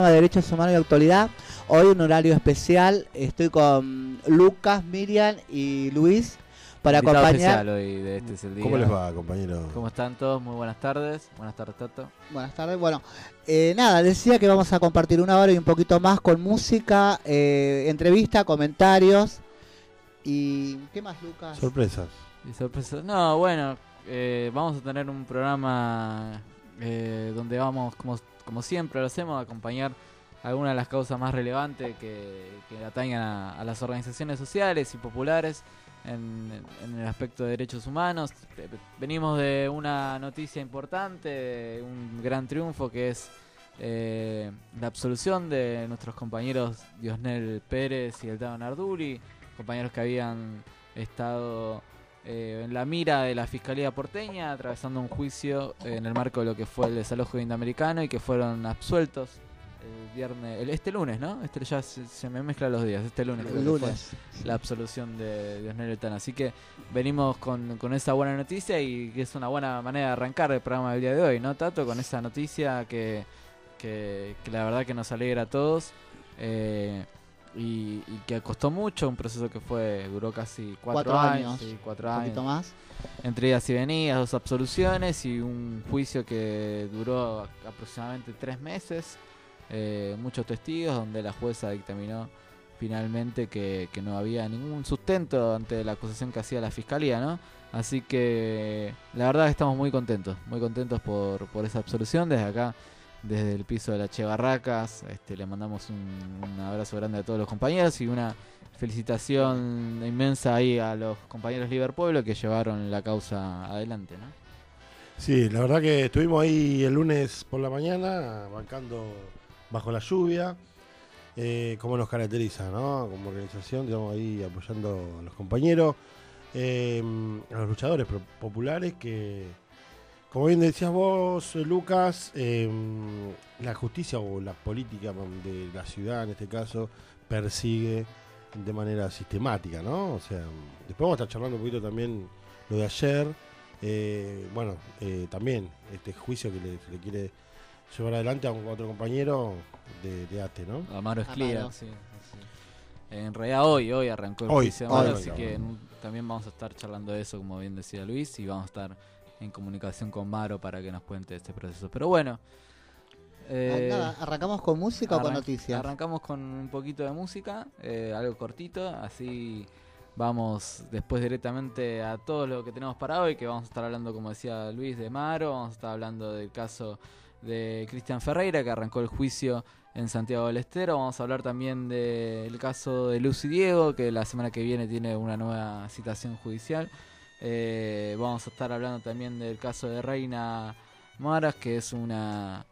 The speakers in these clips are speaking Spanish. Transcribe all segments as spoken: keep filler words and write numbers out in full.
de Derechos Humanos y Actualidad. Hoy un horario especial, estoy con Lucas, Miriam y Luis para Invitado acompañar. especial hoy de Este es el Día. ¿Cómo les va, compañero? ¿Cómo están todos? Muy buenas tardes. Buenas tardes, Toto. Buenas tardes. Bueno, eh, nada, decía que vamos a compartir una hora y un poquito más con música, eh, entrevista, comentarios y ¿qué más, Lucas? Sorpresas. Y sorpresa. No, bueno, eh, vamos a tener un programa eh, donde vamos, como, como siempre lo hacemos, a acompañar algunas de las causas más relevantes que, que atañan a, a las organizaciones sociales y populares en, en el aspecto de derechos humanos. Venimos de una noticia importante, de un gran triunfo que es eh, la absolución de nuestros compañeros Diosnel Pérez y Eltano Narduri, compañeros que habían estado eh, en la mira de la Fiscalía porteña, atravesando un juicio eh, en el marco de lo que fue el desalojo indoamericano y que fueron absueltos el viernes, el, este lunes, ¿no? Este ya se, se me mezclan los días, este lunes. El lunes. La absolución de Diosnel Eltano. Así que venimos con, con esa buena noticia y que es una buena manera de arrancar el programa del día de hoy, ¿no, Tato? Con esa noticia que, que, que la verdad que nos alegra a todos. Eh, Y, y que costó mucho, un proceso que fue duró casi cuatro, Cuatro años, años, sí, cuatro un años, poquito más. entre idas y venidas, dos absoluciones y un juicio que duró aproximadamente tres meses, eh, muchos testigos, donde la jueza dictaminó finalmente que, que no había ningún sustento ante la acusación que hacía la fiscalía, ¿no? Así que la verdad que estamos muy contentos, muy contentos por, por esa absolución. Desde acá, desde el piso de la Che Barracas, este, le mandamos un, un abrazo grande a todos los compañeros y una felicitación inmensa ahí a los compañeros Liverpueblo que llevaron la causa adelante, ¿no? Sí, la verdad que estuvimos ahí el lunes por la mañana, bancando bajo la lluvia, eh, como nos caracteriza, ¿no? Como organización, estamos ahí apoyando a los compañeros, eh, a los luchadores populares que, como bien decías vos, Lucas, eh, la justicia o la política de la ciudad, en este caso, persigue de manera sistemática, ¿no? O sea, después vamos a estar charlando un poquito también lo de ayer. Eh, bueno, eh, también este juicio que le, se le quiere llevar adelante a un otro compañero de, de ATE, ¿no? Amaro Escliar, Amaro. sí, sí. En realidad hoy, hoy arrancó el Hoy, juicio de Amaro, hoy, así hoy, que hoy. en- también vamos a estar charlando de eso, como bien decía Luis, y vamos a estar en comunicación con Maro para que nos cuente este proceso. Pero bueno, eh, Ah, nada, ¿arrancamos con música o con arran- noticias? Arrancamos con un poquito de música, eh, algo cortito, así vamos después directamente a todo lo que tenemos para hoy, que vamos a estar hablando, como decía Luis, de Maro, vamos a estar hablando del caso de Cristian Ferreira, que arrancó el juicio en Santiago del Estero. Vamos a hablar también del caso de Luz y Diego, que la semana que viene tiene una nueva citación judicial. Eh, vamos a estar hablando también del caso de Reina Maras, que es una,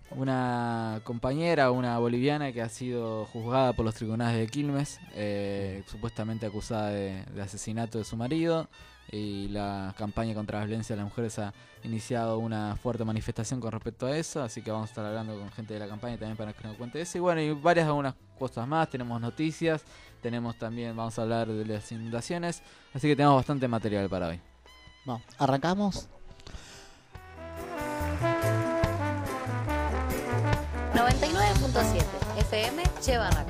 una compañera, una boliviana que ha sido juzgada por los tribunales de Quilmes, eh, supuestamente acusada de, de asesinato de su marido. Y la campaña contra la violencia de las mujeres ha iniciado una fuerte manifestación con respecto a eso, así que vamos a estar hablando con gente de la campaña también para que nos cuente eso. Y bueno, y varias algunas cosas más, tenemos noticias, tenemos también, vamos a hablar de las inundaciones, así que tenemos bastante material para hoy. Bueno, ¿arrancamos? noventa y nueve punto siete F M Che Barracas.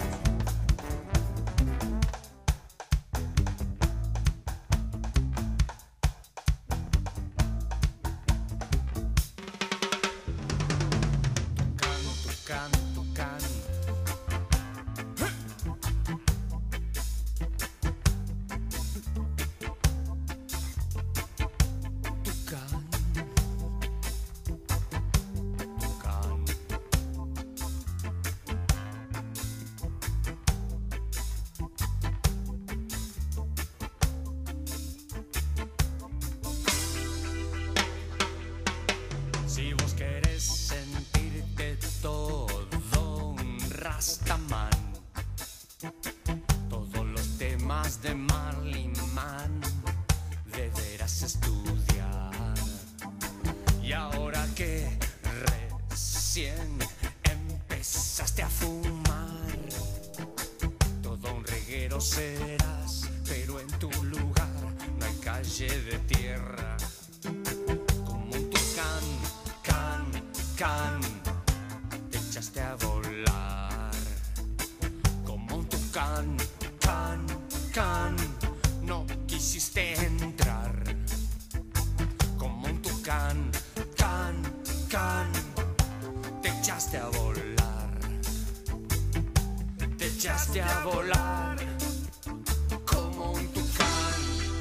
Si vos querés sentirte todo un rastaman, todos los temas de Marley Man deberás estudiar. Y ahora que recién empezaste a fumar, todo un reguero serás, pero en tu lugar no hay calle de tierra. Como un tucán, can, can, te echaste a volar. quisiste entrar como un tucán, can, can, te echaste a volar, te echaste a volar como un tucán.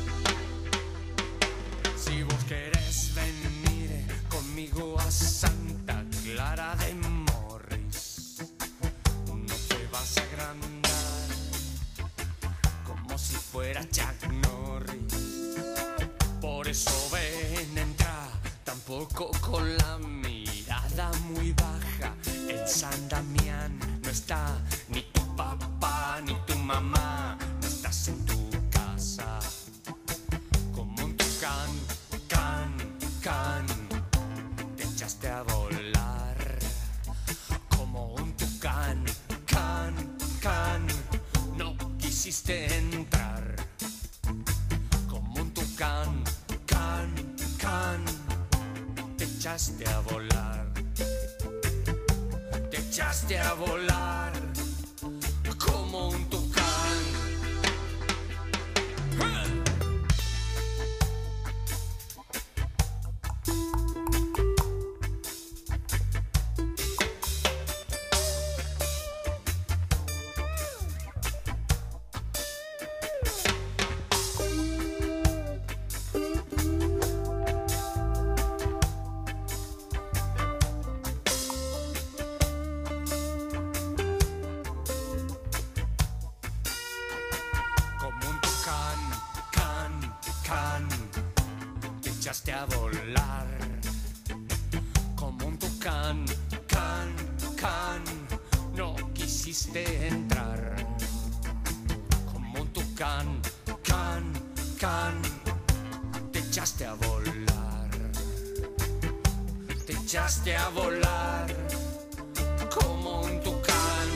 Si vos querés venir conmigo a Santa Clara de Morris, no te vas a agrandar como si fuera Chuck Norris. Por eso ven, entra, tampoco con la mirada muy baja. En San Damián no está ni tu papá ni tu mamá, no estás en tu casa. Como un tucán, can, can, te echaste a volar. Como un tucán, can, can, no quisiste entrar. Como un tucán, can, can, te echaste a volar. Te echaste a volar como un tucán. Como un tucán, can, can, te echaste a volar. Como un tucán, can, can, no quisiste entrar. Como un tucán, can, can, te echaste a volar. Te echaste a volar como un tucán.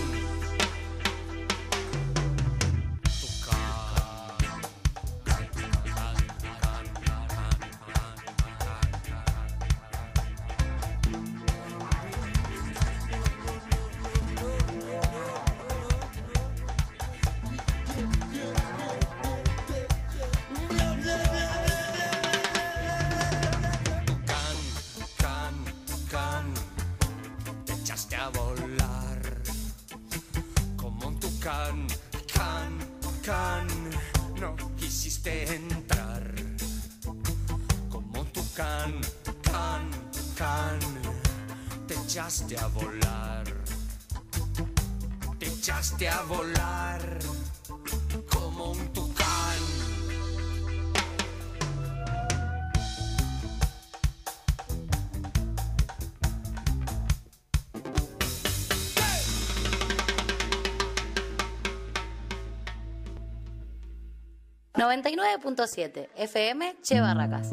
Can, can, can, no quisiste entrar. Como un tucán, can, can, te echaste a volar. Te echaste a volar como un tucán. noventa y nueve punto siete F M Che Barracas.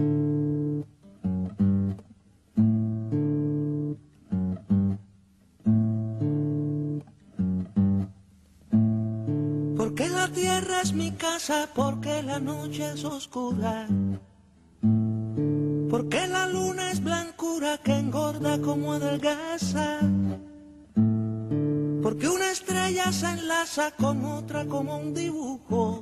Porque la tierra es mi casa, porque la noche es oscura, porque la luna es blancura que engorda como adelgaza, porque una estrella se enlaza con otra como un dibujo.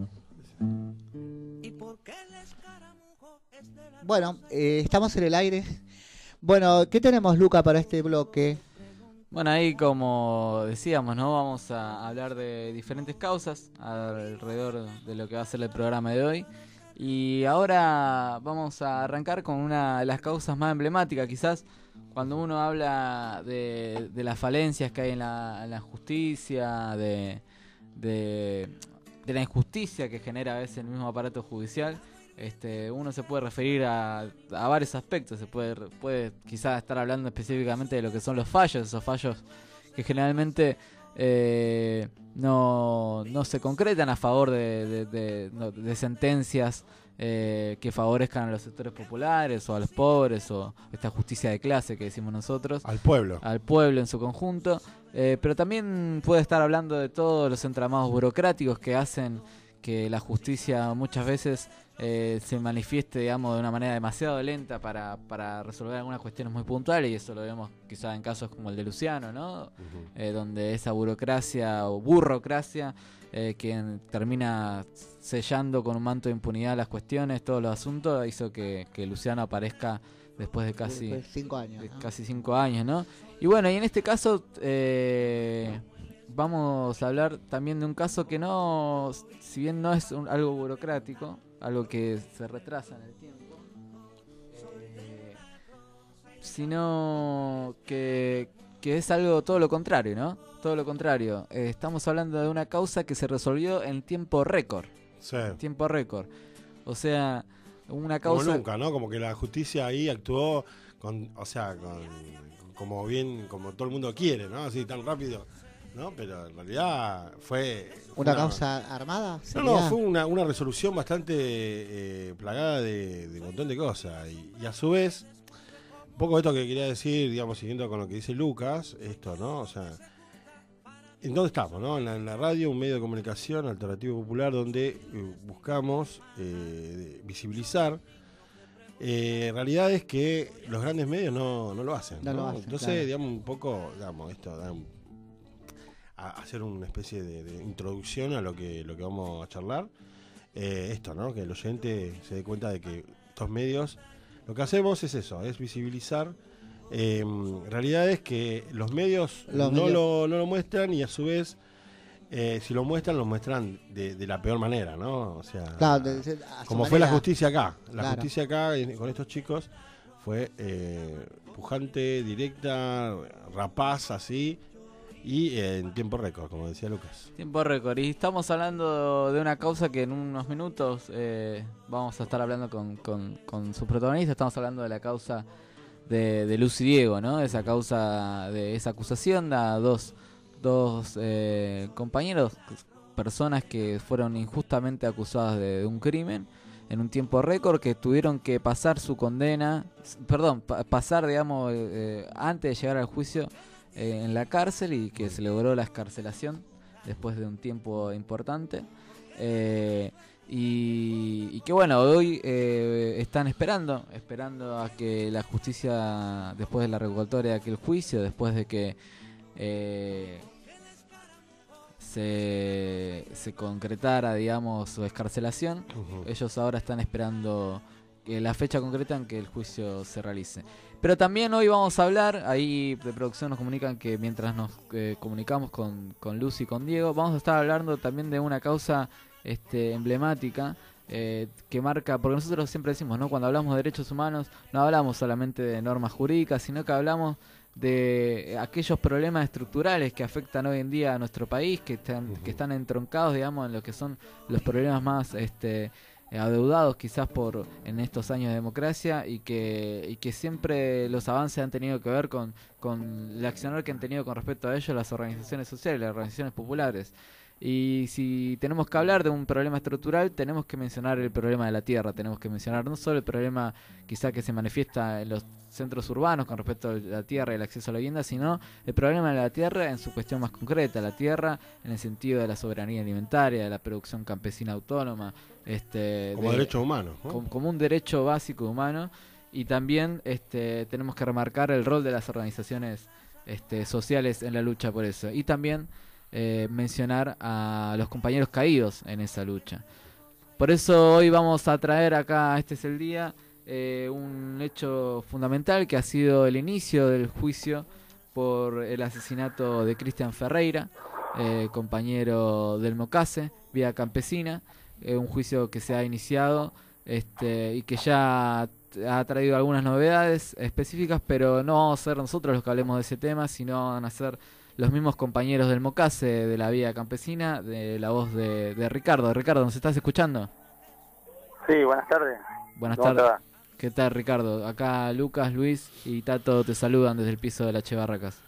Bueno, eh, estamos en el aire. Bueno, ¿qué tenemos, Luca, para este bloque? Bueno, ahí como decíamos, ¿no? Vamos a hablar de diferentes causas alrededor de lo que va a ser el programa de hoy. Y ahora vamos a arrancar con una de las causas más emblemáticas, quizás, cuando uno habla de, de las falencias que hay en la, en la justicia, de, de, de la injusticia que genera a veces el mismo aparato judicial. Este, uno se puede referir a, a varios aspectos. Se puede, puede quizás estar hablando específicamente de lo que son los fallos, esos fallos que generalmente eh, no, no se concretan a favor de, de, de, de, de sentencias eh, que favorezcan a los sectores populares o a los pobres, o esta justicia de clase que decimos nosotros. Al pueblo. Al pueblo en su conjunto. Eh, pero también puede estar hablando de todos los entramados burocráticos que hacen que la justicia muchas veces eh, se manifieste, digamos, de una manera demasiado lenta para, para resolver algunas cuestiones muy puntuales, y eso lo vemos quizás en casos como el de Luciano, ¿no? Ujú. Eh, donde esa burocracia o burocracia eh, que termina sellando con un manto de impunidad las cuestiones, todos los asuntos, hizo que, que Luciano aparezca después de casi, Después de cinco años, de ¿no? casi cinco años, ¿no? Y bueno, y en este caso eh, vamos a hablar también de un caso que no, si bien no es un- algo burocrático, algo que se retrasa en el tiempo, eh, sino que, que es algo todo lo contrario, ¿no? Todo lo contrario. Eh, estamos hablando de una causa que se resolvió en tiempo récord, Sí. tiempo récord. O sea, una Como causa... nunca, ¿no? Como que la justicia ahí actuó con, o sea, con, como bien, como todo el mundo quiere, ¿no? Así tan rápido, ¿no? Pero en realidad fue ¿Una causa armada? No, ¿Sería? no, fue una, una resolución bastante eh, plagada de, de un montón de cosas. Y, y a su vez, un poco esto que quería decir, digamos, siguiendo con lo que dice Lucas, esto, ¿no? O sea, ¿en dónde estamos, no? En la, en la radio, un medio de comunicación alternativo popular donde eh, buscamos eh, visibilizar eh, realidades que los grandes medios no, no lo hacen, No ¿no? lo hacen, Entonces, claro. digamos, un poco, digamos, esto da un- a hacer una especie de, de introducción a lo que, lo que vamos a charlar. Eh, esto, ¿no? Que el oyente se dé cuenta de que estos medios, lo que hacemos es eso, es visibilizar eh, realidades que los medios Los no, medios- Lo, no lo muestran, y a su vez, eh, si lo muestran, lo muestran de, de la peor manera, ¿no? O sea, Claro, de- de- a su como fue la manera. justicia acá. La Claro. justicia acá eh, con estos chicos fue eh, pujante, directa, rapaz, así, y eh, en tiempo récord, como decía Lucas. Tiempo récord. Y estamos hablando de una causa que en unos minutos eh, vamos a estar hablando con, con, con su protagonista. Estamos hablando de la causa de, de Luz y Diego, ¿no? Esa causa de esa acusación a dos, dos eh, compañeros, personas que fueron injustamente acusadas de, de un crimen en un tiempo récord, que tuvieron que pasar su condena, s- perdón, pa- pasar, digamos, eh, eh, antes de llegar al juicio eh, en la cárcel, y que se logró la excarcelación después de un tiempo importante. Eh, y, y que bueno, hoy eh, están esperando, esperando a que la justicia, después de la revocatoria de aquel juicio, después de que eh, se, se concretara, digamos, su excarcelación, Ujú. ellos ahora están esperando que la fecha concreta en que el juicio se realice. Pero también hoy vamos a hablar, ahí de producción nos comunican que mientras nos eh, comunicamos con, con Luz y con Diego, vamos a estar hablando también de una causa este, emblemática eh, que marca, porque nosotros siempre decimos, ¿no? Cuando hablamos de derechos humanos, no hablamos solamente de normas jurídicas, sino que hablamos de aquellos problemas estructurales que afectan hoy en día a nuestro país, que están, Ujú. que están entroncados, digamos, en lo que son los problemas más este, adeudados quizás por en estos años de democracia, y que y que siempre los avances han tenido que ver con, con el accionar que han tenido con respecto a ello las organizaciones sociales, las organizaciones populares. Y si tenemos que hablar de un problema estructural, tenemos que mencionar el problema de la tierra, tenemos que mencionar no solo el problema quizá que se manifiesta en los centros urbanos con respecto a la tierra y el acceso a la vivienda, sino el problema de la tierra en su cuestión más concreta, la tierra en el sentido de la soberanía alimentaria, de la producción campesina autónoma, este, Como de- derechos humanos, ¿no? como, como un derecho básico humano. Y también este, tenemos que remarcar el rol de las organizaciones este, sociales en la lucha por eso, y también eh, mencionar a los compañeros caídos en esa lucha. Por eso hoy vamos a traer acá, este es el día, eh, un hecho fundamental que ha sido el inicio del juicio por el asesinato de Cristian Ferreira, eh, compañero del Mocase, Vía Campesina, eh, un juicio que se ha iniciado este, y que ya ha traído algunas novedades específicas, pero no vamos a ser nosotros los que hablemos de ese tema, sino van a ser los mismos compañeros del Mocase, de la Vía Campesina, de la voz de, de Ricardo. Ricardo, ¿nos estás escuchando? Sí, buenas tardes. Buenas ¿Cómo te tardes. va? ¿Qué tal, Ricardo? Acá Lucas, Luis y Tato te saludan desde el piso de la Che Barracas.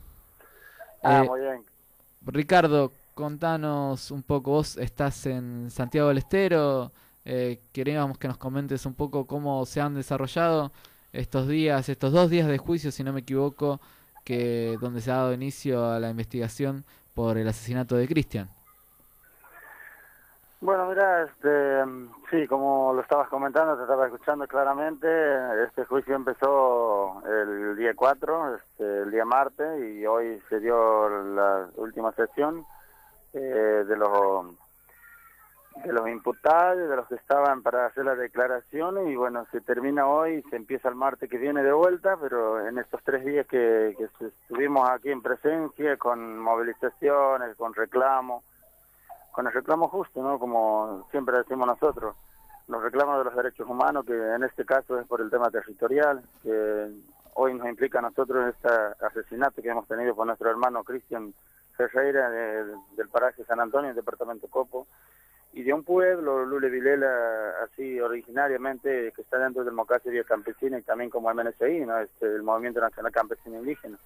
Ah, Eh, muy bien. Ricardo, contanos un poco, vos estás en Santiago del Estero, eh, queríamos que nos comentes un poco cómo se han desarrollado estos días, estos dos días de juicio, si no me equivoco, que donde se ha dado inicio a la investigación por el asesinato de Cristian. Bueno, mira, este, sí, como lo estabas comentando, te estaba escuchando claramente. Este juicio empezó el día cuatro, este, el día martes, y hoy se dio la última sesión eh, de los de los imputados, de los que estaban para hacer las declaraciones, y bueno, se termina hoy, se empieza el martes que viene de vuelta, pero en estos tres días que, que estuvimos aquí en presencia, con movilizaciones, con reclamos, con el reclamo justo, ¿no? Como siempre decimos nosotros, los reclamos de los derechos humanos, que en este caso es por el tema territorial, que hoy nos implica a nosotros en este asesinato que hemos tenido por nuestro hermano Cristian Ferreira de, del paraje San Antonio, el departamento Copo, y de un pueblo, Lule Vilela, así originariamente, que está dentro del Mocase Vía Campesina y también como M N C I, ¿no? Este, el Movimiento Nacional Campesino Indígena.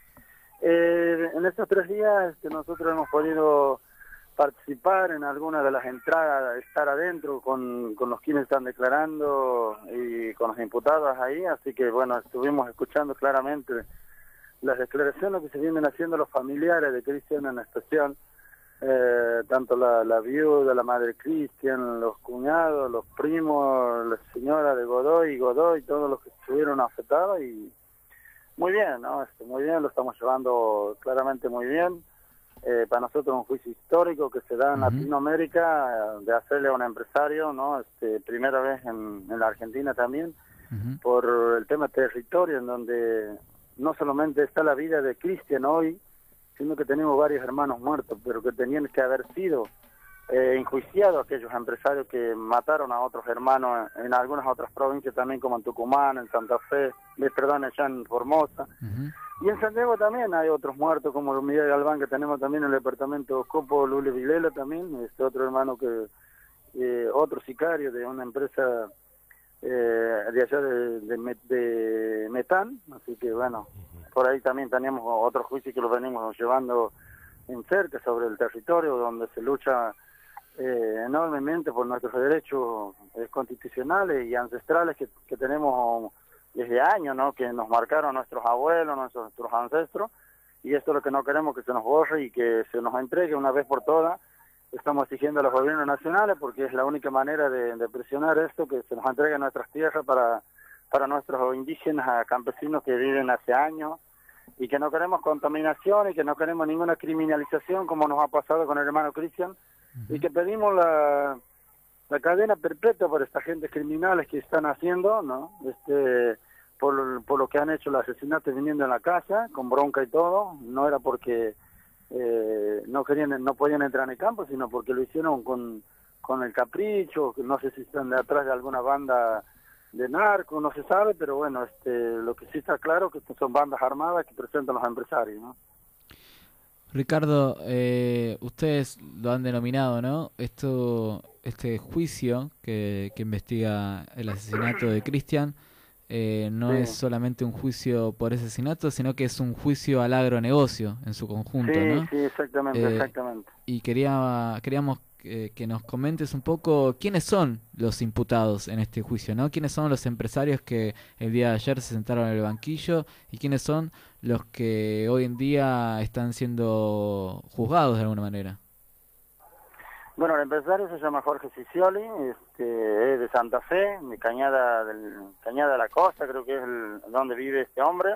Eh, en estos tres días este, nosotros hemos podido participar en alguna de las entradas, estar adentro con, con los quienes están declarando y con los imputados ahí, así que bueno, estuvimos escuchando claramente las declaraciones que se vienen haciendo los familiares de Cristian en especial, eh, tanto la, la viuda, la madre Cristian, los cuñados, los primos, la señora de Godoy y Godoy, todos los que estuvieron afectados, y muy bien, ¿no? Este, muy bien, lo estamos llevando claramente muy bien. Eh, para nosotros un juicio histórico que se da en uh-huh. Latinoamérica, eh, de hacerle a un empresario, ¿no? Este, primera vez en, en la Argentina también, uh-huh. por el tema territorio, en donde no solamente está la vida de Cristian hoy, sino que tenemos varios hermanos muertos, pero que tenían que haber sido eh, enjuiciados aquellos empresarios que mataron a otros hermanos en, en algunas otras provincias también, como en Tucumán, en Santa Fe, eh, perdón, allá en Formosa. Uh-huh. Y en San Diego también hay otros muertos, como Miguel Galván, que tenemos también en el departamento Copo, Lule Vilela también, este otro hermano que, eh, otro sicario de una empresa eh, de allá de, de, de Metán, así que bueno, por ahí también teníamos otro juicio que lo venimos llevando en cerca sobre el territorio, donde se lucha eh, enormemente por nuestros derechos eh, constitucionales y ancestrales que, que tenemos desde años, ¿no? Que nos marcaron nuestros abuelos, nuestros, nuestros ancestros, y esto es lo que no queremos, que se nos borre y que se nos entregue una vez por todas. Estamos exigiendo a los gobiernos nacionales, porque es la única manera de, de presionar esto, que se nos entregue nuestras tierras para, para nuestros indígenas campesinos que viven hace años, y que no queremos contaminación y que no queremos ninguna criminalización como nos ha pasado con el hermano Cristian, uh-huh. y que pedimos la, la cadena perpetua por estas gentes criminales que están haciendo, ¿no? Este, por, por lo que han hecho los asesinatos viniendo en la casa, con bronca y todo. No era porque eh, no querían, no podían entrar en el campo, sino porque lo hicieron con, con el capricho. No sé si están detrás de alguna banda de narco, no se sabe, pero bueno, este, lo que sí está claro es que son bandas armadas que presentan los empresarios, ¿no? Ricardo, eh, ustedes lo han denominado, ¿no? Esto, este juicio que, que investiga el asesinato de Cristian, eh, no sí. es solamente un juicio por ese asesinato, sino que es un juicio al agronegocio en su conjunto, sí, ¿no? Sí, exactamente, eh, exactamente. Y quería, queríamos que, que nos comentes un poco quiénes son los imputados en este juicio, ¿no? ¿Quiénes son los empresarios que el día de ayer se sentaron en el banquillo y quiénes son los que hoy en día están siendo juzgados de alguna manera? Bueno, el empresario se llama Jorge Cicioli, este, es de Santa Fe, de Cañada, del, Cañada de la Costa, creo que es el, donde vive este hombre.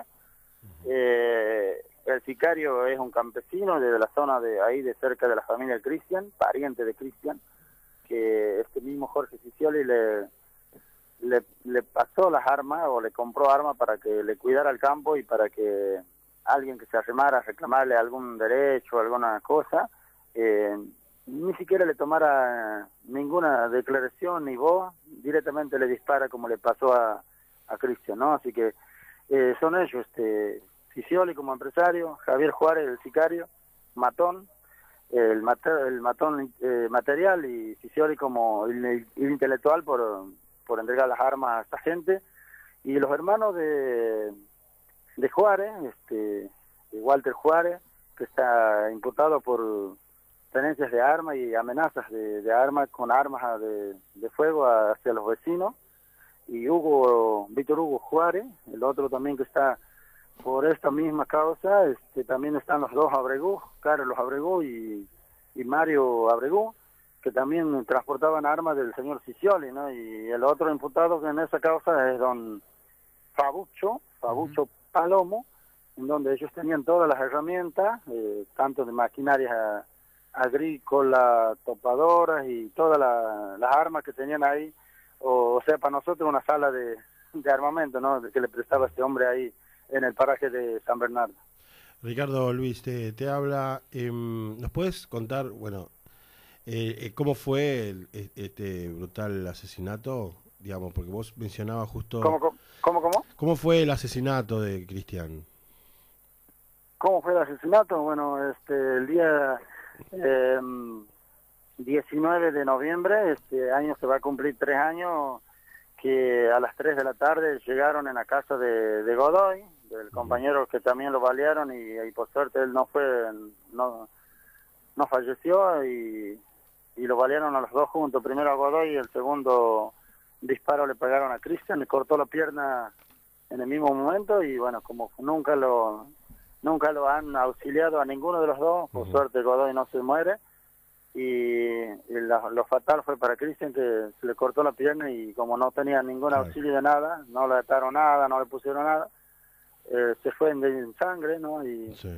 Eh, el sicario es un campesino de la zona de ahí, de cerca de la familia Cristian, pariente de Cristian, que este mismo Jorge Cicioli le, le, le pasó las armas o le compró armas para que le cuidara el campo y para que alguien que se arrimara a reclamarle algún derecho, alguna cosa, eh, ni siquiera le tomara ninguna declaración ni voz, directamente le dispara como le pasó a, a Cristian, ¿no? Así que eh, son ellos, este, Cicioli como empresario, Javier Juárez el sicario, matón, el, mat el matón eh, material, y Cicioli como el, el, el intelectual por, por entregar las armas a esta gente, y los hermanos de, de Juárez, este, de Walter Juárez, que está imputado por tenencias de armas y amenazas de, de armas con armas de, de fuego hacia los vecinos, y Hugo, Víctor Hugo Juárez, el otro también que está por esta misma causa. Este, también están los dos Abregú, Carlos Abregú y, y Mario Abregú, que también transportaban armas del señor Sicioli, ¿no? Y el otro imputado que en esa causa es don Fabucho, Fabucho Palomo, en donde ellos tenían todas las herramientas, eh, tanto de maquinaria agrícola, topadoras y todas la, las armas que tenían ahí, o, o sea, para nosotros una sala de, de armamento, ¿no? Que le prestaba este hombre ahí en el paraje de San Bernardo. Ricardo, Luis, te, te habla. Eh, ¿Nos puedes contar, bueno, eh, eh, cómo fue el, este brutal asesinato? Digamos, porque vos mencionabas justo... ¿Cómo, cómo, cómo? ¿Cómo, ¿Cómo fue el asesinato de Cristian? ¿Cómo fue el asesinato? Bueno, este, el día eh, diecinueve de noviembre, este año se va a cumplir tres años, que a las tres de la tarde llegaron en la casa de, de Godoy, del compañero que también lo balearon, y, y por suerte él no fue, no, no falleció, y, y lo balearon a los dos juntos, primero a Godoy y el segundo disparo le pegaron a Cristian, le cortó la pierna en el mismo momento, y bueno, como nunca lo nunca lo han auxiliado a ninguno de los dos, por uh-huh. suerte Godoy no se muere, y, y la, lo fatal fue para Cristian, que se le cortó la pierna, y como no tenía ningún auxilio de nada, no le ataron nada, no le pusieron nada, eh, se fue en, en sangre, ¿no? Y, sí.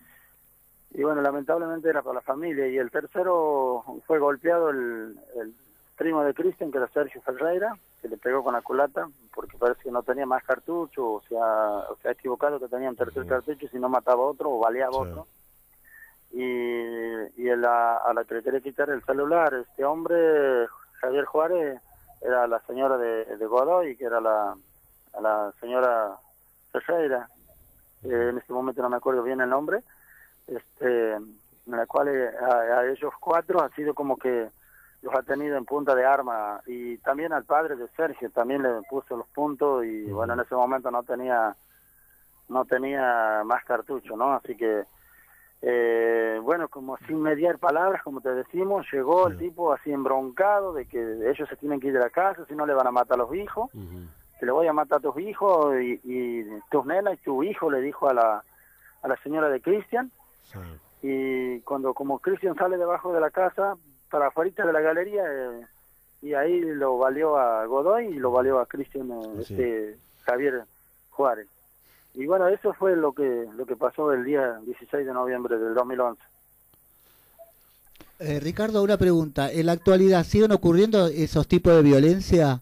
y bueno, lamentablemente era para la familia. Y el tercero fue golpeado el, el primo de Cristian, que era Sergio Ferreira, que le pegó con la culata, porque parece que no tenía más cartucho, o sea, o se ha equivocado que tenía un tercer sí. cartucho, si no mataba otro o baleaba sí. otro. Y, y el, a, a la que le quería quitar el celular, este hombre, Javier Juárez, era la señora de, de Godoy, que era la, la señora Ferreira, eh, en este momento no me acuerdo bien el nombre, este, en la cual eh, a, a ellos cuatro ha sido como que los ha tenido en punta de arma, y también al padre de Sergio también le puso los puntos, y uh-huh. bueno, en ese momento no tenía no tenía más cartucho, ¿no? Así que eh, bueno, como sin mediar palabras, como te decimos, llegó uh-huh. el tipo así embroncado de que ellos se tienen que ir de la casa, si no le van a matar a los hijos, uh-huh. que le voy a matar a tus hijos y, y tus nenas y tu hijo, le dijo a la a la señora de Cristian. Uh-huh. Y cuando como Cristian sale debajo de la casa para afuera de la galería, eh, y ahí lo valió a Godoy y lo valió a Cristian, eh, este Javier Juárez. Y bueno, eso fue lo que lo que pasó el día dieciséis de noviembre del dos mil once. Eh, Ricardo, una pregunta. ¿En la actualidad siguen ocurriendo esos tipos de violencia?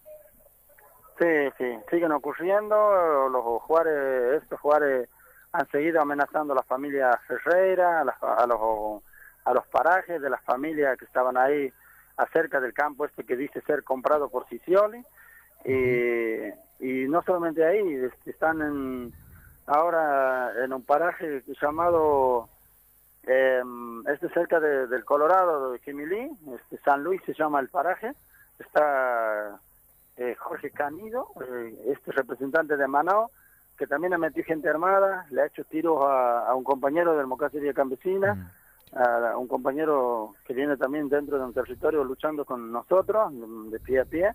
Sí, sí, siguen ocurriendo. Los Juárez, estos Juárez han seguido amenazando a la familia Ferreira, a, la, a los a los parajes de las familias que estaban ahí acerca del campo este que dice ser comprado por Sicioli, uh-huh. y, y no solamente ahí, están en, ahora en un paraje llamado, eh, este cerca de, del Colorado, de Quimilí, este, San Luis se llama el paraje, está eh, Jorge Canido, eh, este representante de Manao, que también ha metido gente armada, le ha hecho tiros a, a un compañero del Mocacería Campesina, uh-huh. a un compañero que viene también dentro de un territorio luchando con nosotros, de pie a pie,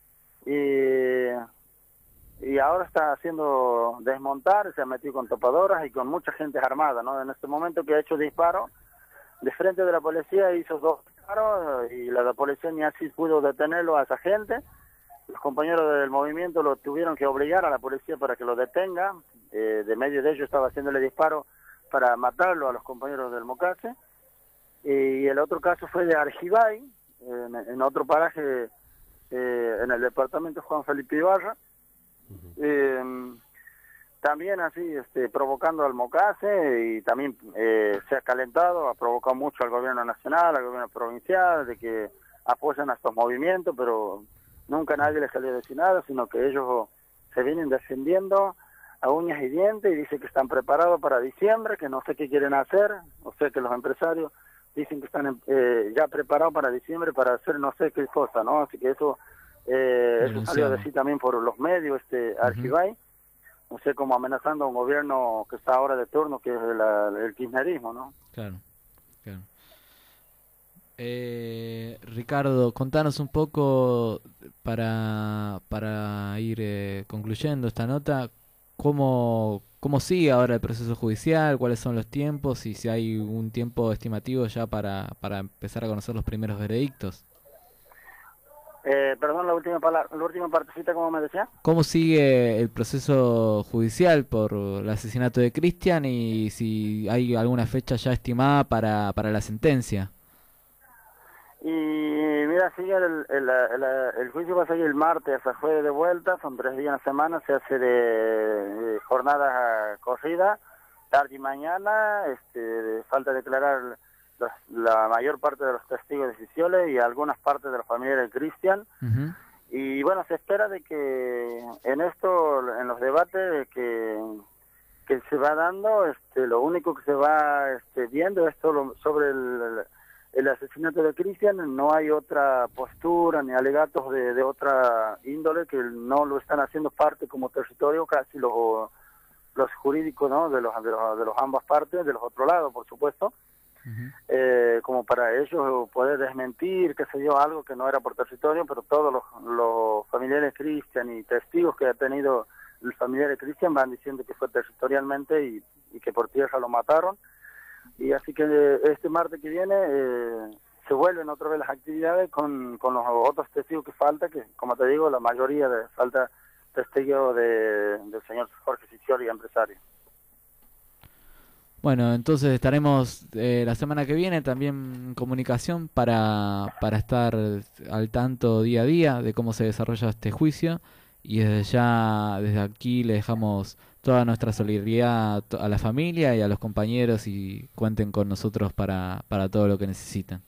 y, y ahora está haciendo desmontar, se ha metido con topadoras y con mucha gente armada, ¿no? En este momento que ha hecho disparos, de frente de la policía hizo dos disparos, y la, la policía ni así pudo detenerlo a esa gente. Los compañeros del movimiento lo tuvieron que obligar a la policía para que lo detenga, eh, de medio de ellos estaba haciéndole disparos para matarlo a los compañeros del Mocase. Y el otro caso fue de Argibay, en, en otro paraje, eh, en el departamento Juan Felipe Ibarra, uh-huh. eh, también así este, provocando al Mocase, y también eh, se ha calentado, ha provocado mucho al gobierno nacional, al gobierno provincial, de que apoyan a estos movimientos, pero nunca nadie les salió a decir nada, sino que ellos se vienen defendiendo a uñas y dientes, y dice que están preparados para diciembre, que no sé qué quieren hacer, o sea que los empresarios dicen que están eh, ya preparados para diciembre para hacer no sé qué cosa, ¿no? Así que eso, eh, eso salió a decir también por los medios, este Argibay, uh-huh. no sé, como amenazando a un gobierno que está ahora de turno, que es el, el kirchnerismo, ¿no? Claro, claro. Eh, Ricardo, contanos un poco para, para ir eh, concluyendo esta nota, ¿cómo, ¿Cómo sigue ahora el proceso judicial? ¿Cuáles son los tiempos? Y si hay un tiempo estimativo ya para, para empezar a conocer los primeros veredictos. Eh, perdón, la última palabra, la última partecita, como me decía. ¿Cómo sigue el proceso judicial por el asesinato de Cristian y si hay alguna fecha ya estimada para, para la sentencia? Y mira, sigue el, el, el, el juicio va a seguir el martes hasta jueves de vuelta, son tres días en la semana, se hace de, de jornadas corridas, tarde y mañana, este, falta declarar los, la mayor parte de los testigos oficiales y algunas partes de la familia de Cristian. Uh-huh. Y bueno, se espera de que en esto, en los debates que, que se va dando, este, lo único que se va este, viendo es solo sobre el, el asesinato de Cristian. No hay otra postura ni alegatos de, de otra índole que no lo están haciendo parte como territorio, casi los, los jurídicos, ¿no? de los de los de los ambas partes, de los otros lados, por supuesto. Uh-huh. eh, como para ellos poder desmentir, qué sé yo, algo que no era por territorio, pero todos los, los familiares Cristian y testigos que ha tenido el familiar de Cristian van diciendo que fue territorialmente y, y que por tierra lo mataron. Y así que este martes que viene eh, se vuelven otra vez las actividades con, con los otros testigos que falta, que como te digo, la mayoría de falta testigo de, del señor Jorge Sicioli, empresario. Bueno, entonces estaremos eh, la semana que viene también en comunicación para, para estar al tanto día a día de cómo se desarrolla este juicio y desde ya, desde aquí le dejamos toda nuestra solidaridad a la familia y a los compañeros y cuenten con nosotros para, para todo lo que necesiten.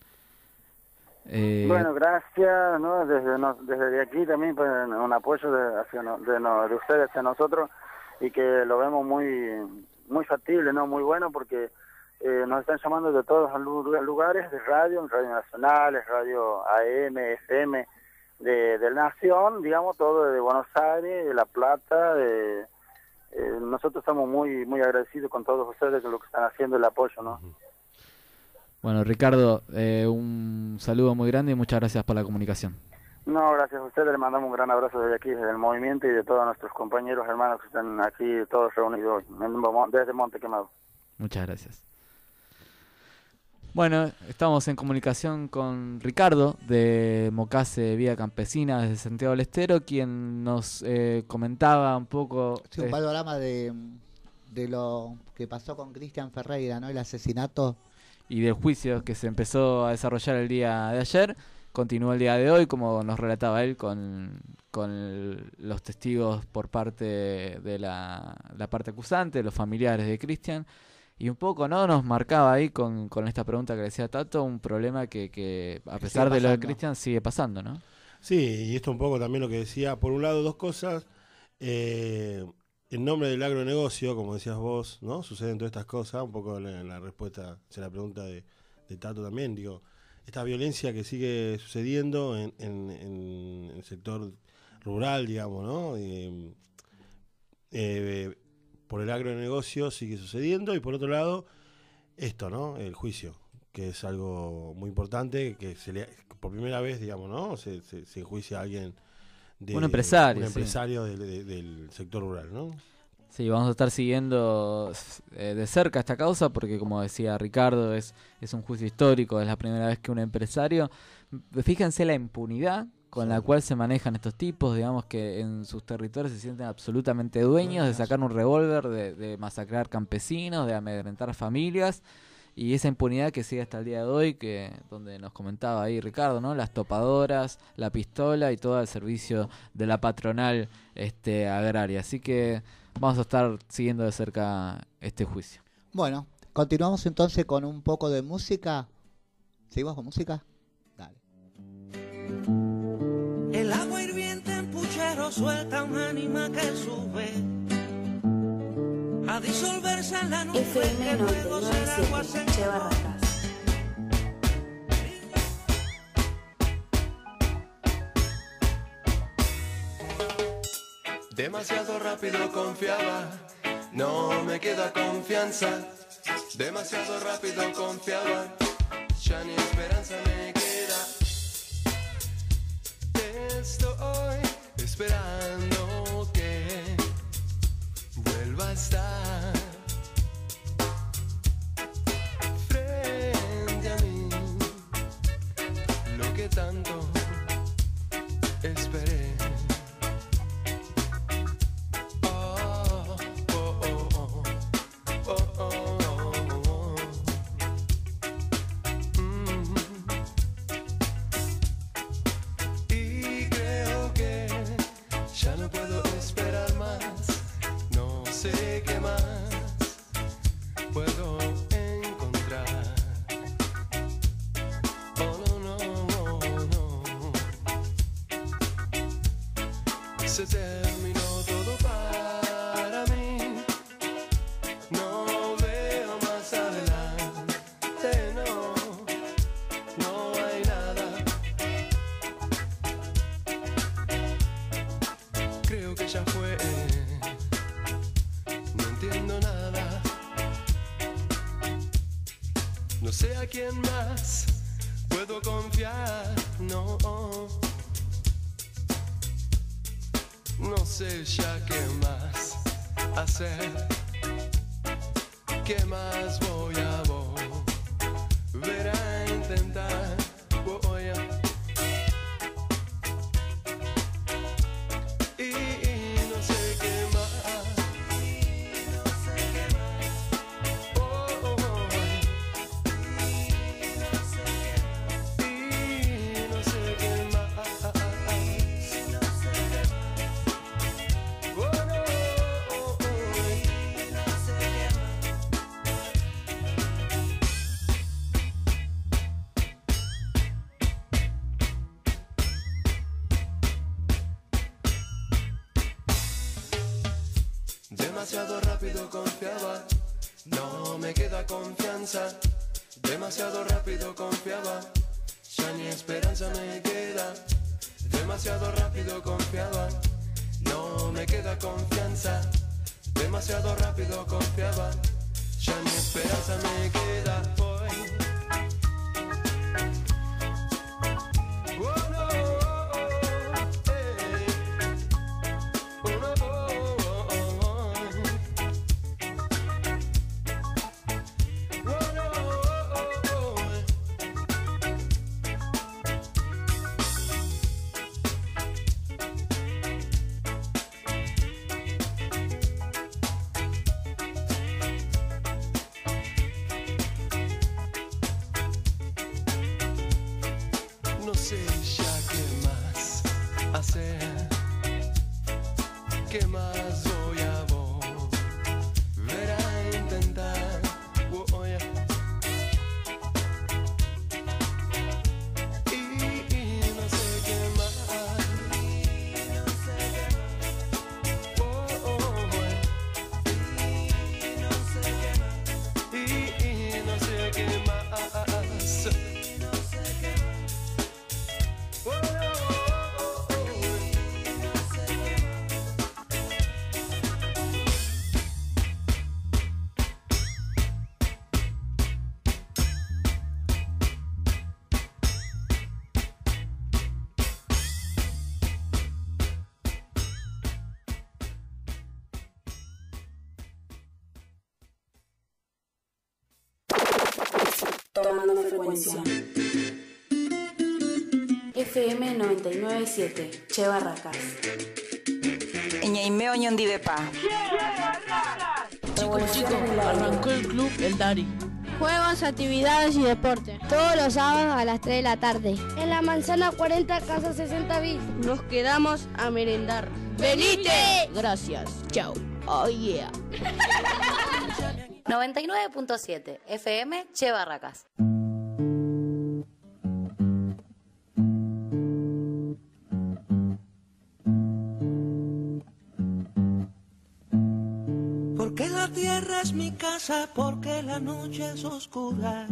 Eh... Bueno, gracias, ¿no? Desde, no, desde aquí también pues, un apoyo de, hacia, de, no, de ustedes hacia nosotros y que lo vemos muy... muy factible, ¿no? Muy bueno porque eh, nos están llamando de todos los lugares de radio, radio nacionales, radio A M, F M, de, de Nación, digamos, todo de Buenos Aires, de La Plata. De, eh, nosotros estamos muy muy agradecidos con todos ustedes de lo que están haciendo, el apoyo, ¿no? Bueno, Ricardo, eh, un saludo muy grande y muchas gracias por la comunicación. No, gracias a ustedes, le mandamos un gran abrazo desde aquí, desde el movimiento y de todos nuestros compañeros, hermanos que están aquí todos reunidos hoy, desde Monte Quemado. Muchas gracias. Bueno, estamos en comunicación con Ricardo de Mocase Vida Campesina desde Santiago del Estero, quien nos eh, comentaba un poco... Sí, un panorama de, de lo que pasó con Cristian Ferreira, ¿no? El asesinato. Y del juicio que se empezó a desarrollar el día de ayer. Continúa el día de hoy, como nos relataba él, con, con el, los testigos por parte de la, la parte acusante, los familiares de Cristian. Y un poco, ¿no? Nos marcaba ahí con, con esta pregunta que decía Tato, un problema que, que a pesar de lo de Cristian, sigue pasando, ¿no? Sí, y esto un poco también lo que decía. Por un lado, dos cosas. Eh, en nombre del agronegocio, como decías vos, ¿no? Suceden todas estas cosas. Un poco la, la respuesta a la pregunta de, de Tato también, digo. Esta violencia que sigue sucediendo en, en, en el sector rural, digamos, ¿no? Eh, eh, por el agronegocio sigue sucediendo y por otro lado, esto, ¿no? El juicio, que es algo muy importante, que se le, por primera vez, digamos, ¿no? Se, se, se enjuicia a alguien de... Un empresario. Un empresario sí. de, de, del sector rural, ¿no? Sí, vamos a estar siguiendo eh, de cerca esta causa porque, como decía Ricardo, es, es un juicio histórico, es la primera vez que un empresario... Fíjense la impunidad con la cual se manejan estos tipos, digamos que en sus territorios se sienten absolutamente dueños de sacar un revólver, de, de masacrar campesinos, de amedrentar familias, y esa impunidad que sigue hasta el día de hoy, que donde nos comentaba ahí Ricardo, ¿no? Las topadoras, la pistola y todo el servicio de la patronal este, agraria. Así que vamos a estar siguiendo de cerca este juicio. Bueno, continuamos entonces con un poco de música. ¿Seguimos con música? Dale. El agua hirviente en puchero suelta un ánima que sube a disolverse en la nube. F M noventa y nueve punto siete, Che Barracas. Demasiado rápido confiaba, no me queda confianza. Demasiado rápido confiaba, ya ni esperanza me queda. Te estoy esperando que vuelva a estar frente a mí, lo que tanto esperé. Oh, oh, oh, oh, oh, oh, oh. Mm. Y creo que ya no puedo esperar más, no sé qué más puedo encontrar. Oh, no, no, no, no. Se terminó todo para mí, no veo más adelante, no, no hay nada. Creo que ya fue, no entiendo nada. No sé a quién más puedo confiar, no. No sé ya qué más hacer, qué más voy a volver a intentar. Voy a... Y, y no sé qué más. Oh, oh, oh. Y no sé qué más. Demasiado rápido confiaba, no me queda confianza. Demasiado rápido confiaba, ya ni esperanza me queda. Demasiado rápido confiaba, no me queda confianza. Demasiado rápido confiaba, ya ni esperanza me queda hoy. Oh, no, oh, oh, hey. Oh, no, oh, oh, oh. Oh, no, oh, oh, oh. No sé ya qué más hacer, qué más voy a volver a intentar. Oh, yeah. Y, y no sé qué más. Oh, oh, oh. Y no sé qué más. Y, y no sé qué más. Tomando frecuencia. F M noventa y nueve punto siete, Che Barracas. Ñaimeo Ñondivepa. Chicos, chicos, arrancó el club El Dari. Juegos, actividades y deporte. Todos los sábados a las tres de la tarde. En la manzana cuarenta, casa sesenta bis. Nos quedamos a merendar. ¡Venite! Gracias. Chao. Oh yeah. noventa y nueve punto siete F M Che Barracas. Porque la tierra es mi casa, porque la noche es oscura,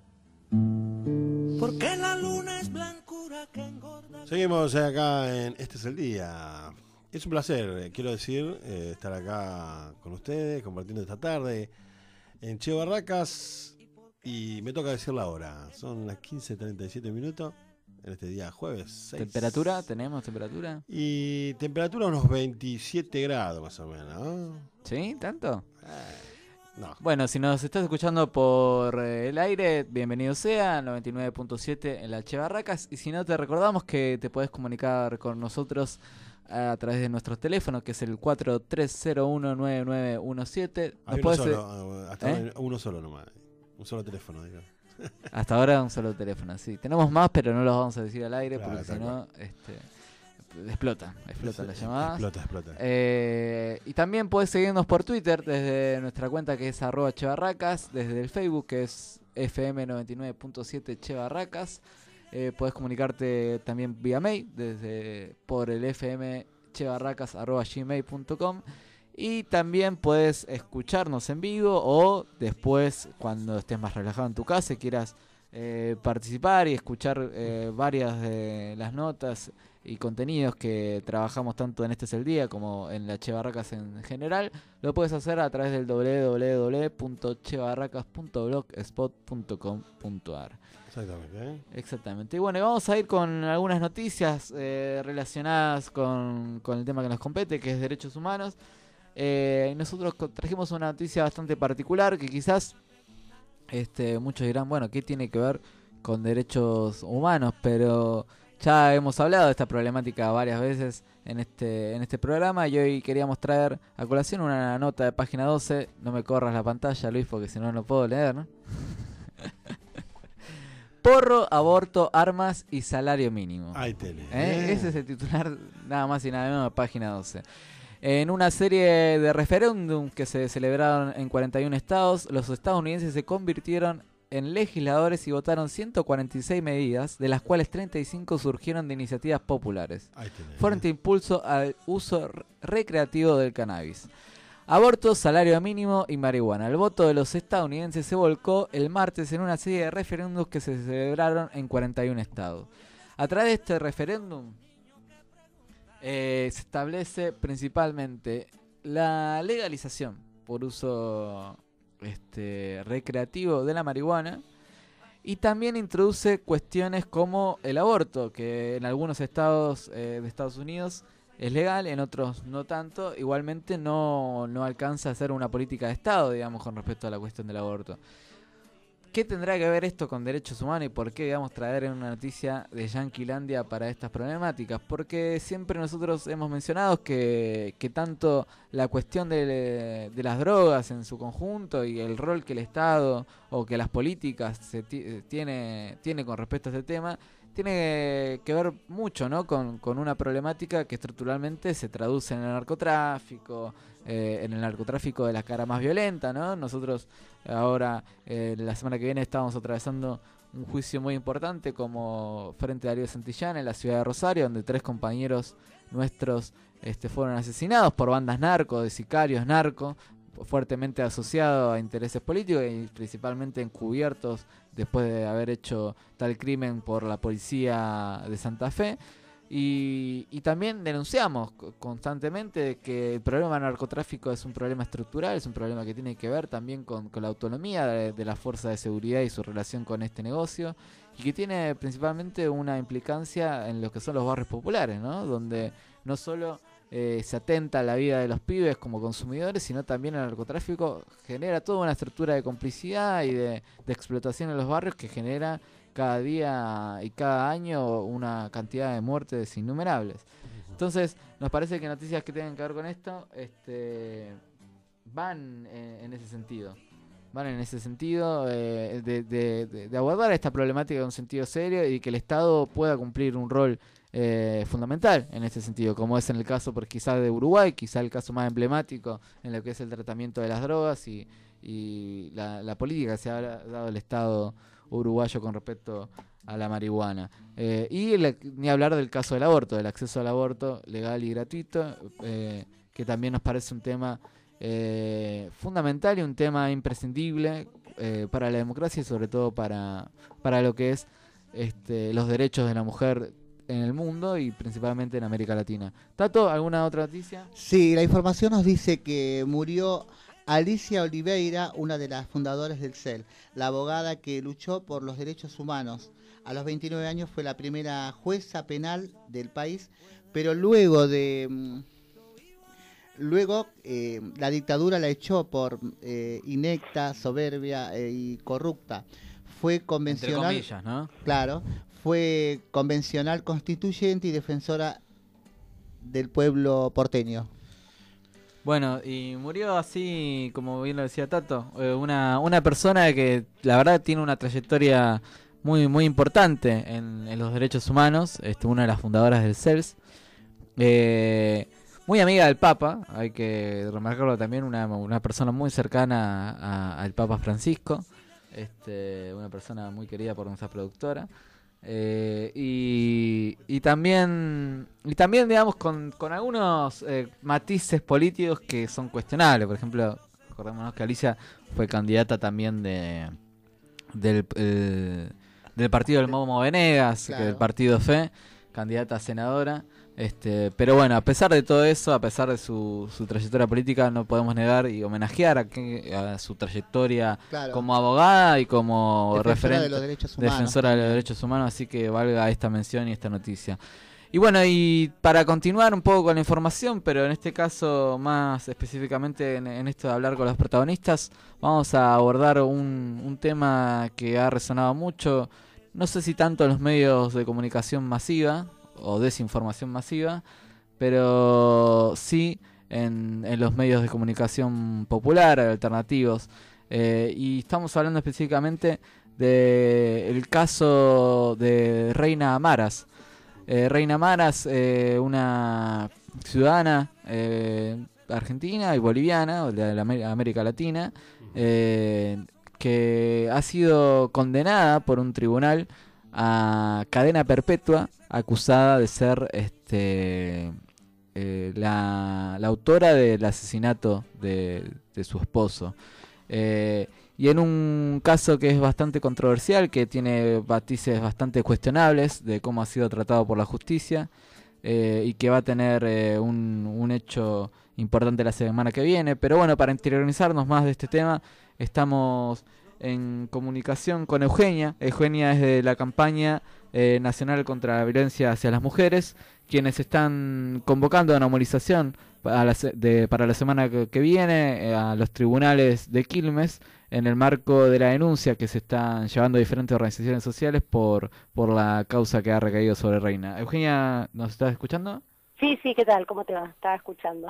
porque la luna es blancura que engorda. Seguimos acá en Este es el Día. Es un placer, quiero decir, eh, estar acá con ustedes, compartiendo esta tarde en Che Barracas. Y me toca decir la hora. Son las quince treinta y siete minutos. en este día jueves seis. ¿Temperatura? ¿Tenemos temperatura? Y temperatura unos veintisiete grados más o menos, ¿no? ¿Sí? ¿Tanto? Eh, no. Bueno, si nos estás escuchando por eh, el aire, bienvenido sea, noventa y nueve punto siete en la Che Barracas. Y si no, te recordamos que te podés comunicar con nosotros a través de nuestros teléfonos, que es el cuatro tres cero uno nueve nueve uno siete. Hay uno solo, hasta ¿Eh? uno solo nomás, un solo teléfono, digo. Hasta ahora un solo teléfono, sí. Tenemos más, pero no los vamos a decir al aire, Claro, porque si tal no, este, explota, explota Sí, las llamadas. Explota, explota. Eh, y también podés seguirnos por Twitter, desde nuestra cuenta que es arroba chebarracas, desde el Facebook que es F M noventa y nueve punto siete chebarracas. Eh, podés comunicarte también vía mail, desde por el fm chebarracas arroba gmail punto com. Y también puedes escucharnos en vivo o después, cuando estés más relajado en tu casa y quieras eh, participar y escuchar eh, varias de las notas y contenidos que trabajamos tanto en Este es el Día como en la Che Barracas en general, lo puedes hacer a través del doble u doble u doble u punto chebarracas punto blogspot punto com punto a r. Exactamente, ¿eh? Exactamente. Y bueno, y vamos a ir con algunas noticias eh, relacionadas con, con el tema que nos compete, que es derechos humanos. Eh, nosotros trajimos una noticia bastante particular que quizás este, muchos dirán, bueno, ¿qué tiene que ver con derechos humanos? Pero ya hemos hablado de esta problemática varias veces en este, en este programa y hoy queríamos traer a colación una nota de página doce. No me corras la pantalla, Luis, porque si no, no puedo leer, ¿no? Porro, aborto, armas y salario mínimo. Ahí tenés. ¿Eh? Eh. Ese es el titular, nada más y nada menos, de página doce. En una serie de referéndum que se celebraron en cuarenta y uno estados, los estadounidenses se convirtieron en legisladores y votaron ciento cuarenta y seis medidas, de las cuales treinta y cinco surgieron de iniciativas populares, Ahí tenés. frente a impulso al uso re- recreativo del cannabis. Aborto, salario mínimo y marihuana. El voto de los estadounidenses se volcó el martes en una serie de referéndums que se celebraron en cuarenta y uno estados. A través de este referéndum eh, se establece principalmente la legalización por uso este, recreativo de la marihuana y también introduce cuestiones como el aborto, que en algunos estados eh, de Estados Unidos es legal, en otros no tanto. Igualmente no, no alcanza a ser una política de Estado, digamos, con respecto a la cuestión del aborto. ¿Qué tendrá que ver esto con derechos humanos y por qué, digamos, traer una noticia de Yanquilandia para estas problemáticas? Porque siempre nosotros hemos mencionado que, que tanto la cuestión de, de las drogas en su conjunto y el rol que el Estado o que las políticas se t- tiene, tiene con respecto a este tema tiene que ver mucho, ¿no? con, con una problemática que estructuralmente se traduce en el narcotráfico, eh, en el narcotráfico de la cara más violenta, ¿no? Nosotros ahora, eh, la semana que viene, estábamos atravesando un juicio muy importante como frente a Darío Santillán en la ciudad de Rosario, donde tres compañeros nuestros este, fueron asesinados por bandas narco, de sicarios narco, fuertemente asociados a intereses políticos y principalmente encubiertos después de haber hecho tal crimen por la policía de Santa Fe. Y, y también denunciamos constantemente que el problema del narcotráfico es un problema estructural, es un problema que tiene que ver también con, con la autonomía de, de las fuerzas de seguridad y su relación con este negocio, y que tiene principalmente una implicancia en lo que son los barrios populares, ¿no? Donde no solo eh, se atenta a la vida de los pibes como consumidores, sino también el narcotráfico genera toda una estructura de complicidad y de, de explotación en los barrios que genera cada día y cada año una cantidad de muertes innumerables. Entonces, nos parece que noticias que tengan que ver con esto este, van en, en ese sentido. Van en ese sentido eh, de, de, de, de abordar esta problemática en un sentido serio y que el Estado pueda cumplir un rol eh, fundamental en este sentido, como es en el caso por quizás de Uruguay, quizás el caso más emblemático en lo que es el tratamiento de las drogas y, y la, la política que se ha dado el Estado uruguayo con respecto a la marihuana. Eh, y el, ni hablar del caso del aborto, del acceso al aborto legal y gratuito, eh, que también nos parece un tema eh, fundamental y un tema imprescindible eh, para la democracia y sobre todo para, para lo que es este, los derechos de la mujer en el mundo y principalmente en América Latina. Tato, ¿alguna otra noticia? Sí, la información nos dice que murió Alicia Oliveira, una de las fundadoras del C E L, la abogada que luchó por los derechos humanos. A los veintinueve años fue la primera jueza penal del país, pero luego de luego eh, la dictadura la echó por eh, inecta, soberbia eh, y corrupta. Fue convencional, entre comillas, ¿no? Claro, fue convencional constituyente y defensora del pueblo porteño. Bueno, y murió así, como bien lo decía Tato, eh, una, una persona que la verdad tiene una trayectoria muy muy importante en, en los derechos humanos, este, una de las fundadoras del C E L S, eh, muy amiga del Papa, hay que remarcarlo también, una, una persona muy cercana a- al Papa Francisco, este, una persona muy querida por nuestra productora. Eh, y, y también y también digamos con, con algunos eh, matices políticos que son cuestionables. Por ejemplo, recordémonos que Alicia fue candidata también de del, el- del partido del Momo Venegas, Claro. que del partido Fe, candidata a senadora. Este, pero bueno, a pesar de todo eso, a pesar de su, su trayectoria política, no podemos negar y homenajear a, que, a su trayectoria Claro. como abogada y como Defensora referente de los derechos humanos defensora de los también. derechos humanos, así que valga esta mención y esta noticia. Y bueno, y para continuar un poco con la información, pero en este caso más específicamente en, en esto de hablar con los protagonistas, vamos a abordar un, un tema que ha resonado mucho, no sé si tanto en los medios de comunicación masiva o desinformación masiva, pero sí en, en los medios de comunicación popular, alternativos. Eh, y estamos hablando específicamente del caso de Reina Amaras. Eh, Reina Amaras, eh, una ciudadana eh, argentina y boliviana, de la Amé- América Latina, eh, que ha sido condenada por un tribunal a cadena perpetua, acusada de ser este eh, la, la autora del asesinato de, de su esposo. Eh, y en un caso que es bastante controversial, que tiene matices bastante cuestionables de cómo ha sido tratado por la justicia, eh, y que va a tener eh, un, un hecho importante la semana que viene. Pero bueno, para interiorizarnos más de este tema, estamos en comunicación con Eugenia. Eugenia es de la campaña eh, nacional contra la violencia hacia las mujeres, quienes están convocando a una movilización para la, se- de, para la semana que, que viene eh, a los tribunales de Quilmes, en el marco de la denuncia que se están llevando diferentes organizaciones sociales por, por la causa que ha recaído sobre Reina. Eugenia, ¿nos estás escuchando? Sí, sí, ¿qué tal? ¿Cómo te va? Estaba escuchando.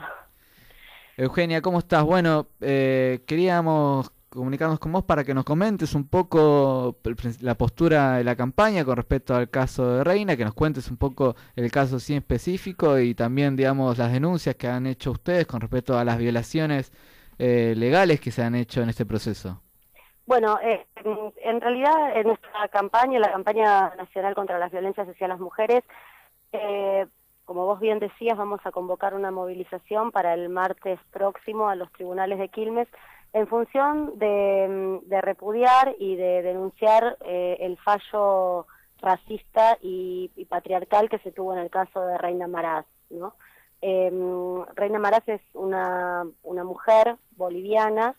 Eugenia, ¿cómo estás? Bueno, eh, queríamos comunicarnos con vos para que nos comentes un poco el prin- la postura de la campaña con respecto al caso de Reina, que nos cuentes un poco el caso sí específico y también, digamos, las denuncias que han hecho ustedes con respecto a las violaciones eh, legales que se han hecho en este proceso. Bueno, eh, en, en realidad en nuestra campaña, la campaña nacional contra las violencias hacia las mujeres, eh, como vos bien decías, vamos a convocar una movilización para el martes próximo a los tribunales de Quilmes en función de, de repudiar y de denunciar eh, el fallo racista y, y patriarcal que se tuvo en el caso de Reina Maraz, ¿no? Eh, Reina Maraz es una, una mujer boliviana,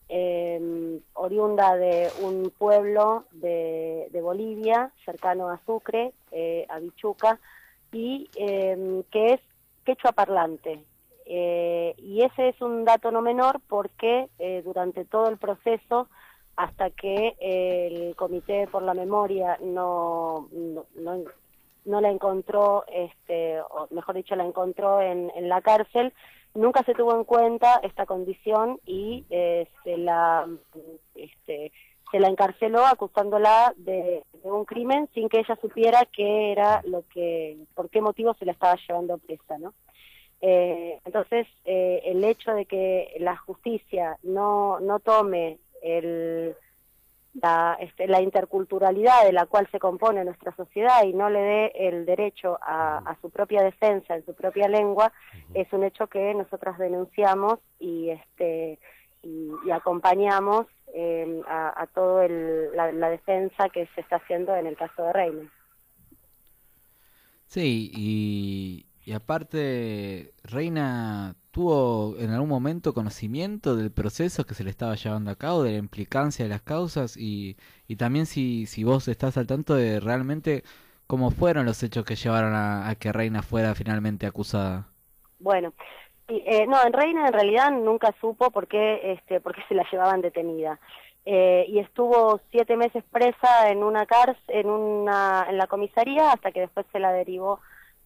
eh, oriunda de un pueblo de, de Bolivia, cercano a Sucre, eh, a Vichuca, y eh, que es quechua parlante. Eh, y ese es un dato no menor porque eh, durante todo el proceso, hasta que eh, el Comité por la Memoria no, no, no, no la encontró, este, o mejor dicho, la encontró en, en la cárcel, nunca se tuvo en cuenta esta condición y eh, se la este, se la encarceló acusándola de, de un crimen sin que ella supiera qué era lo que, por qué motivo se la estaba llevando presa, ¿no? Eh, entonces, eh, el hecho de que la justicia no, no tome el, la, este, la interculturalidad de la cual se compone nuestra sociedad y no le dé el derecho a, a su propia defensa en su propia lengua, es un hecho que nosotras denunciamos y, este, y, y acompañamos eh, a, a todo el, la, la defensa que se está haciendo en el caso de Reina. Sí, y, y aparte, Reina ¿tuvo en algún momento conocimiento del proceso que se le estaba llevando a cabo, de la implicancia de las causas? Y, y también si, si vos estás al tanto de realmente cómo fueron los hechos que llevaron a, a que Reina fuera finalmente acusada. Bueno, y, eh, no, en Reina en realidad nunca supo por qué, este, por qué se la llevaban detenida. Eh, y estuvo siete meses presa en una cárcel, en una, en la comisaría, hasta que después se la derivó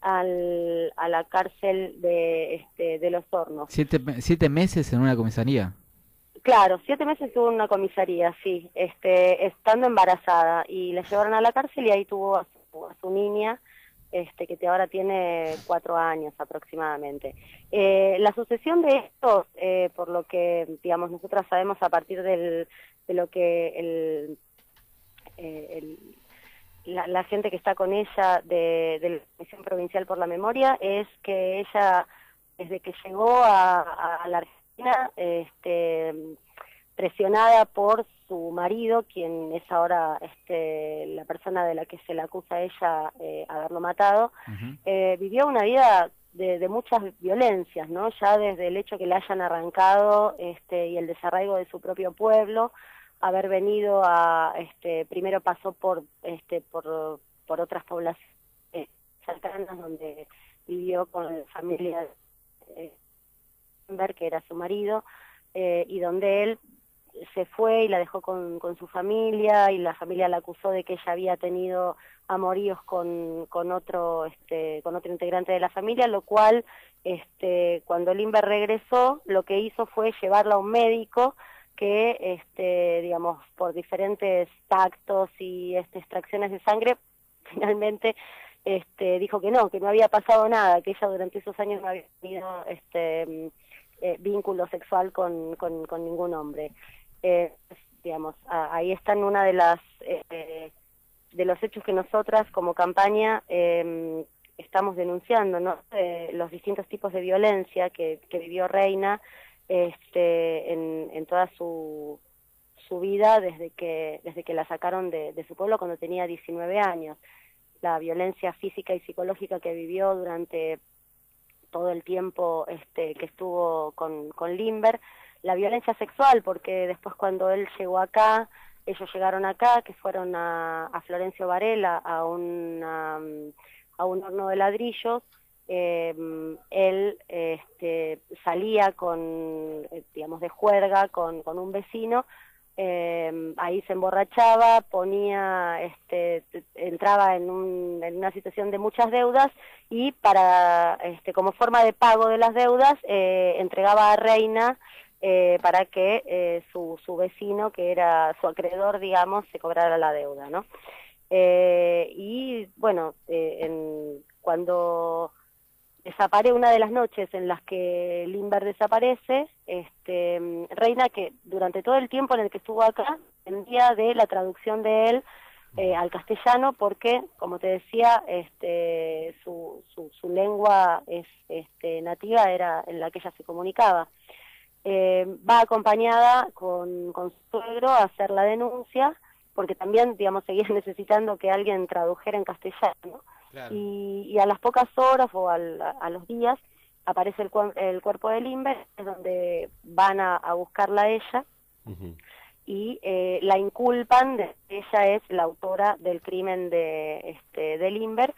al, a la cárcel de, este, de Los Hornos. ¿Siete, siete meses en una comisaría? Claro, siete meses estuvo en una comisaría, sí, este, estando embarazada, y la llevaron a la cárcel y ahí tuvo a su, a su niña, este, que ahora tiene cuatro años aproximadamente. Eh, la sucesión de estos, eh, por lo que, digamos, nosotras sabemos a partir del, de lo que el, eh, el, la, la gente que está con ella de, de la Comisión Provincial por la Memoria, es que ella, desde que llegó a, a, a la Argentina, este, presionada por su marido, quien es ahora este, la persona de la que se le acusa a ella eh, haberlo matado, uh-huh. eh, vivió una vida de, de muchas violencias, ¿no? Ya desde el hecho que le hayan arrancado este, y el desarraigo de su propio pueblo, haber venido a, este, primero pasó por, este, por, por otras poblaciones eh, cercanas donde vivió con la familia de eh, que era su marido, eh, y donde él se fue y la dejó con, con su familia, y la familia la acusó de que ella había tenido amoríos con, con otro este, con otro integrante de la familia, lo cual este, cuando Limber regresó, lo que hizo fue llevarla a un médico que, este, digamos, por diferentes tactos y este, extracciones de sangre, finalmente este, dijo que no, que no había pasado nada, que ella durante esos años no había tenido este, eh, vínculo sexual con, con, con ningún hombre. Eh, digamos, a, ahí están una de las eh, de los hechos que nosotras como campaña eh, estamos denunciando, ¿no? Eh, los distintos tipos de violencia que, que vivió Reina este, en, en toda su, su vida desde que desde que la sacaron de, de su pueblo cuando tenía diecinueve años. La violencia física y psicológica que vivió durante todo el tiempo este, que estuvo con, con Limber, la violencia sexual, porque después cuando él llegó acá, ellos llegaron acá, que fueron a, a Florencio Varela, a, una, a un horno de ladrillos, eh, él este, salía con, digamos, de juerga con, con un vecino, eh, ahí se emborrachaba, ponía, este, entraba en, un, en una situación de muchas deudas, y para, este, como forma de pago de las deudas, eh, entregaba a Reina Eh, para que eh, su, su vecino, que era su acreedor, digamos, se cobrara la deuda, ¿no? Eh, y bueno, eh, en, cuando desaparece, una de las noches en las que Limber desaparece, este, Reina, que durante todo el tiempo en el que estuvo acá, dependía de la traducción de él eh, al castellano, porque, como te decía, este, su, su, su lengua es, este, nativa era en la que ella se comunicaba. Eh, va acompañada con, con su suegro a hacer la denuncia, porque también, digamos, seguía necesitando que alguien tradujera en castellano, claro. y, y a las pocas horas o al, a, a los días aparece el, el cuerpo de Limber, es donde van a, a buscarla a ella, uh-huh. y eh, la inculpan de que ella es la autora del crimen de, este, de Limber,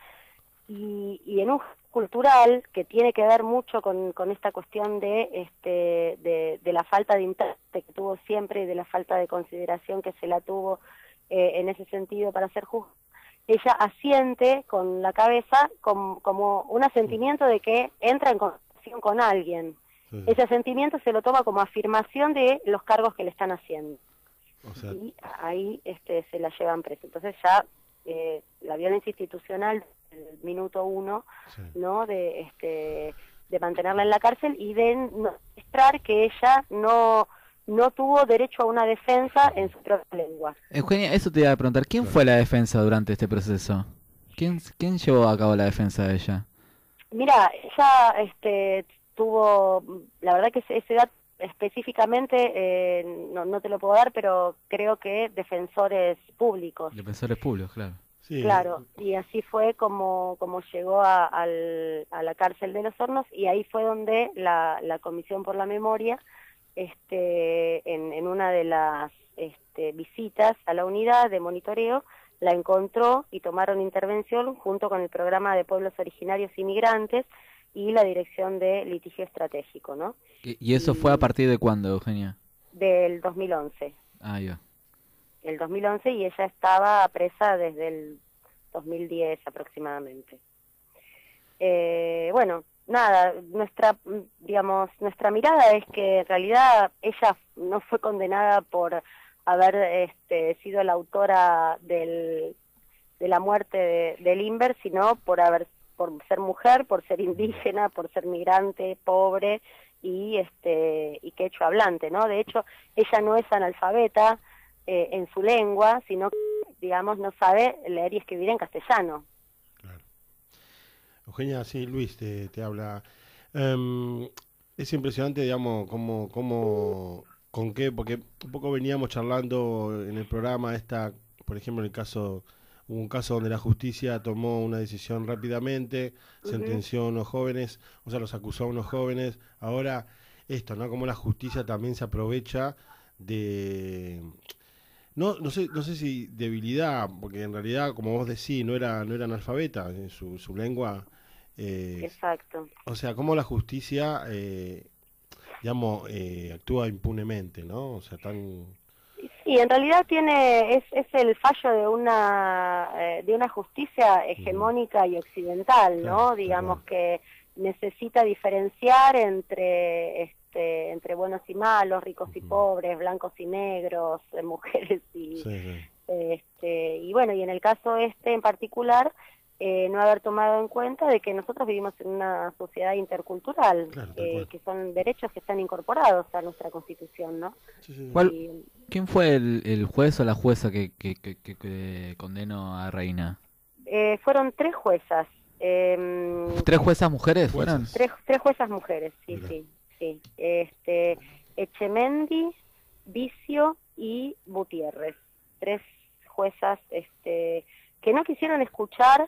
y, y en un cultural que tiene que ver mucho con, con esta cuestión de, este, de, de la falta de intérprete que tuvo siempre y de la falta de consideración que se la tuvo eh, en ese sentido para ser juzgada. Ella asiente con la cabeza como, como un asentimiento de que entra en conversación con alguien. Sí. Ese asentimiento se lo toma como afirmación de los cargos que le están haciendo. O sea... Y ahí este, se la llevan presa. Entonces ya eh, la violencia institucional el minuto uno, sí. ¿no? De este de mantenerla en la cárcel y de mostrar que ella no no tuvo derecho a una defensa en su propia lengua. Eugenia, eso te iba a preguntar, ¿quién fue la defensa durante este proceso? ¿Quién quién llevó a cabo la defensa de ella? Mira, ella este tuvo, la verdad que esa edad específicamente eh, no, no te lo puedo dar, pero creo que defensores públicos. Defensores públicos, claro. Sí. Claro, y así fue como, como llegó a, al, a la cárcel de Los Hornos, y ahí fue donde la, la Comisión por la Memoria, este, en, en una de las este, visitas a la unidad de monitoreo, la encontró y tomaron intervención junto con el Programa de Pueblos Originarios y Migrantes y la Dirección de Litigio Estratégico, ¿no? ¿Y, y eso y... fue a partir de cuándo, Eugenia? Del dos mil once. Ah, ya. El dos mil once, y ella estaba presa desde el dos mil diez aproximadamente. Eh, bueno, nada, nuestra, digamos, nuestra mirada es que en realidad ella no fue condenada por haber este, sido la autora del, de la muerte de, de Limber, sino por haber, por ser mujer, por ser indígena, por ser migrante, pobre y este y quechua hablante, ¿no? De hecho, ella no es analfabeta Eh, en su lengua, sino que, digamos, no sabe leer y escribir en castellano. Claro. Eugenia, sí, Luis te, te habla. Um, es impresionante, digamos, cómo, cómo, con qué, porque un poco veníamos charlando en el programa, esta, por ejemplo, en el caso, hubo un caso donde la justicia tomó una decisión rápidamente, uh-huh. sentenció a unos jóvenes, o sea, los acusó a unos jóvenes. Ahora, esto, ¿no? Cómo la justicia también se aprovecha de... No, no sé, no sé si debilidad, porque en realidad, como vos decís, no era, no era analfabeta en su, su lengua. Eh, Exacto. O sea, cómo la justicia, eh, digamos, eh, actúa impunemente, ¿no? O sea, tan. Sí, en realidad tiene es, es el fallo de una eh, de una justicia hegemónica y occidental, ¿no? Claro, digamos claro. que necesita diferenciar entre este, entre buenos y malos, ricos uh-huh. y pobres, blancos y negros, eh, mujeres y sí, sí. este y bueno, y en el caso este en particular eh, no haber tomado en cuenta de que nosotros vivimos en una sociedad intercultural, claro, eh, que son derechos que están incorporados a nuestra Constitución, ¿no? Sí, sí. ¿Cuál, y, ¿Quién fue el, el juez o la jueza que, que, que, que, que condenó a Reina? Eh, fueron tres juezas. Eh, ¿Tres juezas mujeres fueron? Tres, tres juezas mujeres, sí, Mira. sí, sí. Este, Echemendi, Vicio y Gutiérrez. Tres juezas este, que no quisieron escuchar,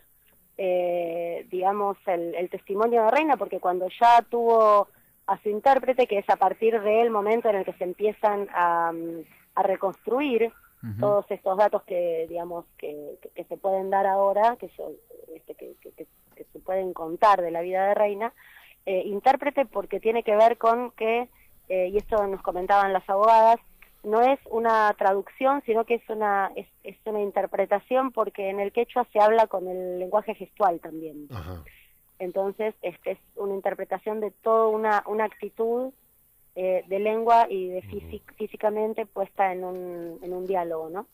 eh, digamos, el, el testimonio de Reina, porque cuando ya tuvo a su intérprete, que es a partir del momento en el que se empiezan a, a reconstruir uh-huh. todos estos datos que, digamos, que, que, que se pueden dar ahora, que son, este, que, que, que que se pueden contar de la vida de Reina, eh, intérprete porque tiene que ver con que, eh, y esto nos comentaban las abogadas, no es una traducción, sino que es una es, es una interpretación, porque en el quechua se habla con el lenguaje gestual también. Ajá. Entonces, este es una interpretación de toda una, una actitud eh, de lengua y de físic, uh-huh. físicamente puesta en un, en un diálogo, ¿no?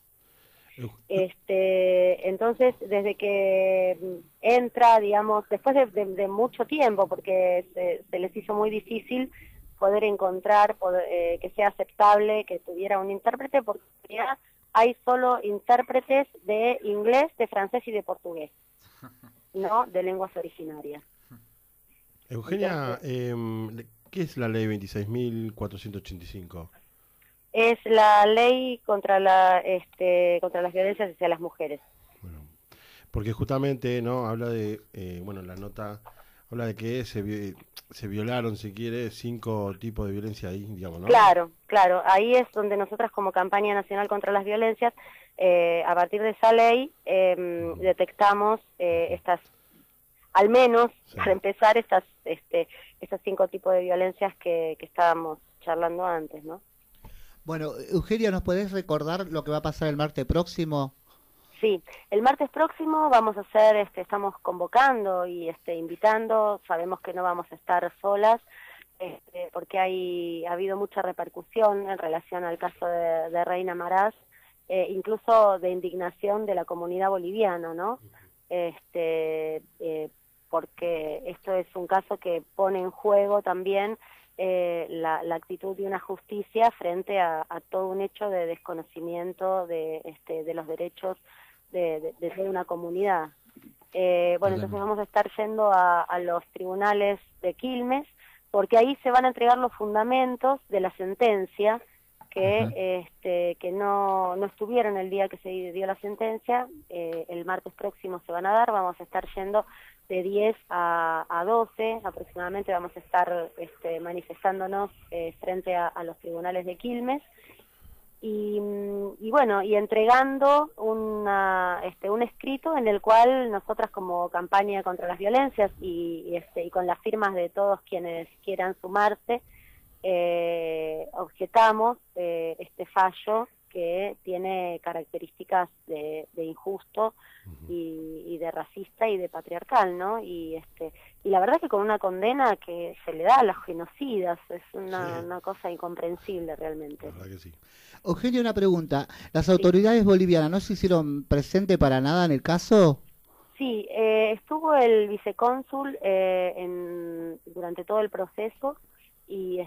Este, entonces, desde que entra, digamos, después de, de, de mucho tiempo, porque se, se les hizo muy difícil poder encontrar poder, eh, que sea aceptable que tuviera un intérprete, porque ya hay solo intérpretes de inglés, de francés y de portugués, no de lenguas originarias. Eugenia, entonces, eh, ¿qué es la ley veintiséis mil cuatrocientos ochenta y cinco? Es la ley contra la este contra las violencias hacia las mujeres. Bueno, porque justamente no habla de eh, bueno, la nota habla de que se se violaron, si quiere, cinco tipos de violencia ahí, digamos, ¿no? Claro, claro, ahí es donde nosotras como Campaña Nacional contra las Violencias, eh, a partir de esa ley eh, uh-huh. detectamos eh, estas, al menos sí. para empezar, estas este estos cinco tipos de violencias que, que estábamos charlando antes, ¿no? Bueno, Eugenia, ¿nos podés recordar lo que va a pasar el martes próximo? Sí, el martes próximo vamos a hacer, este, estamos convocando y este, invitando, sabemos que no vamos a estar solas, este, porque hay ha habido mucha repercusión en relación al caso de, de Reina Marás, eh, incluso de indignación de la comunidad boliviana, ¿no? Este, eh, porque esto es un caso que pone en juego también Eh, la, la actitud de una justicia frente a, a todo un hecho de desconocimiento de, este, de los derechos de, de, de toda una comunidad. Eh, bueno, entonces vamos a estar yendo a, a los tribunales de Quilmes, porque ahí se van a entregar los fundamentos de la sentencia que Ajá. este, que no, no estuvieron el día que se dio la sentencia, eh, el martes próximo se van a dar, vamos a estar yendo de diez a, a doce aproximadamente, vamos a estar este, manifestándonos eh, frente a, a los tribunales de Quilmes, y, y bueno, y entregando una, este, un escrito en el cual nosotras como campaña contra las violencias y, y, este, y con las firmas de todos quienes quieran sumarse, eh, objetamos eh, este fallo que tiene características de, de injusto y, y de racista y de patriarcal, ¿no? Y este y la verdad que con una condena que se le da a los genocidas es una, Sí. una cosa incomprensible realmente. La verdad que sí. Eugenio, una pregunta. ¿Las autoridades bolivianas no se hicieron presente para nada en el caso? Sí, eh, estuvo el vicecónsul eh, en, durante todo el proceso y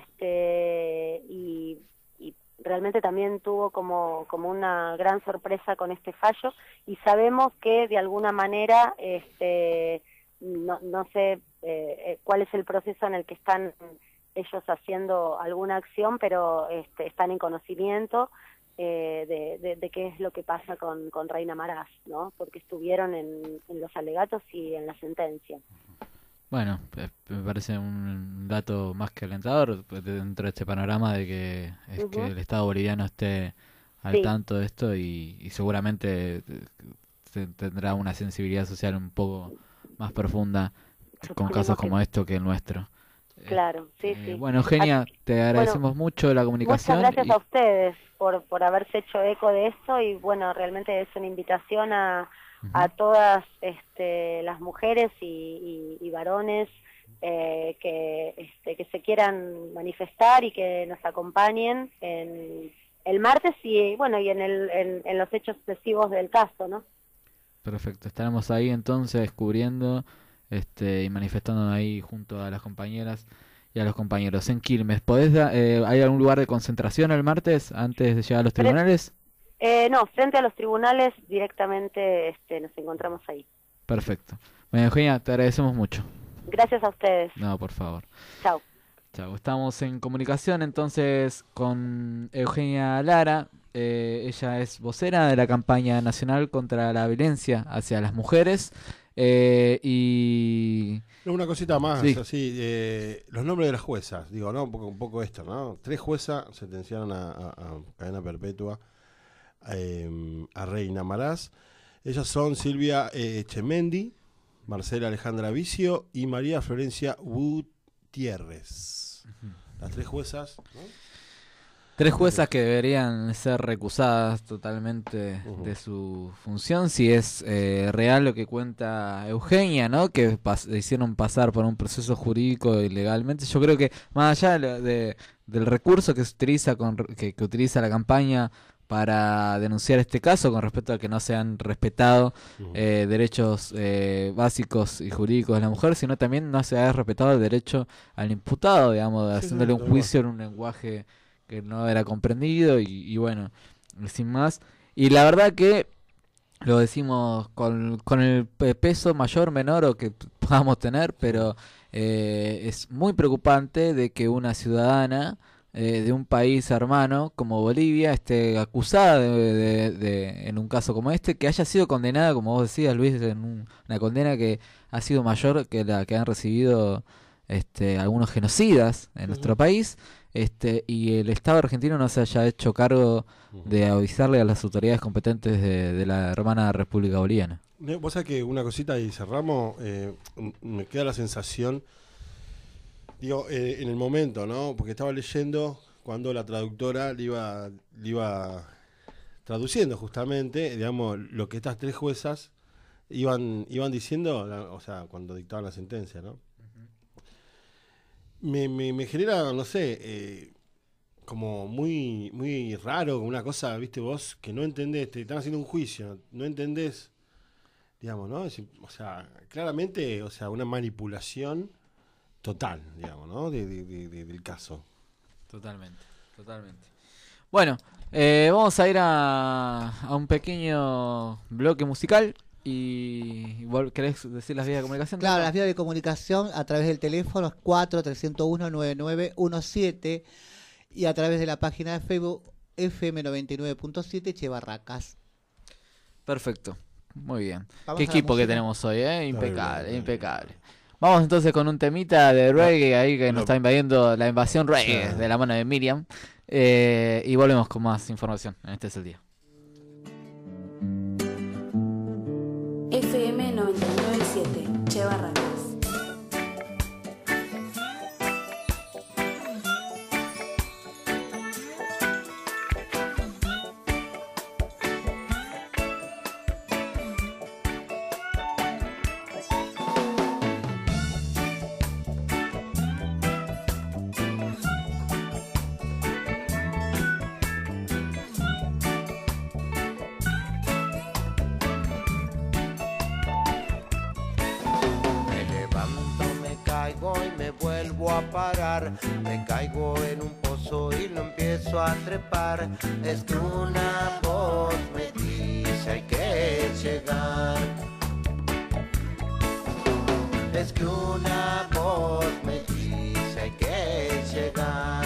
este y, y realmente también tuvo como, como una gran sorpresa con este fallo, y sabemos que de alguna manera este no, no sé eh, cuál es el proceso en el que están ellos haciendo alguna acción, pero este, están en conocimiento eh, de, de, de qué es lo que pasa con, con Reina Marás, ¿no? Porque estuvieron en, en los alegatos y en la sentencia. Bueno, eh, me parece un dato más que alentador pues, dentro de este panorama de que es Ujú. que el Estado boliviano esté al Sí. tanto de esto y, y seguramente eh, se tendrá una sensibilidad social un poco más profunda con Suponemos casos que como sí. esto que el nuestro. Claro, sí, Eh, sí. Bueno, Eugenia, te agradecemos mucho la comunicación. Muchas gracias y- a ustedes por, por haberse hecho eco de esto, y bueno, realmente es una invitación a, a todas este, las mujeres y, y- y varones eh, que, este, que se quieran manifestar y que nos acompañen en el martes y bueno y en, el, en, en los hechos sucesivos del caso, ¿no? Perfecto, estaremos ahí entonces cubriendo este, y manifestándonos ahí junto a las compañeras y a los compañeros en Quilmes. ¿Podés da- eh, ¿Hay algún lugar de concentración el martes antes de llegar a los tribunales? Eh, no, frente a los tribunales directamente este, nos encontramos ahí. Perfecto. Bueno, Eugenia, te agradecemos mucho. Gracias a ustedes. No, por favor. Chao. Chao. Estamos en comunicación entonces con Eugenia Lara. Eh, ella es vocera de la campaña nacional contra la violencia hacia las mujeres. Eh, y No, una cosita más, Sí. así, eh, los nombres de las juezas, digo, ¿no? Un poco, un poco esto, ¿no? Tres juezas sentenciaron a, a- a cadena perpetua eh, a Reina Marás. Ellas son Silvia eh, Echemendi, Marcela Alejandra Vicio y María Florencia Gutiérrez. Las tres juezas, ¿no? tres juezas que deberían ser recusadas totalmente Ujú. de su función si es eh, real lo que cuenta Eugenia, ¿no? Que pas- hicieron pasar por un proceso jurídico ilegalmente. Yo creo que más allá de, lo- de- del recurso que se utiliza con, re- que, que utiliza la campaña para denunciar este caso con respecto a que no se han respetado eh, derechos eh, básicos y jurídicos de la mujer, sino también no se ha respetado el derecho al imputado, digamos, de Sí, haciéndole sí, un tal juicio en un lenguaje que no era comprendido y, y bueno, sin más. Y la verdad que lo decimos con, con el pe- peso mayor, menor o que p- podamos tener, pero eh, es muy preocupante de que una ciudadana eh, de un país hermano como Bolivia esté acusada de, de- de- en un caso como este, que haya sido condenada, como vos decías, Luis, en un- una condena que ha sido mayor que la que han recibido este, algunos genocidas en nuestro país, este, y el Estado argentino no se haya hecho cargo de avisarle a las autoridades competentes de, de la hermana República Boliviana. Ne- Vos sabés que una cosita y cerramos, eh, m- me queda la sensación, digo, eh, en el momento, ¿no? Porque estaba leyendo cuando la traductora le iba, le iba traduciendo justamente, digamos, lo que estas tres juezas iban, iban diciendo, la- o sea, cuando dictaban la sentencia, ¿no? Me, me, me genera, no sé, eh, como muy, muy raro, una cosa, viste vos, que no entendés, te están haciendo un juicio, no entendés, digamos, ¿no? Es- o sea, claramente, o sea, una manipulación total, digamos, ¿no? De, de- de- de- del caso. Totalmente, totalmente. Bueno, eh, vamos a ir a, a un pequeño bloque musical y vol- ¿querés decir las vías de comunicación? Claro, Tata? las vías de comunicación a través del teléfono es cuatro tres cero uno nueve nueve uno siete y a través de la página de Facebook F M noventa y nueve punto siete Che Barracas. Perfecto, muy bien. Vamos Qué a la equipo que música. tenemos hoy, ¿eh? Impecable, bien. impecable. Vamos entonces con un temita de reggae ahí que nos no. está invadiendo la invasión reggae Sí. de la mano de Miriam. Eh, y volvemos con más información en Este es el Día. F M noventa y nueve punto siete Che Barracas. A parar, me caigo en un pozo y lo empiezo a trepar. Es que una voz me dice hay que llegar. Es que una voz me dice hay que llegar.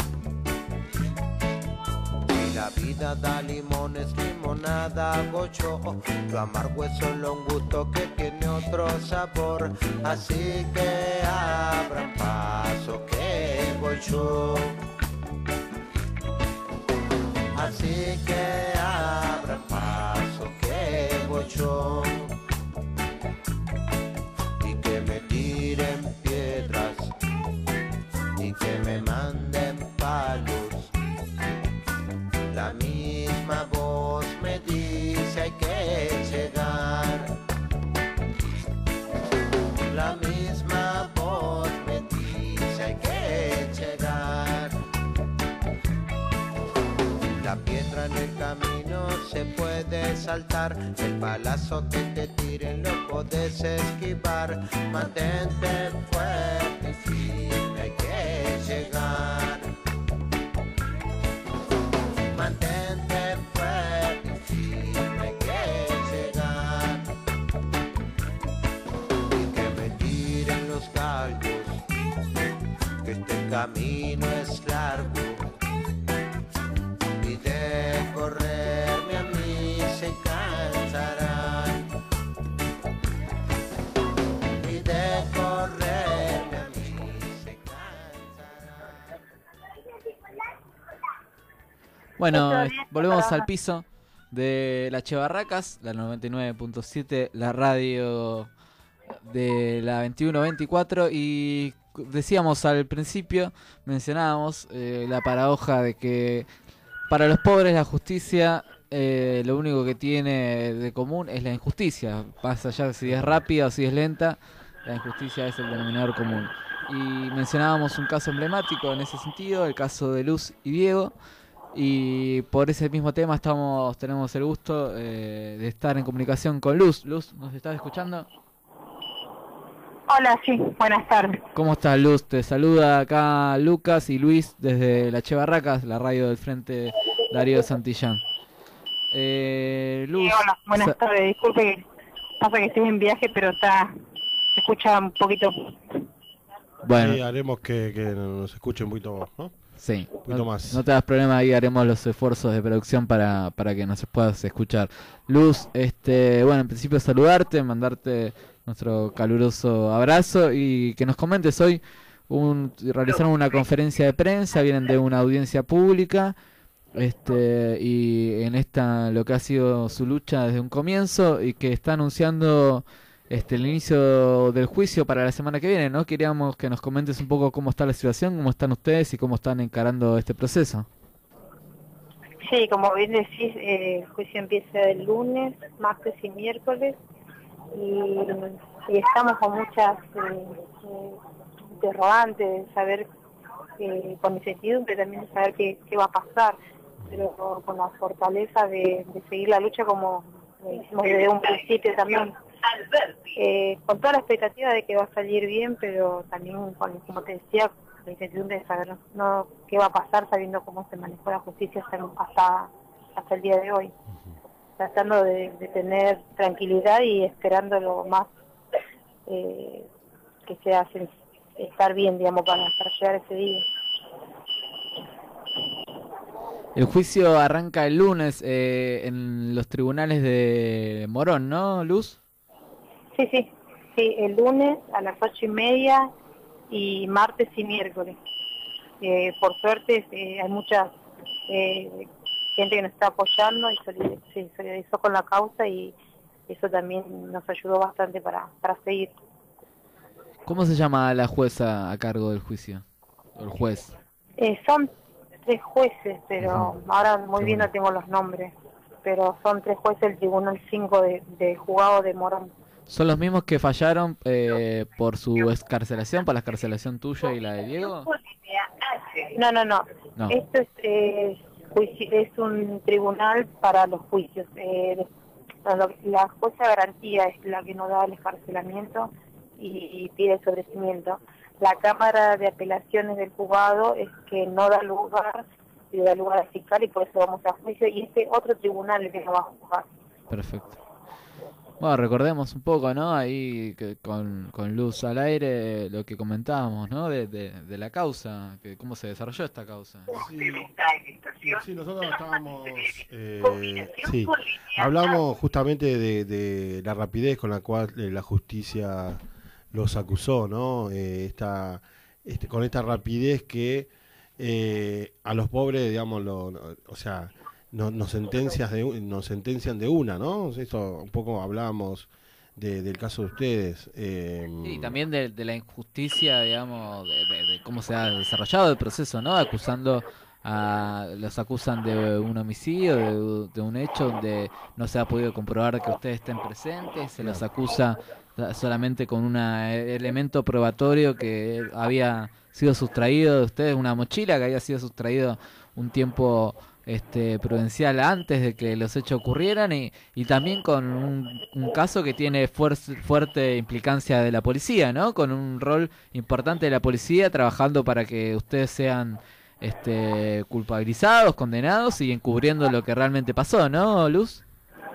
Y la vida da limones, limonada hago yo. Lo amargo es solo un gusto que tiene otro sabor. Así que abran paso que voy yo. Así que abran paso que voy yo. Y que me tiren piedras y que me manden palos. La misma voz me dice hay que llegar. La misma voz me dice hay que llegar. La piedra en el camino se puede saltar. El palazo que te tiren lo puedes esquivar. Mantente fuerte y firme, hay que llegar. Mantente fuerte y firme, hay que llegar. Y que me tiren los gallos, que este camino es largo. Y de correrme a mí se cansarán. Y de correrme a mí se cansarán. Bueno, eh, volvemos al piso de la Che Barracas, la noventa y nueve punto siete, la radio de la veintiuno veinticuatro, y decíamos al principio, mencionábamos eh, la paradoja de que para los pobres la justicia eh, lo único que tiene de común es la injusticia, más allá de si es rápida o si es lenta, la injusticia es el denominador común. Y mencionábamos un caso emblemático en ese sentido, el caso de Luz y Diego. Y por ese mismo tema estamos tenemos el gusto eh, de estar en comunicación con Luz. Luz, ¿nos estás escuchando? Hola, sí, buenas tardes. ¿Cómo estás, Luz? Te saluda acá Lucas y Luis desde la Che Barracas, la radio del Frente Darío de Santillán. Eh, Luz, Sí, hola, buenas sa- tardes. Disculpe, que pasa que estoy en viaje, pero está se escucha un poquito. Bueno. Sí, haremos que, que nos escuche un poquito más, ¿no? Sí, Un poquito no, más. no te das problema, ahí haremos los esfuerzos de producción para, para que nos puedas escuchar. Luz, este, bueno, en principio saludarte, mandarte nuestro caluroso abrazo y que nos comentes hoy, un, realizaron una conferencia de prensa, vienen de una audiencia pública, este, y en esta lo que ha sido su lucha desde un comienzo y que está anunciando este el inicio del juicio para la semana que viene, ¿no? Queríamos que nos comentes un poco cómo está la situación, cómo están ustedes y cómo están encarando este proceso. Sí, como bien decís, eh, el juicio empieza el lunes, martes y miércoles, y, y estamos con muchas eh, eh, interrogantes de saber, eh, con incertidumbre también de saber qué, qué va a pasar, pero con la fortaleza de, de seguir la lucha como lo hicimos desde un principio también. Eh, con toda la expectativa de que va a salir bien, pero también, con, como te decía, la incertidumbre de saber no qué va a pasar sabiendo cómo se manejó la justicia hasta, hasta, hasta el día de hoy. Tratando de, de tener tranquilidad y esperando lo más eh, que sea estar bien, digamos, para, para llegar a ese día. El juicio arranca el lunes eh, en los tribunales de Morón, ¿no, Luz? Sí, sí, sí, el lunes a las ocho y media y martes y miércoles. Eh, por suerte eh, hay mucha eh, gente que nos está apoyando y se solidarizó con la causa y eso también nos ayudó bastante para, para seguir. ¿Cómo se llama la jueza a cargo del juicio? ¿O el juez? Eh, son tres jueces, pero uh-huh. ahora muy sí, bien bueno. no tengo los nombres, pero son tres jueces del Tribunal cinco de, de Juzgado de Morón. ¿Son los mismos que fallaron eh, por su excarcelación, por la excarcelación tuya y la de Diego? No, no, no. no. Esto es, eh, juicio, es un tribunal para los juicios. Eh, la jueza de garantía es la que nos da el excarcelamiento y, y pide el sobrecimiento. La Cámara de Apelaciones del Juzgado es que no da lugar, y da lugar al fiscal y por eso vamos a juicio, y este otro tribunal es que nos va a juzgar. Perfecto. Bueno, recordemos un poco, ¿no? Ahí que con, con luz al aire lo que comentábamos, ¿no? De, de, de la causa, que cómo se desarrolló esta causa. Sí, sí nosotros estábamos... Eh, sí, hablamos justamente de, de la rapidez con la cual la justicia los acusó, ¿no? Eh, esta, este, con esta rapidez que eh, a los pobres, digamos, lo, o sea... Nos, nos, sentencias de, nos sentencian de una, ¿no? Eso un poco hablábamos de, del caso de ustedes. Eh, sí, también de, de la injusticia, digamos, de, de, de cómo se ha desarrollado el proceso, ¿no? Acusando a... Los acusan de un homicidio, de, de un hecho donde no se ha podido comprobar que ustedes estén presentes, se los acusa solamente con un elemento probatorio que había sido sustraído de ustedes, una mochila que había sido sustraído un tiempo... este prudencial antes de que los hechos ocurrieran y, y también con un, un caso que tiene fuerte, fuerte implicancia de la policía, ¿no? Con un rol importante de la policía trabajando para que ustedes sean este culpabilizados, condenados y encubriendo lo que realmente pasó, ¿no, Luz?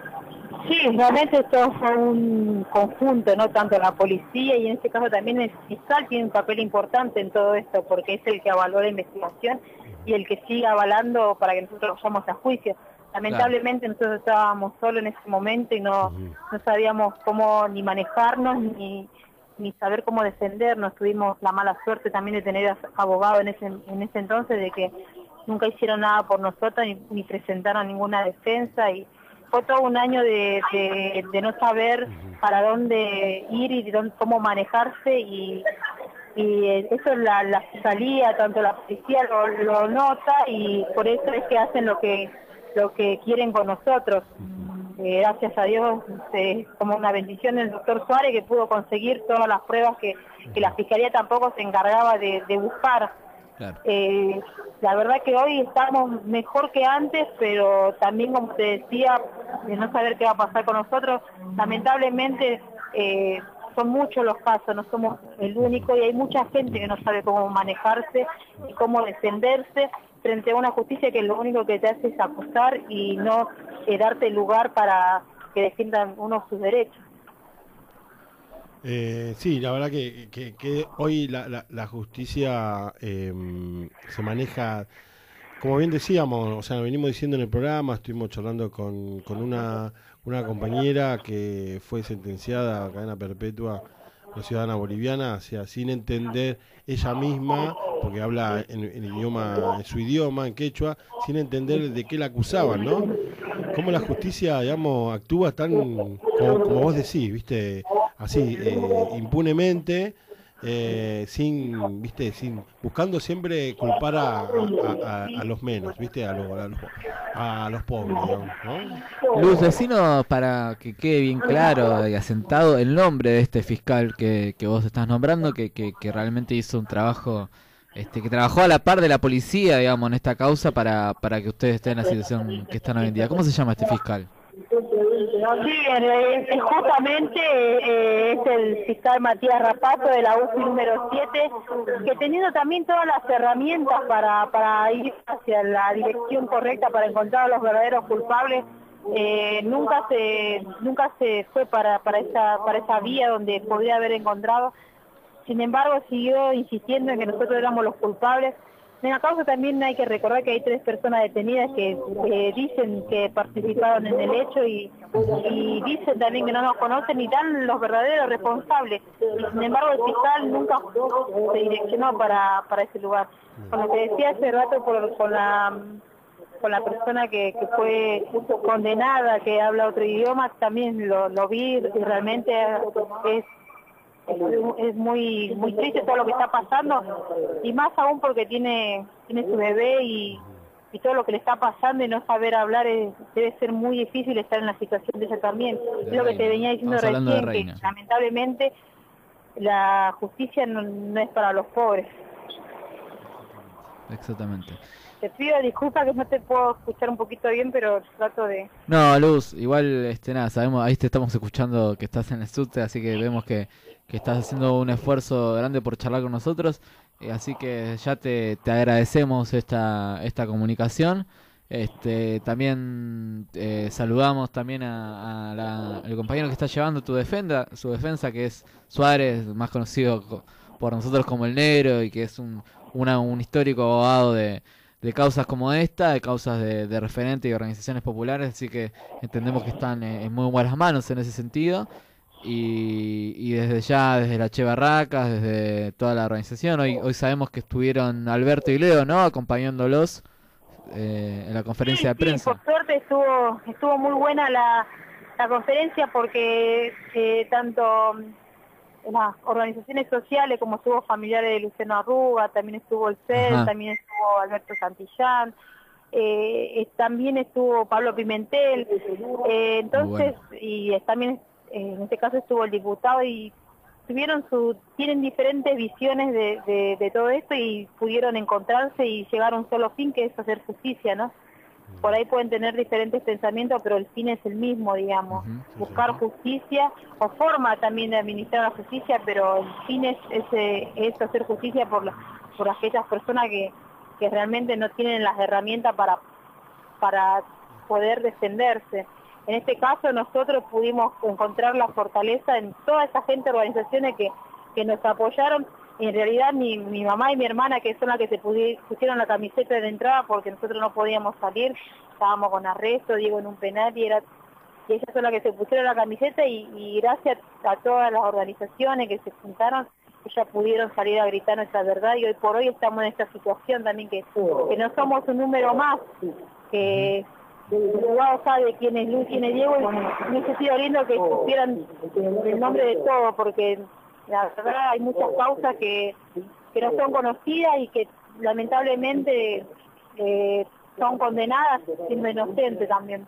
Sí, realmente esto fue un conjunto, no tanto la policía y en este caso también el fiscal tiene un papel importante en todo esto porque es el que avaló la investigación y el que sigue avalando para que nosotros vayamos a juicio. Lamentablemente claro. nosotros estábamos solos en ese momento y no, uh-huh. no sabíamos cómo ni manejarnos ni, ni saber cómo defendernos. Tuvimos la mala suerte también de tener abogados en ese, en ese entonces de que nunca hicieron nada por nosotros ni, ni presentaron ninguna defensa y fue todo un año de, de, de no saber uh-huh. para dónde ir y dónde, cómo manejarse y... y eso la, la fiscalía, tanto la policía lo, lo nota y por eso es que hacen lo que lo que quieren con nosotros. Eh, gracias a Dios, eh, como una bendición del doctor Suárez que pudo conseguir todas las pruebas que, que la fiscalía tampoco se encargaba de, de buscar. Claro. Eh, la verdad que hoy estamos mejor que antes, pero también como te decía, de no saber qué va a pasar con nosotros, lamentablemente... Eh, son muchos los casos, no somos el único y hay mucha gente que no sabe cómo manejarse y cómo defenderse frente a una justicia que lo único que te hace es acusar y no eh, darte lugar para que defiendan uno sus derechos. Eh, sí, la verdad que, que, que hoy la, la, la justicia eh, se maneja, como bien decíamos, o sea, venimos diciendo en el programa, estuvimos charlando con, con una... una compañera que fue sentenciada a cadena perpetua, una ciudadana boliviana, o sea, sin entender ella misma, porque habla en, en idioma, en su idioma, en quechua, sin entender de qué la acusaban, ¿no? Cómo la justicia, digamos, actúa tan, como, como vos decís, viste, así, eh, impunemente, eh, sin, viste, sin, buscando siempre culpar a, a, a, a los menos, viste, a, lo, a, los, a los pobres, digamos, ¿no? Luz, decinos para que quede bien claro y asentado el nombre de este fiscal que, que vos estás nombrando, que, que, que realmente hizo un trabajo, este, que trabajó a la par de la policía, digamos, en esta causa para, para que ustedes estén en la situación que están hoy en día. ¿Cómo se llama este fiscal? Sí, eh, justamente eh, es el fiscal Matías Rapazo de la U F I número siete, que teniendo también todas las herramientas para, para ir hacia la dirección correcta para encontrar a los verdaderos culpables, eh, nunca se nunca se fue para, para, esa, para esa vía donde podría haber encontrado. Sin embargo, siguió insistiendo en que nosotros éramos los culpables En la causa también hay que recordar que hay tres personas detenidas que eh, dicen que participaron en el hecho y, y dicen también que no nos conocen y dan los verdaderos responsables. Sin embargo, el fiscal nunca se direccionó para, para ese lugar. Con lo que decía hace rato por, con la con la persona que, que fue condenada, que habla otro idioma, también lo, lo vi y realmente es es muy muy triste todo lo que está pasando y más aún porque tiene tiene su bebé y, y todo lo que le está pasando y no saber hablar es, debe ser muy difícil estar en la situación de ella también. Es lo que te venía diciendo recién, que lamentablemente la justicia no, no es para los pobres. Exactamente. Te pido disculpas que no te puedo escuchar un poquito bien, pero trato de... No, Luz, igual, este, nada, sabemos, ahí te estamos escuchando que estás en el subte, así que vemos que, que estás haciendo un esfuerzo grande por charlar con nosotros, eh, así que ya te, te agradecemos esta, esta comunicación. Este, también eh, saludamos también a, a la, al compañero que está llevando tu defensa, su defensa, que es Suárez, más conocido co- por nosotros como el Negro, y que es un, una, un histórico abogado de... de causas como esta, de causas de, de referentes y organizaciones populares, así que entendemos que están en, en muy buenas manos en ese sentido, y, y desde ya, desde la Che Barracas, desde toda la organización, hoy hoy sabemos que estuvieron Alberto y Leo, ¿no?, acompañándolos eh, en la conferencia sí, de prensa. Sí, por suerte estuvo estuvo muy buena la, la conferencia porque eh, tanto las organizaciones sociales, como estuvo familiares de Luciano Arruga, también estuvo el C E L, Ajá. también estuvo Alberto Santillán, eh, eh, también estuvo Pablo Pimentel, eh, entonces, Bueno. y eh, también eh, en este caso estuvo el diputado y tuvieron su, tienen diferentes visiones de, de, de todo esto y pudieron encontrarse y llegar a un solo fin, que es hacer justicia, ¿no? Por ahí pueden tener diferentes pensamientos, pero el fin es el mismo, digamos, Ujú, buscar justicia, o forma también de administrar la justicia, pero el fin es, es, eh, es hacer justicia por, la- por aquellas personas que, que realmente no tienen las herramientas para, para poder defenderse. En este caso nosotros pudimos encontrar la fortaleza en toda esa gente, organizaciones que, que nos apoyaron. En realidad mi, mi mamá y mi hermana, que son las que se pudi- pusieron la camiseta de entrada porque nosotros no podíamos salir, estábamos con arresto, Diego en un penal y era y ellas son las que se pusieron la camiseta y, y gracias a todas las organizaciones que se juntaron, ellas pudieron salir a gritar nuestra verdad y hoy por hoy estamos en esta situación también que, que no somos un número más, que el juzgado sabe quién es Luz, quién es Diego y me hubiese sido lindo que supieran el nombre de todo porque la verdad hay muchas causas que, que no son conocidas y que lamentablemente eh, son condenadas siendo inocentes también.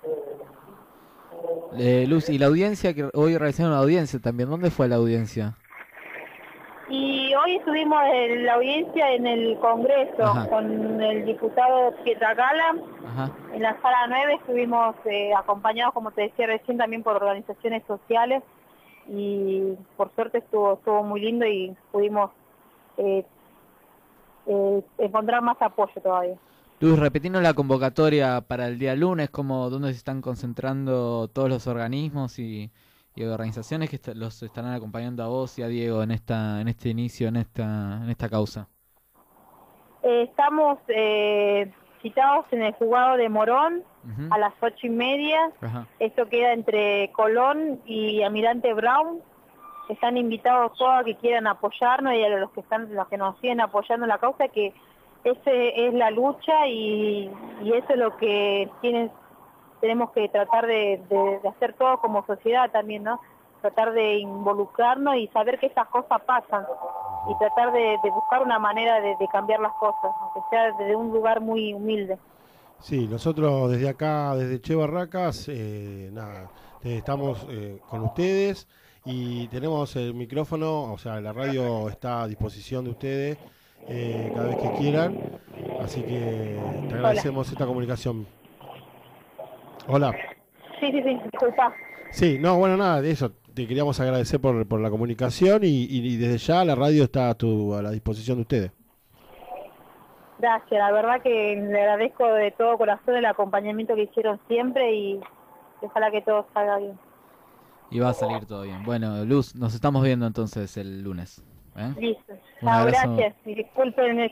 Eh, Luz, y la audiencia, que hoy realizaron una audiencia también, ¿dónde fue la audiencia? Y hoy estuvimos en la audiencia en el Congreso Ajá. con el diputado Pietragala. Ajá. En la sala nueve estuvimos eh, acompañados, como te decía recién, también por organizaciones sociales y por suerte estuvo estuvo muy lindo y pudimos eh, eh, encontrar más apoyo todavía. Luz, repetiendo la convocatoria para el día lunes, como dónde se están concentrando todos los organismos y, y organizaciones que est- los estarán acompañando a vos y a Diego en esta en este inicio, en esta en esta causa. Eh, estamos eh, citados en el juzgado de Morón Ujú. a las ocho y media. Ajá. Esto queda entre Colón y Almirante Brown. Están invitados todos a que quieran apoyarnos y a los que están, los que nos siguen apoyando en la causa, que ese es la lucha y, y eso es lo que tienen, tenemos que tratar de, de, de hacer todos como sociedad también, ¿no? Tratar de involucrarnos y saber que estas cosas pasan y tratar de, de buscar una manera de, de cambiar las cosas, aunque sea desde un lugar muy humilde. Sí, nosotros desde acá, desde Che Barracas, eh, nada, eh, estamos eh, con ustedes y tenemos el micrófono, o sea, la radio está a disposición de ustedes eh, cada vez que quieran, así que te agradecemos esta comunicación. Hola. Sí, sí, sí, disculpa. Sí, no, bueno, nada, de eso, te queríamos agradecer por, por la comunicación y, y desde ya la radio está a, tu, a la disposición de ustedes. Gracias, la verdad que le agradezco de todo corazón el acompañamiento que hicieron siempre y ojalá que todo salga bien. Y va a salir todo bien. Bueno, Luz, nos estamos viendo entonces el lunes. ¿eh? Listo. Un Chao, abrazo. gracias. Y disculpen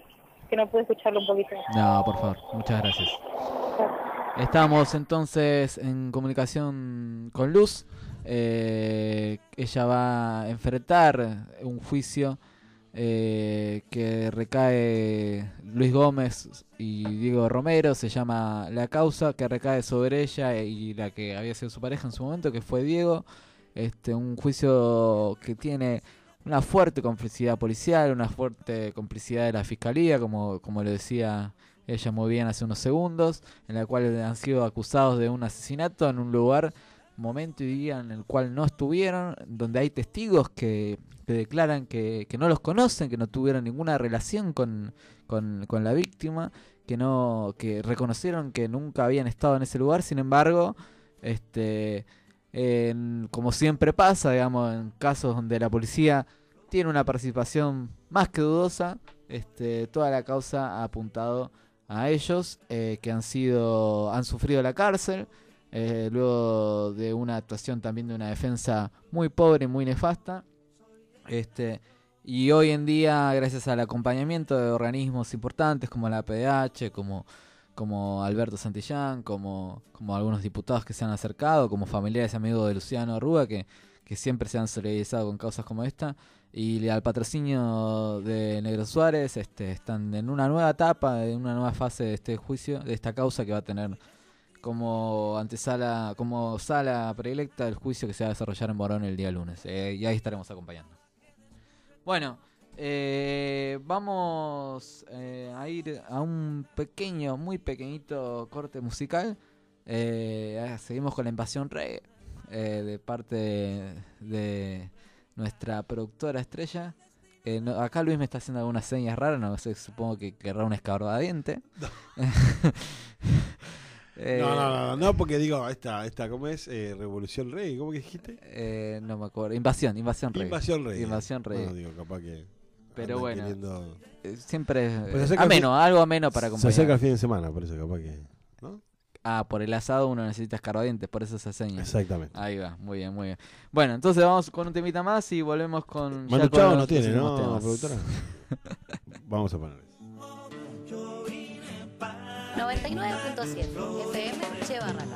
que no pude escucharlo un poquito. No, por favor, muchas gracias. Estamos entonces en comunicación con Luz. Eh, ella va a enfrentar un juicio eh, que recae Luis Gómez y Diego Romero. Se llama La Causa, que recae sobre ella y la que había sido su pareja en su momento, que fue Diego. Este, un juicio que tiene una fuerte complicidad policial, una fuerte complicidad de la fiscalía, como, como lo decía ella muy bien hace unos segundos, en la cual han sido acusados de un asesinato en un lugar, momento y día en el cual no estuvieron, donde hay testigos que, que declaran que, que no los conocen, que no tuvieron ninguna relación con, con, con la víctima, que no que reconocieron que nunca habían estado en ese lugar. Sin embargo, este en, como siempre pasa, digamos, en casos donde la policía tiene una participación más que dudosa, este, toda la causa ha apuntado a ellos, eh, que han sido han sufrido la cárcel, eh, luego de una actuación también de una defensa muy pobre y muy nefasta, este y hoy en día, gracias al acompañamiento de organismos importantes como la P D H, como como Alberto Santillán, como, como algunos diputados que se han acercado, como familiares y amigos de Luciano Arruga, que, que siempre se han solidarizado con causas como esta, y al patrocinio de Negro Suárez, este, están en una nueva etapa, en una nueva fase de este juicio, de esta causa que va a tener como antesala, como sala predilecta del juicio que se va a desarrollar en Morón el día lunes, eh, y ahí estaremos acompañando. Bueno, eh, vamos eh, a ir a un pequeño, muy pequeñito corte musical. Eh, seguimos con la invasión reggae, eh, de parte de, de nuestra productora estrella. Eh, no, acá Luis me está haciendo algunas señas raras, no sé, supongo que querrá un escarbadiente. No. eh, no, no, no, no, porque digo, esta, esta ¿cómo es? Eh, Revolución Rey, ¿cómo que dijiste? Eh, no me acuerdo, invasión, invasión reggae. Invasión Rey. Invasión reggae. No, digo, capaz que... Pero bueno, queriendo... eh, siempre pues ameno, fin... algo ameno para acompañar. Se acerca el fin de semana, por eso capaz que... ¿no? Ah, por el asado uno necesita escarbadientes, por eso se seña. Exactamente. Ahí va, muy bien, muy bien. Bueno, entonces vamos con un temita más y volvemos con... Manu Chao no tiene, ¿no, productora? Vamos a poner noventa y nueve punto siete F M Che Barracas.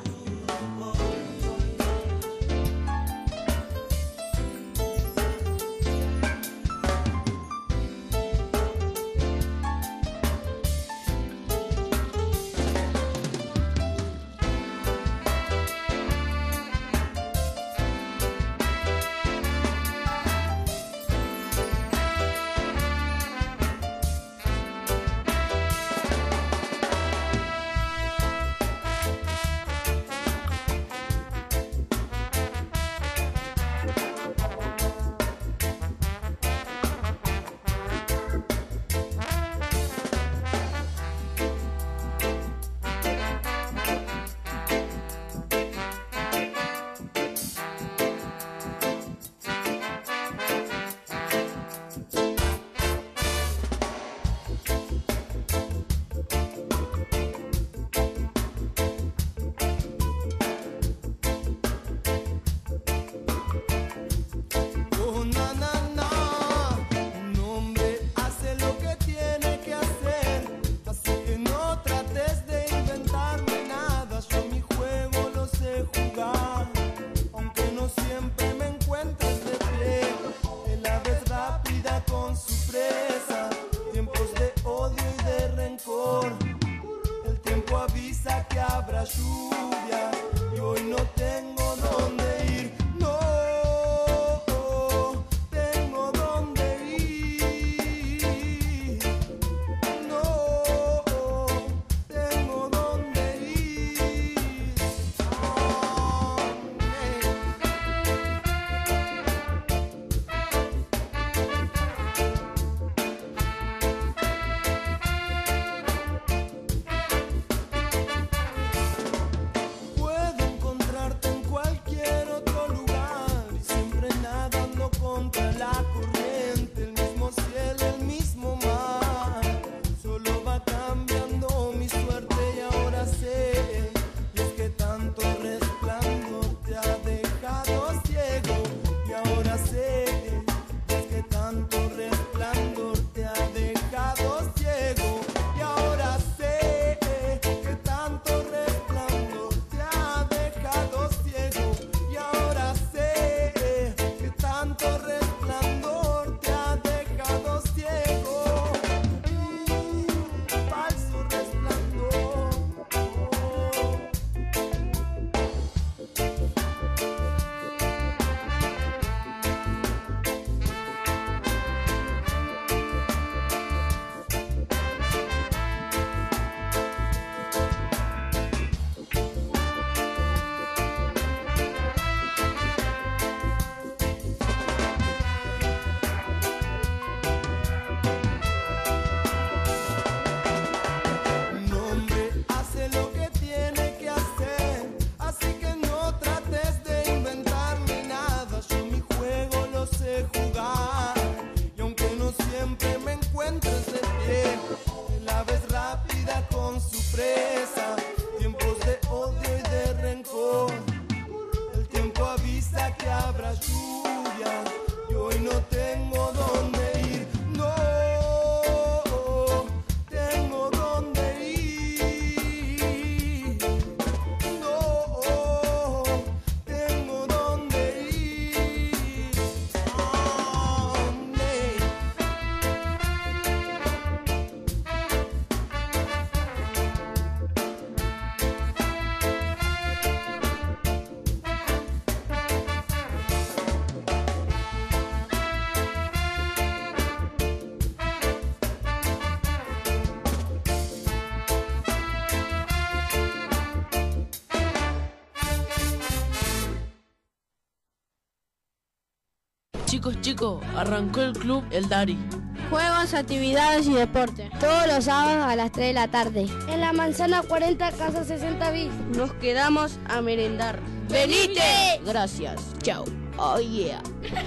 Chicos, chicos, arrancó el club El Dari. Juegos, actividades y deporte. Todos los sábados a las tres de la tarde. En la manzana cuarenta, casa sesenta bis. Nos quedamos a merendar. ¡Venite! Gracias. Chao. Oh yeah.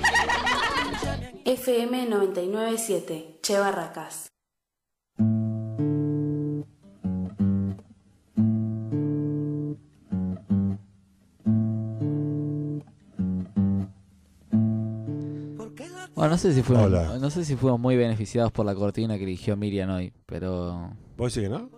F M noventa y nueve punto siete, Che Barracas. Bueno, no sé si fuimos, no sé si fuimos muy beneficiados por la cortina que eligió Miriam hoy, pero... ¿Vos decís que no?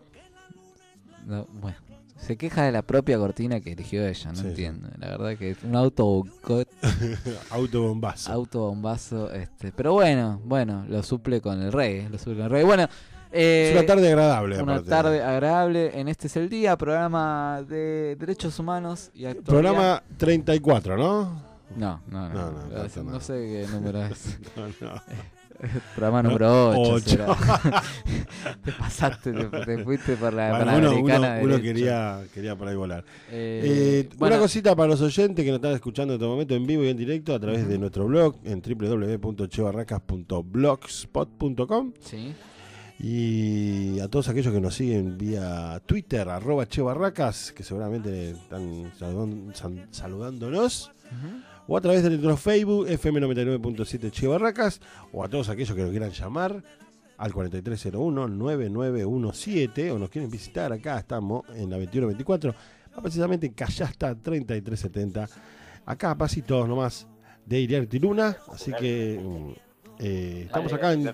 no bueno, se queja de la propia cortina que eligió ella, no sí, entiendo. Sí. La verdad que es un autoboicot. Autobombazo. Autobombazo, este, pero bueno, bueno, lo suple con el rey, lo suple con el rey. Bueno, eh, es una tarde agradable. Una aparte. tarde agradable en Este es el Día, programa de derechos humanos y actualidad. Programa treinta y cuatro, ¿no? No, no, no. No, no, no, no, no. no sé qué número es. no, no. Programa número no, ocho. Te pasaste, te, te fuiste por la bueno, Panamericana. Uno, uno, uno quería, quería por ahí volar. Eh, eh, bueno. Una cosita para los oyentes que nos están escuchando en este momento en vivo y en directo a través uh-huh. de nuestro blog en doble u doble u doble u punto che barracas punto blogspot punto com. Sí. Y a todos aquellos que nos siguen vía Twitter, arroba Che Barracas, que seguramente están saludando, saludándonos. Uh-huh. O a través de nuestro Facebook, F M noventa y nueve punto siete Che Barracas, o a todos aquellos que nos quieran llamar al cuatro tres cero uno nueve nueve uno siete, o nos quieren visitar acá, estamos en la veintiuno veinticuatro, más precisamente en Callasta treinta y tres setenta, acá a pasitos nomás de Iriarte Luna, así que eh, estamos acá en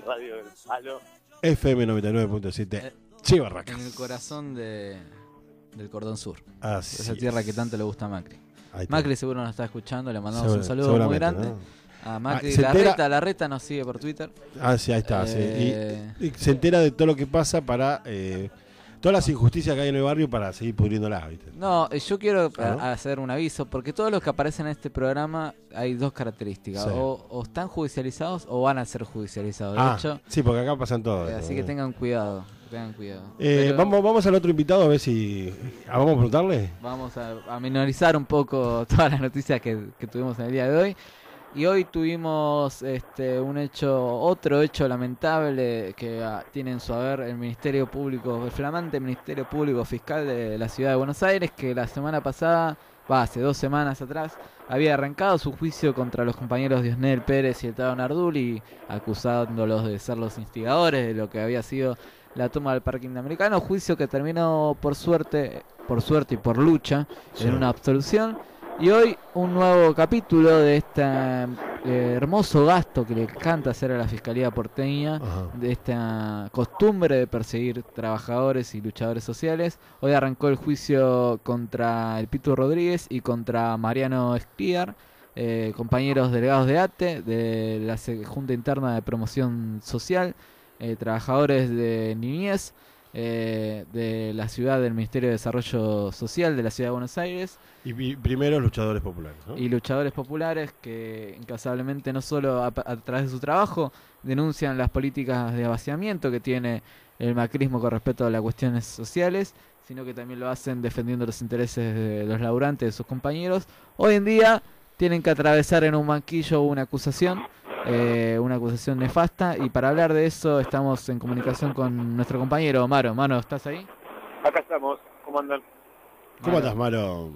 F M noventa y nueve punto siete Che Barracas. En el corazón de, del Cordón Sur, así esa tierra es. que tanto le gusta a Macri. Macri seguro nos está escuchando, le mandamos Segura, un saludo muy grande. ¿no? A Macri, ah, la entera... reta, la reta nos sigue por Twitter. Ah, sí, ahí está. Eh... Sí. Y, y se entera de todo lo que pasa para eh, todas las injusticias que hay en el barrio para seguir pudriéndolas, ¿viste? No, yo quiero ¿Ah, no? hacer un aviso, porque todos los que aparecen en este programa hay dos características, sí. o, o están judicializados o van a ser judicializados. De ah, hecho, sí, porque acá pasan todo. Eh, así que tengan cuidado. Tengan cuidado. Eh, Pero vamos, vamos al otro invitado a ver si. Ah, vamos a preguntarle. Vamos a, a minorizar un poco todas las noticias que, que tuvimos en el día de hoy. Y hoy tuvimos este un hecho, otro hecho lamentable que uh, tiene en su haber el Ministerio Público, el flamante Ministerio Público Fiscal de la Ciudad de Buenos Aires, que la semana pasada, va, hace dos semanas atrás, había arrancado su juicio contra los compañeros Diosnel Pérez y el Tado Narduli, acusándolos de ser los instigadores de lo que había sido la toma del parking americano, juicio que terminó por suerte, por suerte y por lucha, sí. en una absolución. Y hoy un nuevo capítulo de este eh, hermoso gasto que le encanta hacer a la Fiscalía porteña, Ajá. de esta costumbre de perseguir trabajadores y luchadores sociales. Hoy arrancó el juicio contra el Pitu Rodríguez y contra Mariano Escliar, eh, compañeros delegados de A T E, de la Junta Interna de Promoción Social, eh, trabajadores de niñez, eh, de la ciudad del Ministerio de Desarrollo Social de la Ciudad de Buenos Aires. Y, y primero luchadores populares, ¿no? Y luchadores populares que incansablemente no solo a, a través de su trabajo denuncian las políticas de vaciamiento que tiene el macrismo con respecto a las cuestiones sociales, sino que también lo hacen defendiendo los intereses de los laburantes, de sus compañeros. Hoy en día tienen que atravesar en un banquillo una acusación, eh, una acusación nefasta, y para hablar de eso estamos en comunicación con nuestro compañero Maro. Maro, ¿estás ahí? Acá estamos, ¿cómo andan? ¿Cómo andas, Maro?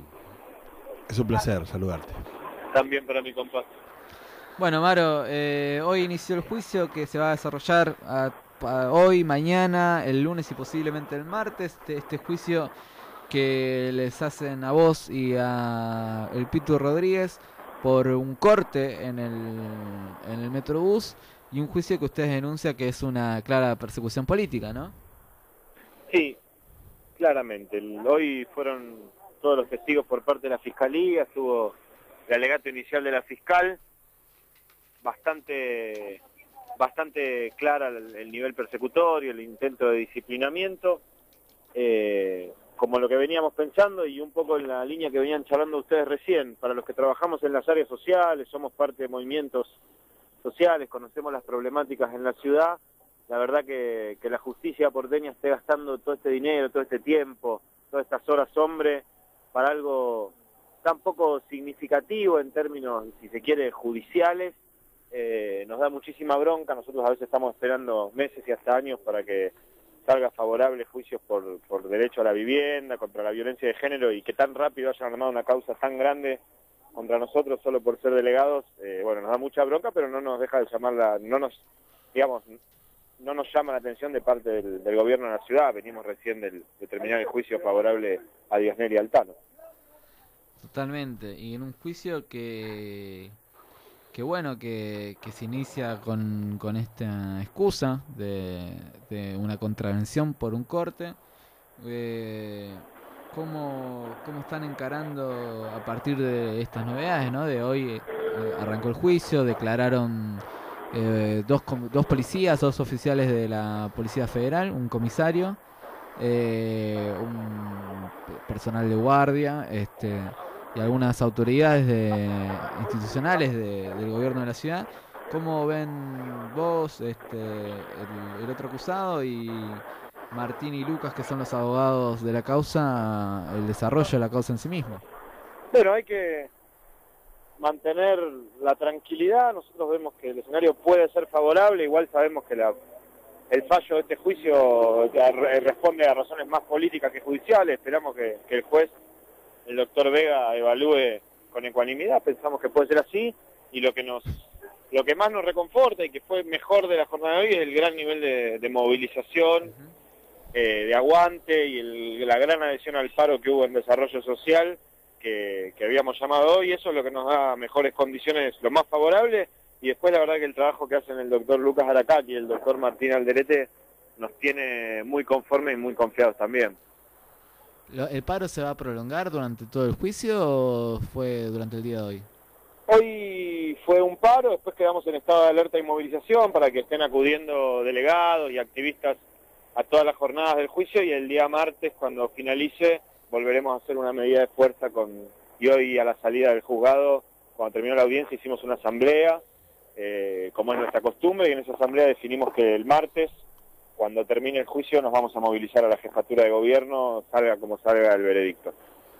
Es un placer saludarte. También para mi compa. Bueno, Maro, eh, hoy inició el juicio que se va a desarrollar a, a hoy, mañana, el lunes y posiblemente el martes. Este, este juicio que les hacen a vos y a el Pitu Rodríguez por un corte en el, en el Metrobús, y un juicio que ustedes denuncian que es una clara persecución política, ¿no? Sí, claramente. El, hoy fueron todos los testigos por parte de la Fiscalía, estuvo el alegato inicial de la fiscal, bastante bastante clara el, el nivel persecutorio, el intento de disciplinamiento, eh, como lo que veníamos pensando y un poco en la línea que venían charlando ustedes recién. Para los que trabajamos en las áreas sociales, somos parte de movimientos sociales, conocemos las problemáticas en la ciudad, la verdad que, que la justicia porteña esté gastando todo este dinero, todo este tiempo, todas estas horas hombre, para algo tan poco significativo en términos, si se quiere, judiciales, eh, nos da muchísima bronca. Nosotros a veces estamos esperando meses y hasta años para que salga favorable juicios por, por derecho a la vivienda, contra la violencia de género, y que tan rápido hayan armado una causa tan grande contra nosotros solo por ser delegados. Eh, bueno, nos da mucha bronca, pero no nos deja de llamarla, no nos, digamos, no nos llama la atención de parte del, del gobierno de la ciudad. Venimos recién del, de terminar el juicio favorable a Diosnel y Altano. Totalmente, y en un juicio que, que bueno, que, que se inicia con, con esta excusa de, de una contravención por un corte. Eh, ¿cómo, ¿Cómo están encarando a partir de estas novedades, ¿no? De hoy eh, arrancó el juicio, declararon eh, dos, dos policías, dos oficiales de la Policía Federal, un comisario, eh, un personal de guardia, este... y algunas autoridades de, institucionales de, del gobierno de la ciudad. ¿Cómo ven vos, este, el, el otro acusado, y Martín y Lucas, que son los abogados de la causa, el desarrollo de la causa en sí mismo? Bueno, hay que mantener la tranquilidad. Nosotros vemos que el escenario puede ser favorable, igual sabemos que la, el fallo de este juicio responde a razones más políticas que judiciales. Esperamos que, que el juez, el doctor Vega, evalúe con ecuanimidad. Pensamos que puede ser así, y lo que nos, lo que más nos reconforta y que fue mejor de la jornada de hoy es el gran nivel de, de movilización, uh-huh. eh, de aguante, y el, la gran adhesión al paro que hubo en desarrollo social que, que habíamos llamado hoy. Eso es lo que nos da mejores condiciones, lo más favorable, y después la verdad que el trabajo que hacen el doctor Lucas Aracaki y el doctor Martín Alderete nos tiene muy conformes y muy confiados también. ¿El paro se va a prolongar durante todo el juicio o fue durante el día de hoy? Hoy fue un paro, después quedamos en estado de alerta y movilización para que estén acudiendo delegados y activistas a todas las jornadas del juicio, y el día martes, cuando finalice, volveremos a hacer una medida de fuerza con, y hoy a la salida del juzgado, cuando terminó la audiencia, hicimos una asamblea, eh, como es nuestra costumbre, y en esa asamblea definimos que el martes, cuando termine el juicio, nos vamos a movilizar a la jefatura de gobierno, salga como salga el veredicto.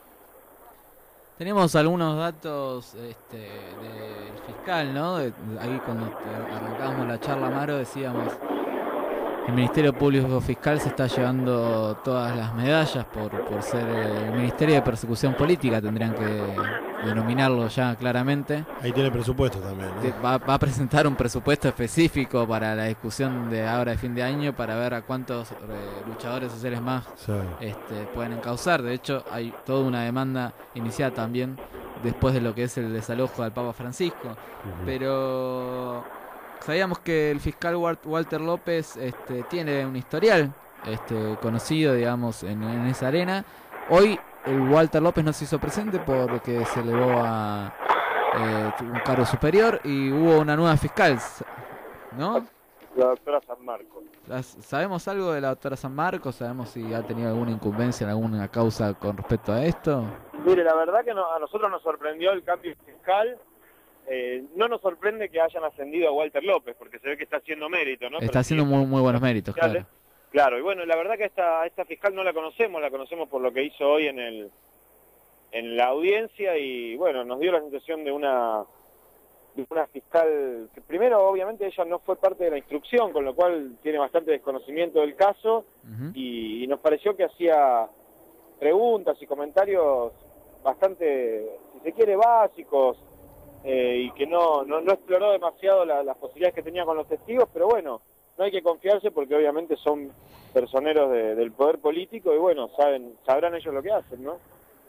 Tenemos algunos datos este, del fiscal, ¿no? De, de, ahí cuando arrancábamos la charla, Maro, decíamos, el Ministerio Público Fiscal se está llevando todas las medallas por, por ser el Ministerio de Persecución Política, tendrían que denominarlo ya claramente. Ahí tiene presupuesto también, ¿no? Va, va a presentar un presupuesto específico para la discusión de ahora de fin de año, para ver a cuántos eh, luchadores sociales más sí. este, pueden encauzar. De hecho, hay toda una demanda iniciada también después de lo que es el desalojo del Papa Francisco. Uh-huh. Pero sabíamos que el fiscal Walter López este, tiene un historial este, conocido, digamos, en, en esa arena. Hoy el Walter López no se hizo presente porque se elevó a eh, un cargo superior y hubo una nueva fiscal, ¿no? La doctora San Marcos. ¿Sabemos algo de la doctora San Marcos? ¿Sabemos si ha tenido alguna incumbencia en alguna causa con respecto a esto? Mire, la verdad que no, a nosotros nos sorprendió el cambio fiscal. Eh, no nos sorprende que hayan ascendido a Walter López, porque se ve que está haciendo mérito, ¿no? Está Pero haciendo sí, muy, muy buenos méritos, claro. Claro, y bueno, la verdad que esta, esta fiscal no la conocemos, la conocemos por lo que hizo hoy en el en la audiencia, y bueno, nos dio la sensación de una de una fiscal que primero, obviamente, ella no fue parte de la instrucción, con lo cual tiene bastante desconocimiento del caso, uh-huh. y, y nos pareció que hacía preguntas y comentarios bastante, si se quiere, básicos, eh, y que no, no, no exploró demasiado la, las posibilidades que tenía con los testigos, pero bueno, no hay que confiarse porque obviamente son personeros de, del poder político y bueno, saben sabrán ellos lo que hacen, ¿no?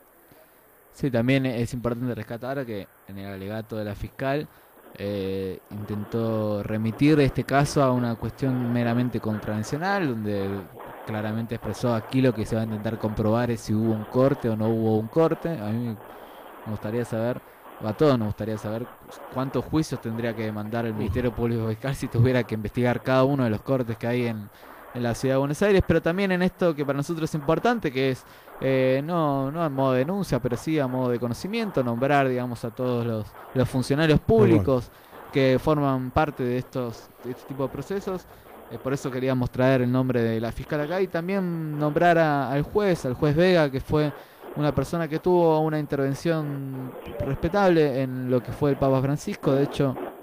Sí, también es importante rescatar que en el alegato de la fiscal eh, intentó remitir este caso a una cuestión meramente contravencional, donde claramente expresó aquí lo que se va a intentar comprobar es si hubo un corte o no hubo un corte. A mí me gustaría saber, a todos nos gustaría saber cuántos juicios tendría que demandar el Ministerio Público Fiscal si tuviera que investigar cada uno de los cortes que hay en, en la Ciudad de Buenos Aires, pero también en esto que para nosotros es importante, que es eh, no, no en modo de denuncia, pero sí a modo de conocimiento, nombrar, digamos, a todos los, los funcionarios públicos que forman parte de estos de este tipo de procesos. Eh, por eso queríamos traer el nombre de la fiscal acá y también nombrar a, al juez, al juez Vega, que fue una persona que tuvo una intervención respetable en lo que fue el Papa Francisco. De hecho,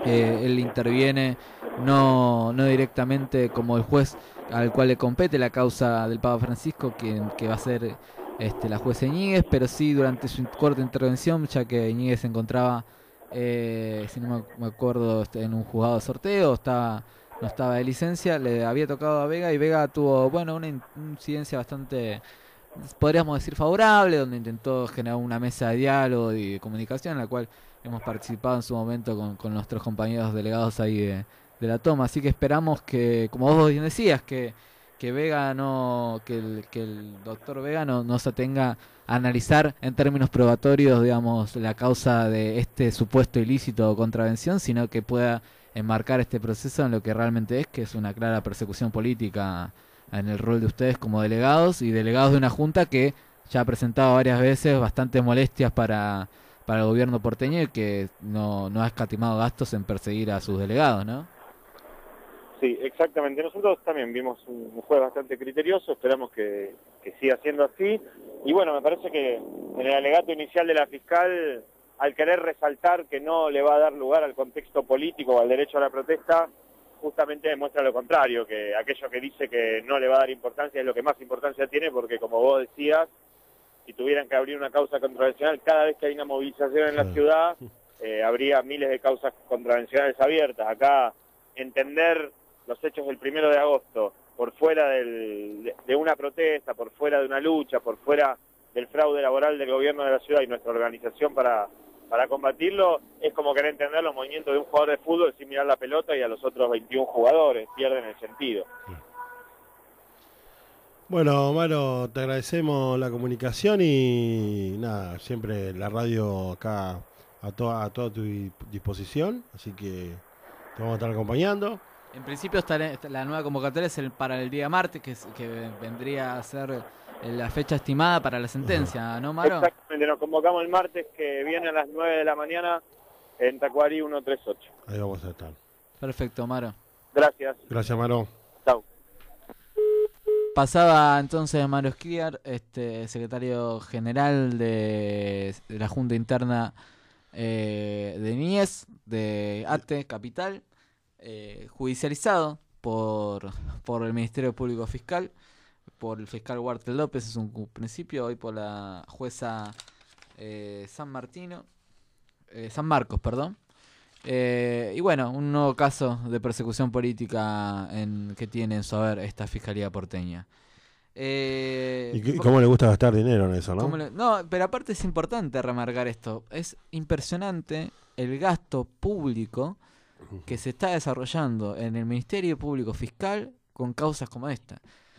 eh, él interviene no, no directamente como el juez al cual le compete la causa del Papa Francisco, quien, que va a ser este, la jueza Iñiguez, pero sí durante su corta intervención, ya que Iñiguez se encontraba, eh, si no me acuerdo, en un juzgado de sorteo, estaba, no estaba de licencia, le había tocado a Vega y Vega tuvo, bueno, una incidencia bastante, podríamos decir, favorable, donde intentó generar una mesa de diálogo y de comunicación, en la cual hemos participado en su momento con, con nuestros compañeros delegados ahí de, de la toma. Así que esperamos que, como vos bien decías, que, que Vega no, que el, que el doctor Vega no, no se atenga a analizar en términos probatorios, digamos, la causa de este supuesto ilícito o contravención, sino que pueda enmarcar este proceso en lo que realmente es, que es una clara persecución política en el rol de ustedes como delegados y delegados de una junta que ya ha presentado varias veces bastantes molestias para, para el gobierno porteño y que no, no ha escatimado gastos en perseguir a sus delegados, ¿no? Sí, exactamente. Nosotros también vimos un, un juez bastante criterioso, esperamos que, que siga siendo así. Y bueno, me parece que en el alegato inicial de la fiscal, al querer resaltar que no le va a dar lugar al contexto político o al derecho a la protesta, justamente demuestra lo contrario, que aquello que dice que no le va a dar importancia es lo que más importancia tiene, porque como vos decías, si tuvieran que abrir una causa contravencional, cada vez que hay una movilización en la ciudad, eh, habría miles de causas contravencionales abiertas. Acá, entender los hechos del primero de agosto, por fuera del, de, de una protesta, por fuera de una lucha, por fuera del fraude laboral del gobierno de la ciudad y nuestra organización para, para combatirlo, es como querer entender los movimientos de un jugador de fútbol sin mirar la pelota y a los otros veintiún jugadores, pierden el sentido. Bueno, Maro, te agradecemos la comunicación y nada, siempre la radio acá a toda, a toda tu disposición, así que te vamos a estar acompañando. En principio está la nueva convocatoria es el, para el día martes, que, que vendría a ser la fecha estimada para la sentencia, ¿no, Maro? Exactamente, nos convocamos el martes que viene a las nueve de la mañana en Tacuarí ciento treinta y ocho. Ahí vamos a estar. Perfecto, Maro. Gracias. Gracias, Maro. Chau. Pasaba entonces Maro Escriar, este secretario general de, de la Junta Interna eh, de Niñez, de ATE Capital, eh, judicializado por, por el Ministerio Público Fiscal, por el fiscal Huarte López, es un principio, hoy por la jueza eh, San Martino, eh, San Marcos, perdón. Eh, y bueno, un nuevo caso de persecución política en, que tiene en su haber esta Fiscalía porteña. Eh, ¿Y qué, cómo le gusta gastar dinero en eso, no? Le, no, pero aparte es importante remarcar esto. Es impresionante el gasto público que se está desarrollando en el Ministerio Público Fiscal con causas como esta.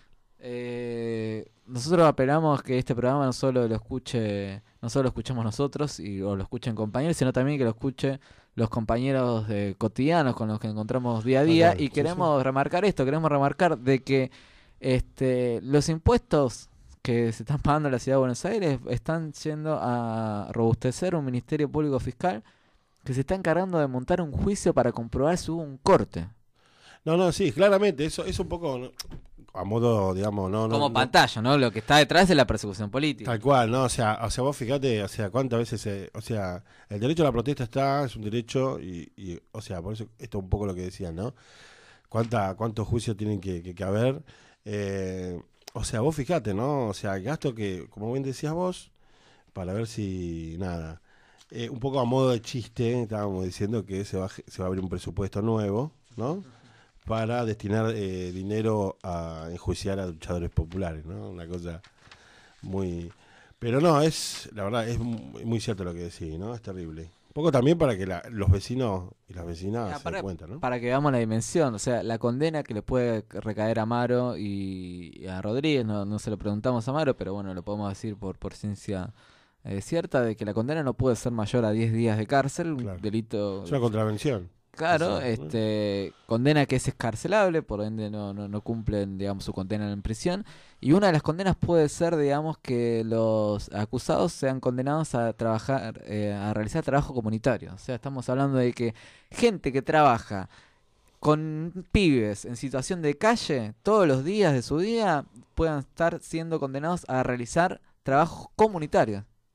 Eh, nosotros apelamos que este programa no solo lo escuche, no solo lo escuchemos nosotros y o lo escuchen compañeros, sino también que lo escuche los compañeros de cotidianos con los que encontramos día a día. Ah, claro, y queremos sí, sí. remarcar esto, queremos remarcar de que este, los impuestos que se están pagando en la Ciudad de Buenos Aires están yendo a robustecer un Ministerio Público Fiscal que se está encargando de montar un juicio para comprobar si hubo un corte. No, no, sí, claramente, eso es un poco a modo, digamos, no, no como no, pantalla, ¿no? Lo que está detrás de la persecución política. Tal cual, ¿no? O sea, o sea, vos fíjate, o sea, cuántas veces, eh, o sea, el derecho a la protesta está, es un derecho y, y o sea, por eso esto es un poco lo que decían, ¿no? Cuánta, cuántos juicios tienen que, que, que haber. Eh, o sea, vos fíjate, ¿no? O sea, el gasto que, como bien decías vos, para ver si, nada, eh, un poco a modo de chiste, estábamos diciendo que se va, se va a abrir un presupuesto nuevo, ¿no? Para destinar eh, dinero a enjuiciar a luchadores populares, ¿no? Una cosa muy... Pero no, es, la verdad, es muy, muy cierto lo que decís, ¿no? Es terrible. Un poco también para que la, los vecinos y las vecinas ah, se para, den cuenta, ¿no? Para que veamos la dimensión, o sea, la condena que le puede recaer a Maro y, y a Rodríguez, no, no se lo preguntamos a Maro, pero bueno, lo podemos decir por, por ciencia eh, cierta, de que la condena no puede ser mayor a diez días de cárcel, claro. Un delito... Es una contravención. Claro, sí, este condena que es escarcelable, por ende no, no, no cumplen, digamos, su condena en prisión. Y una de las condenas puede ser, digamos, que los acusados sean condenados a trabajar, eh, a realizar trabajo comunitario. O sea, estamos hablando de que gente que trabaja con pibes en situación de calle todos los días de su día puedan estar siendo condenados a realizar trabajos comunitarios. O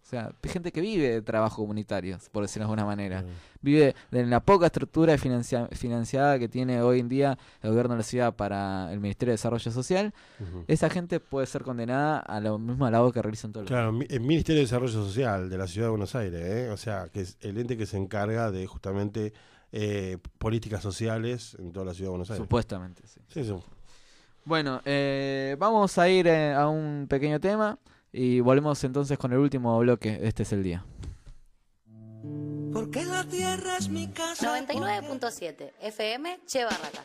O sea, hay gente que vive de trabajo comunitario, por decirlo de alguna manera. Mm. Vive de la poca estructura financia- financiada que tiene hoy en día el gobierno de la ciudad para el Ministerio de Desarrollo Social. Ujú. Esa gente puede ser condenada a la misma labor que realizan todos los Claro, mi- el Ministerio de Desarrollo Social de la Ciudad de Buenos Aires, ¿eh? O sea, que es el ente que se encarga de justamente eh, políticas sociales en toda la Ciudad de Buenos Aires. Supuestamente, sí. Sí, sí. Bueno, eh, vamos a ir eh, a un pequeño tema y volvemos entonces con el último bloque. Este es el día. Porque la tierra es mi casa. noventa y nueve punto siete F M Che Barracas.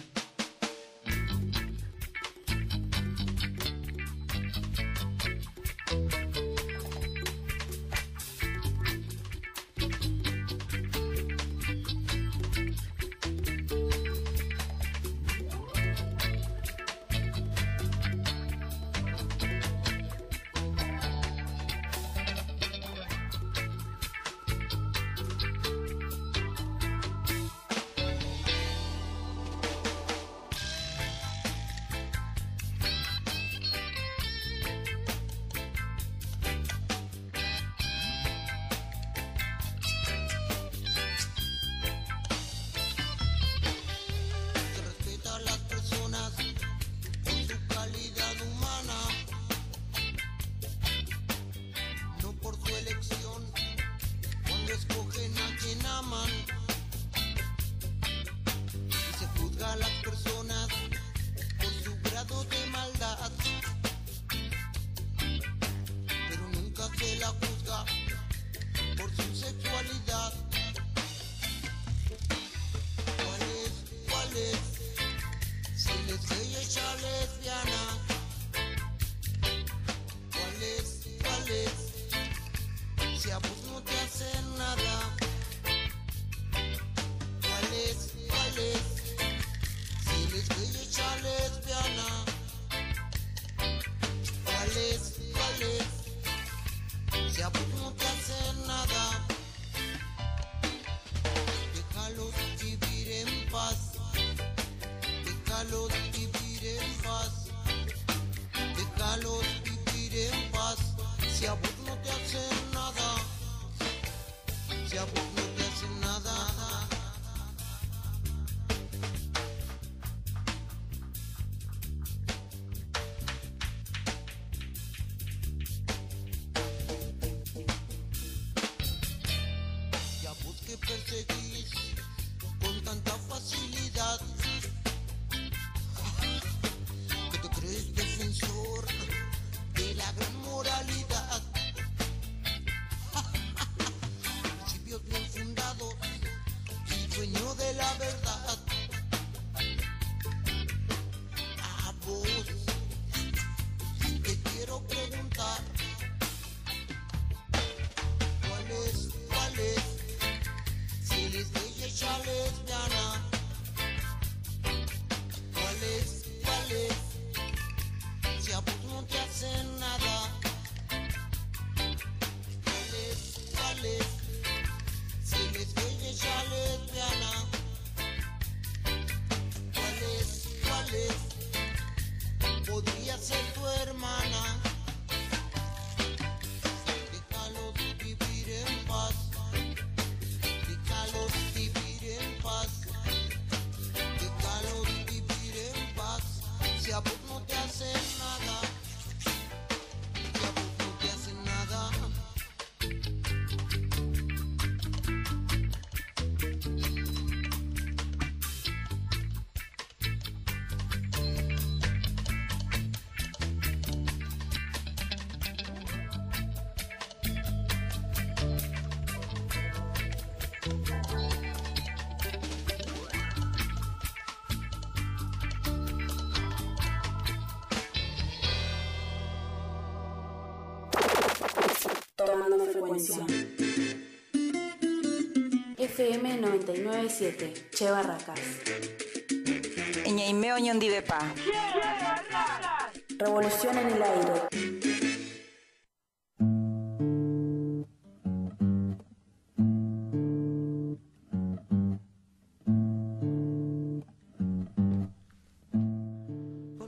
Tomando frecuencia. F M noventa y nueve punto siete Che Barracas. Ñaimeo Ñondivepa. Revolución en el aire.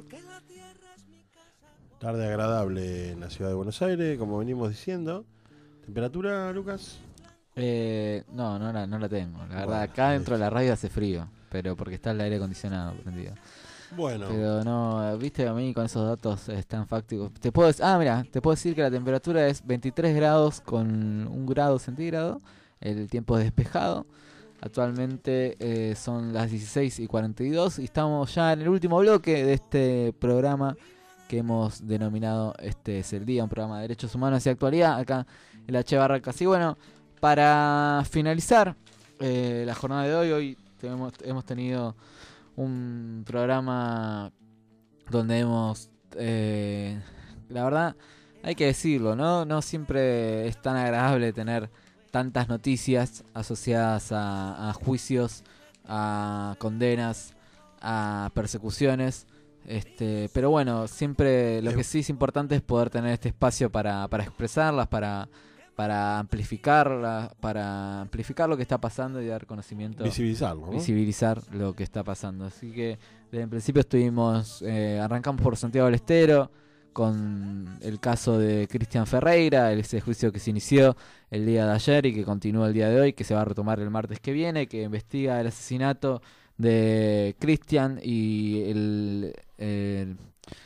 Tarde agradable en la ciudad de Buenos Aires, como venimos diciendo. ¿Temperatura, Lucas? Eh, no, no la, no la tengo. La verdad, Bueno, acá dentro de la radio hace frío, pero porque está el aire acondicionado prendido. Bueno. Pero no, viste, a mí con esos datos es tan fácticos. Te puedo decir, ah, mira, te puedo decir que la temperatura es veintitrés grados con un grado centígrado. El tiempo es despejado. Actualmente eh, son las dieciséis y cuarenta y dos y estamos ya en el último bloque de este programa que hemos denominado Este es el Día, un programa de derechos humanos y actualidad acá en la Che Barraca. Así bueno, para finalizar eh, la jornada de hoy, hoy tenemos, hemos tenido un programa donde hemos, eh, la verdad, hay que decirlo, ¿no? No siempre es tan agradable tener tantas noticias asociadas a, a juicios, a condenas, a persecuciones. Este, pero bueno, siempre lo que sí es importante es poder tener este espacio para, para expresarlas, para, para amplificarlas, para amplificar lo que está pasando y dar conocimiento. Visibilizarlo, ¿no? Visibilizar lo que está pasando. Así que desde el principio estuvimos, eh, arrancamos por Santiago del Estero, con el caso de Cristian Ferreira, ese juicio que se inició el día de ayer y que continúa el día de hoy, que se va a retomar el martes que viene, que investiga el asesinato de Cristian y el, el,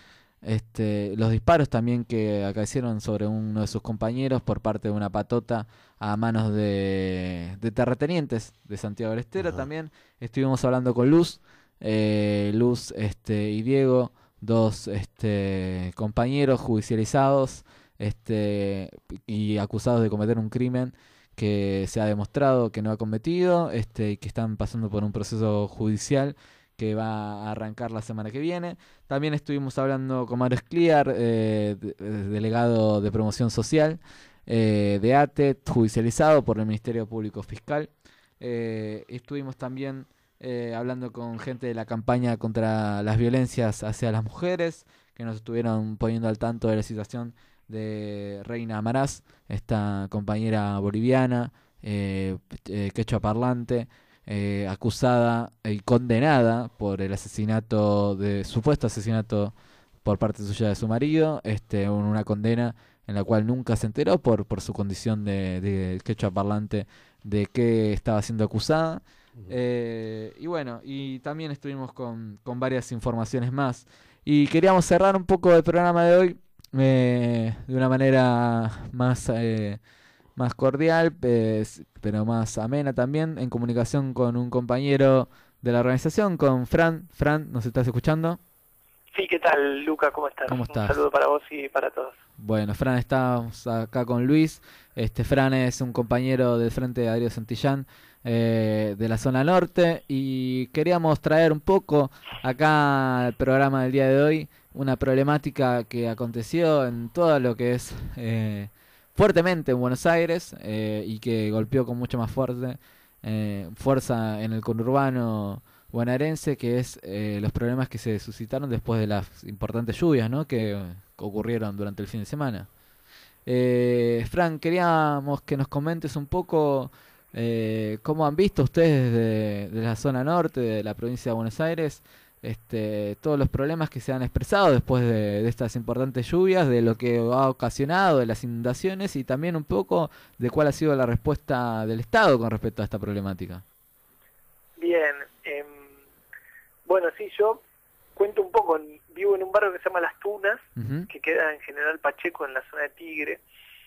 este, los disparos también que acaecieron sobre uno de sus compañeros por parte de una patota a manos de, de terratenientes de Santiago del Estero. Ajá. También estuvimos hablando con Luz, eh, Luz este, y Diego, dos este, compañeros judicializados este, y acusados de cometer un crimen que se ha demostrado que no ha cometido, este, y que están pasando por un proceso judicial que va a arrancar la semana que viene. También estuvimos hablando con Mario Escliar, eh, de, de, delegado de promoción social eh, de A T E, judicializado por el Ministerio Público Fiscal. Eh, estuvimos también Eh, hablando con gente de la campaña contra las violencias hacia las mujeres, que nos estuvieron poniendo al tanto de la situación de Reina Amaraz, esta compañera boliviana, eh, eh, quechua parlante, eh, acusada y condenada por el asesinato, de supuesto asesinato por parte suya de su marido, este, una condena en la cual nunca se enteró por, por su condición de, de quechua parlante de qué estaba siendo acusada. Eh, y bueno, y también estuvimos con, con varias informaciones más. Y queríamos cerrar un poco el programa de hoy eh, de una manera más, eh, más cordial, eh, pero más amena también, en comunicación con un compañero de la organización, con Fran. Fran, ¿nos estás escuchando? Sí, ¿qué tal, Luca? ¿Cómo estás? ¿Cómo estás? Un saludo para vos y para todos. Bueno, Fran, estamos acá con Luis. Este Fran es un compañero del Frente de Darío Santillán, eh, de la zona norte, y queríamos traer un poco acá al programa del día de hoy una problemática que aconteció en todo lo que es eh, fuertemente en Buenos Aires eh, y que golpeó con mucho más fuerte, eh, fuerza en el conurbano bonaerense, que es eh, los problemas que se suscitaron después de las importantes lluvias, ¿no?, que eh, ocurrieron durante el fin de semana. Eh, Fran, queríamos que nos comentes un poco eh, cómo han visto ustedes de, de la zona norte, de la provincia de Buenos Aires, este, todos los problemas que se han expresado después de, de estas importantes lluvias, de lo que ha ocasionado, de las inundaciones, y también un poco de cuál ha sido la respuesta del Estado con respecto a esta problemática. Bien, eh, bueno, sí, yo cuento un poco, vivo en un barrio que se llama Las Tunas, uh-huh. que queda en General Pacheco, en la zona de Tigre,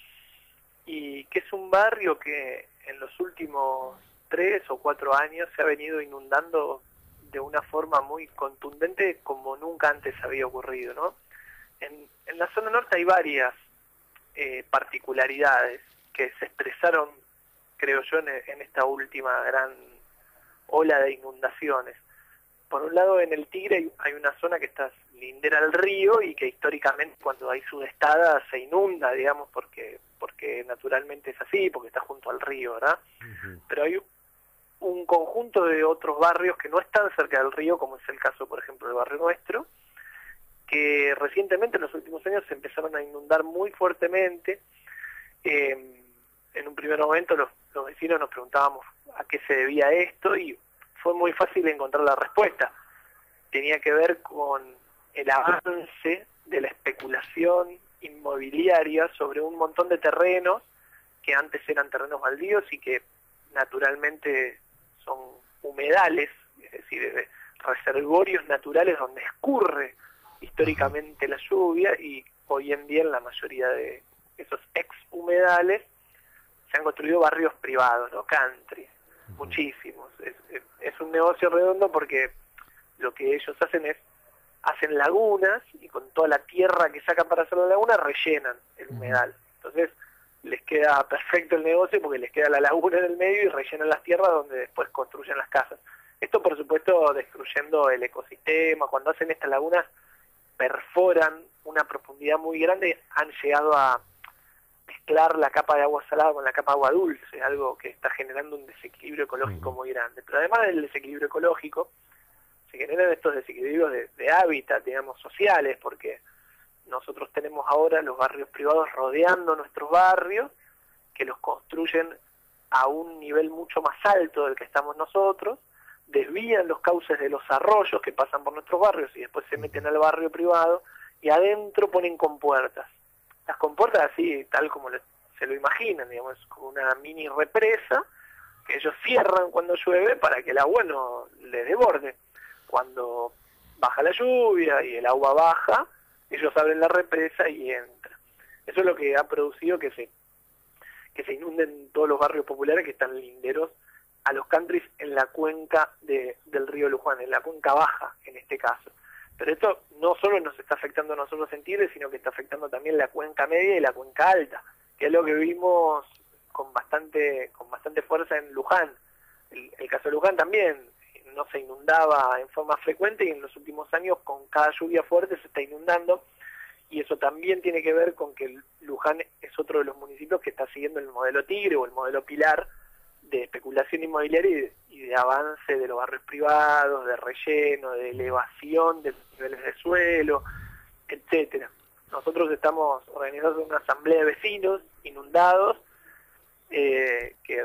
y que es un barrio que en los últimos tres o cuatro años se ha venido inundando de una forma muy contundente como nunca antes había ocurrido, ¿no? En, en la zona norte hay varias eh, particularidades que se expresaron, creo yo, en, en esta última gran ola de inundaciones. Por un lado, en el Tigre hay, hay una zona que está lindera al río y que históricamente cuando hay sudestada se inunda, digamos, porque porque naturalmente es así, porque está junto al río, ¿verdad? Uh-huh. Pero hay un conjunto de otros barrios que no están cerca del río, como es el caso, por ejemplo, del barrio nuestro, que recientemente, en los últimos años, se empezaron a inundar muy fuertemente. Eh, en un primer momento los, los vecinos nos preguntábamos a qué se debía esto, y fue muy fácil encontrar la respuesta. Tenía que ver con el avance de la especulación inmobiliaria sobre un montón de terrenos que antes eran terrenos baldíos y que naturalmente son humedales, es decir, eh, reservorios naturales donde escurre históricamente la lluvia, y hoy en día en la mayoría de esos ex humedales se han construido barrios privados, ¿no? Country, muchísimos. Es, es, es un negocio redondo porque lo que ellos hacen es, hacen lagunas y con toda la tierra que sacan para hacer la laguna rellenan el humedal. Entonces les queda perfecto el negocio porque les queda la laguna en el medio y rellenan las tierras donde después construyen las casas. Esto por supuesto destruyendo el ecosistema. Cuando hacen estas lagunas perforan una profundidad muy grande, han llegado a mezclar la capa de agua salada con la capa de agua dulce, algo que está generando un desequilibrio ecológico muy grande. Pero además del desequilibrio ecológico, se generan estos desequilibrios de, de hábitat, digamos, sociales, porque nosotros tenemos ahora los barrios privados rodeando nuestros barrios, que los construyen a un nivel mucho más alto del que estamos nosotros, desvían los cauces de los arroyos que pasan por nuestros barrios y después se meten al barrio privado, y adentro ponen compuertas. Las compuertas así, tal como le, se lo imaginan, digamos, como una mini represa que ellos cierran cuando llueve para que el agua no les desborde. Cuando baja la lluvia y el agua baja, ellos abren la represa y entra. Eso es lo que ha producido que se que se inunden todos los barrios populares que están linderos a los countries en la cuenca de, del río Luján, en la cuenca baja en este caso. Pero esto no solo nos está afectando a nosotros en Tigre, sino que está afectando también la cuenca media y la cuenca alta, que es lo que vimos con bastante con bastante fuerza en Luján. El, el caso de Luján también no se inundaba en forma frecuente, y en los últimos años con cada lluvia fuerte se está inundando, y eso también tiene que ver con que Luján es otro de los municipios que está siguiendo el modelo Tigre o el modelo Pilar de especulación inmobiliaria y de, y de avance de los barrios privados, de relleno, de elevación de los niveles de suelo, etcétera. Nosotros estamos organizados en una asamblea de vecinos inundados eh, que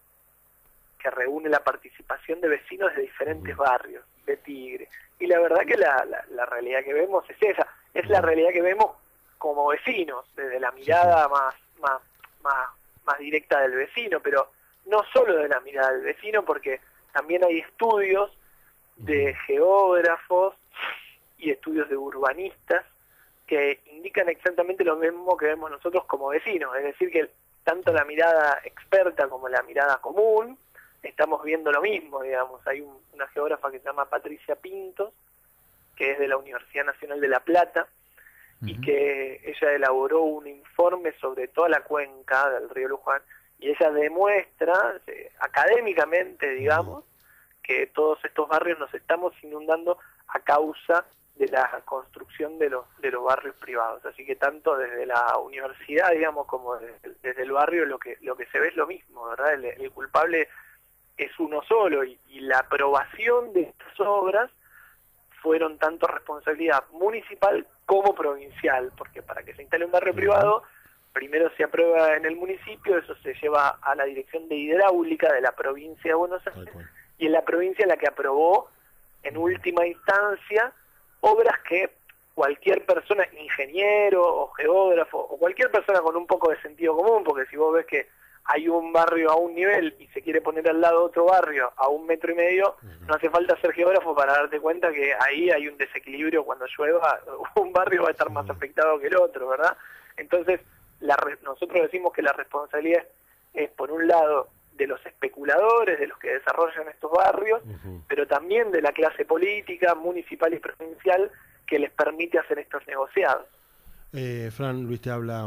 que reúne la participación de vecinos de diferentes barrios de Tigre. Y la verdad que la, la, la realidad que vemos es esa, es la realidad que vemos como vecinos, desde la mirada más, más, más, más directa del vecino, pero no solo de la mirada del vecino, porque también hay estudios de geógrafos y estudios de urbanistas que indican exactamente lo mismo que vemos nosotros como vecinos, es decir, que tanto la mirada experta como la mirada común estamos viendo lo mismo, digamos. Hay un, una geógrafa que se llama Patricia Pintos, que es de la Universidad Nacional de La Plata, uh-huh. y que ella elaboró un informe sobre toda la cuenca del río Luján, y ella demuestra, eh, académicamente, digamos, que todos estos barrios nos estamos inundando a causa de la construcción de los de los barrios privados. Así que tanto desde la universidad, digamos, como desde, desde el barrio, lo que lo que se ve es lo mismo, ¿verdad? El, el culpable es uno solo, y, y la aprobación de estas obras fueron tanto responsabilidad municipal como provincial, porque para que se instale un barrio privado, primero se aprueba en el municipio, eso se lleva a la Dirección de Hidráulica de la provincia de Buenos Aires, y es la provincia la que aprobó en última instancia obras que cualquier persona, ingeniero o geógrafo, o cualquier persona con un poco de sentido común, porque si vos ves que hay un barrio a un nivel y se quiere poner al lado otro barrio a un metro y medio, no hace falta ser geógrafo para darte cuenta que ahí hay un desequilibrio. Cuando llueva, un barrio va a estar más afectado que el otro, ¿verdad? Entonces, la, nosotros decimos que la responsabilidad es, por un lado, de los especuladores, de los que desarrollan estos barrios, uh-huh. pero también de la clase política, municipal y provincial, que les permite hacer estos negociados. Eh, Fran, Luis te habla.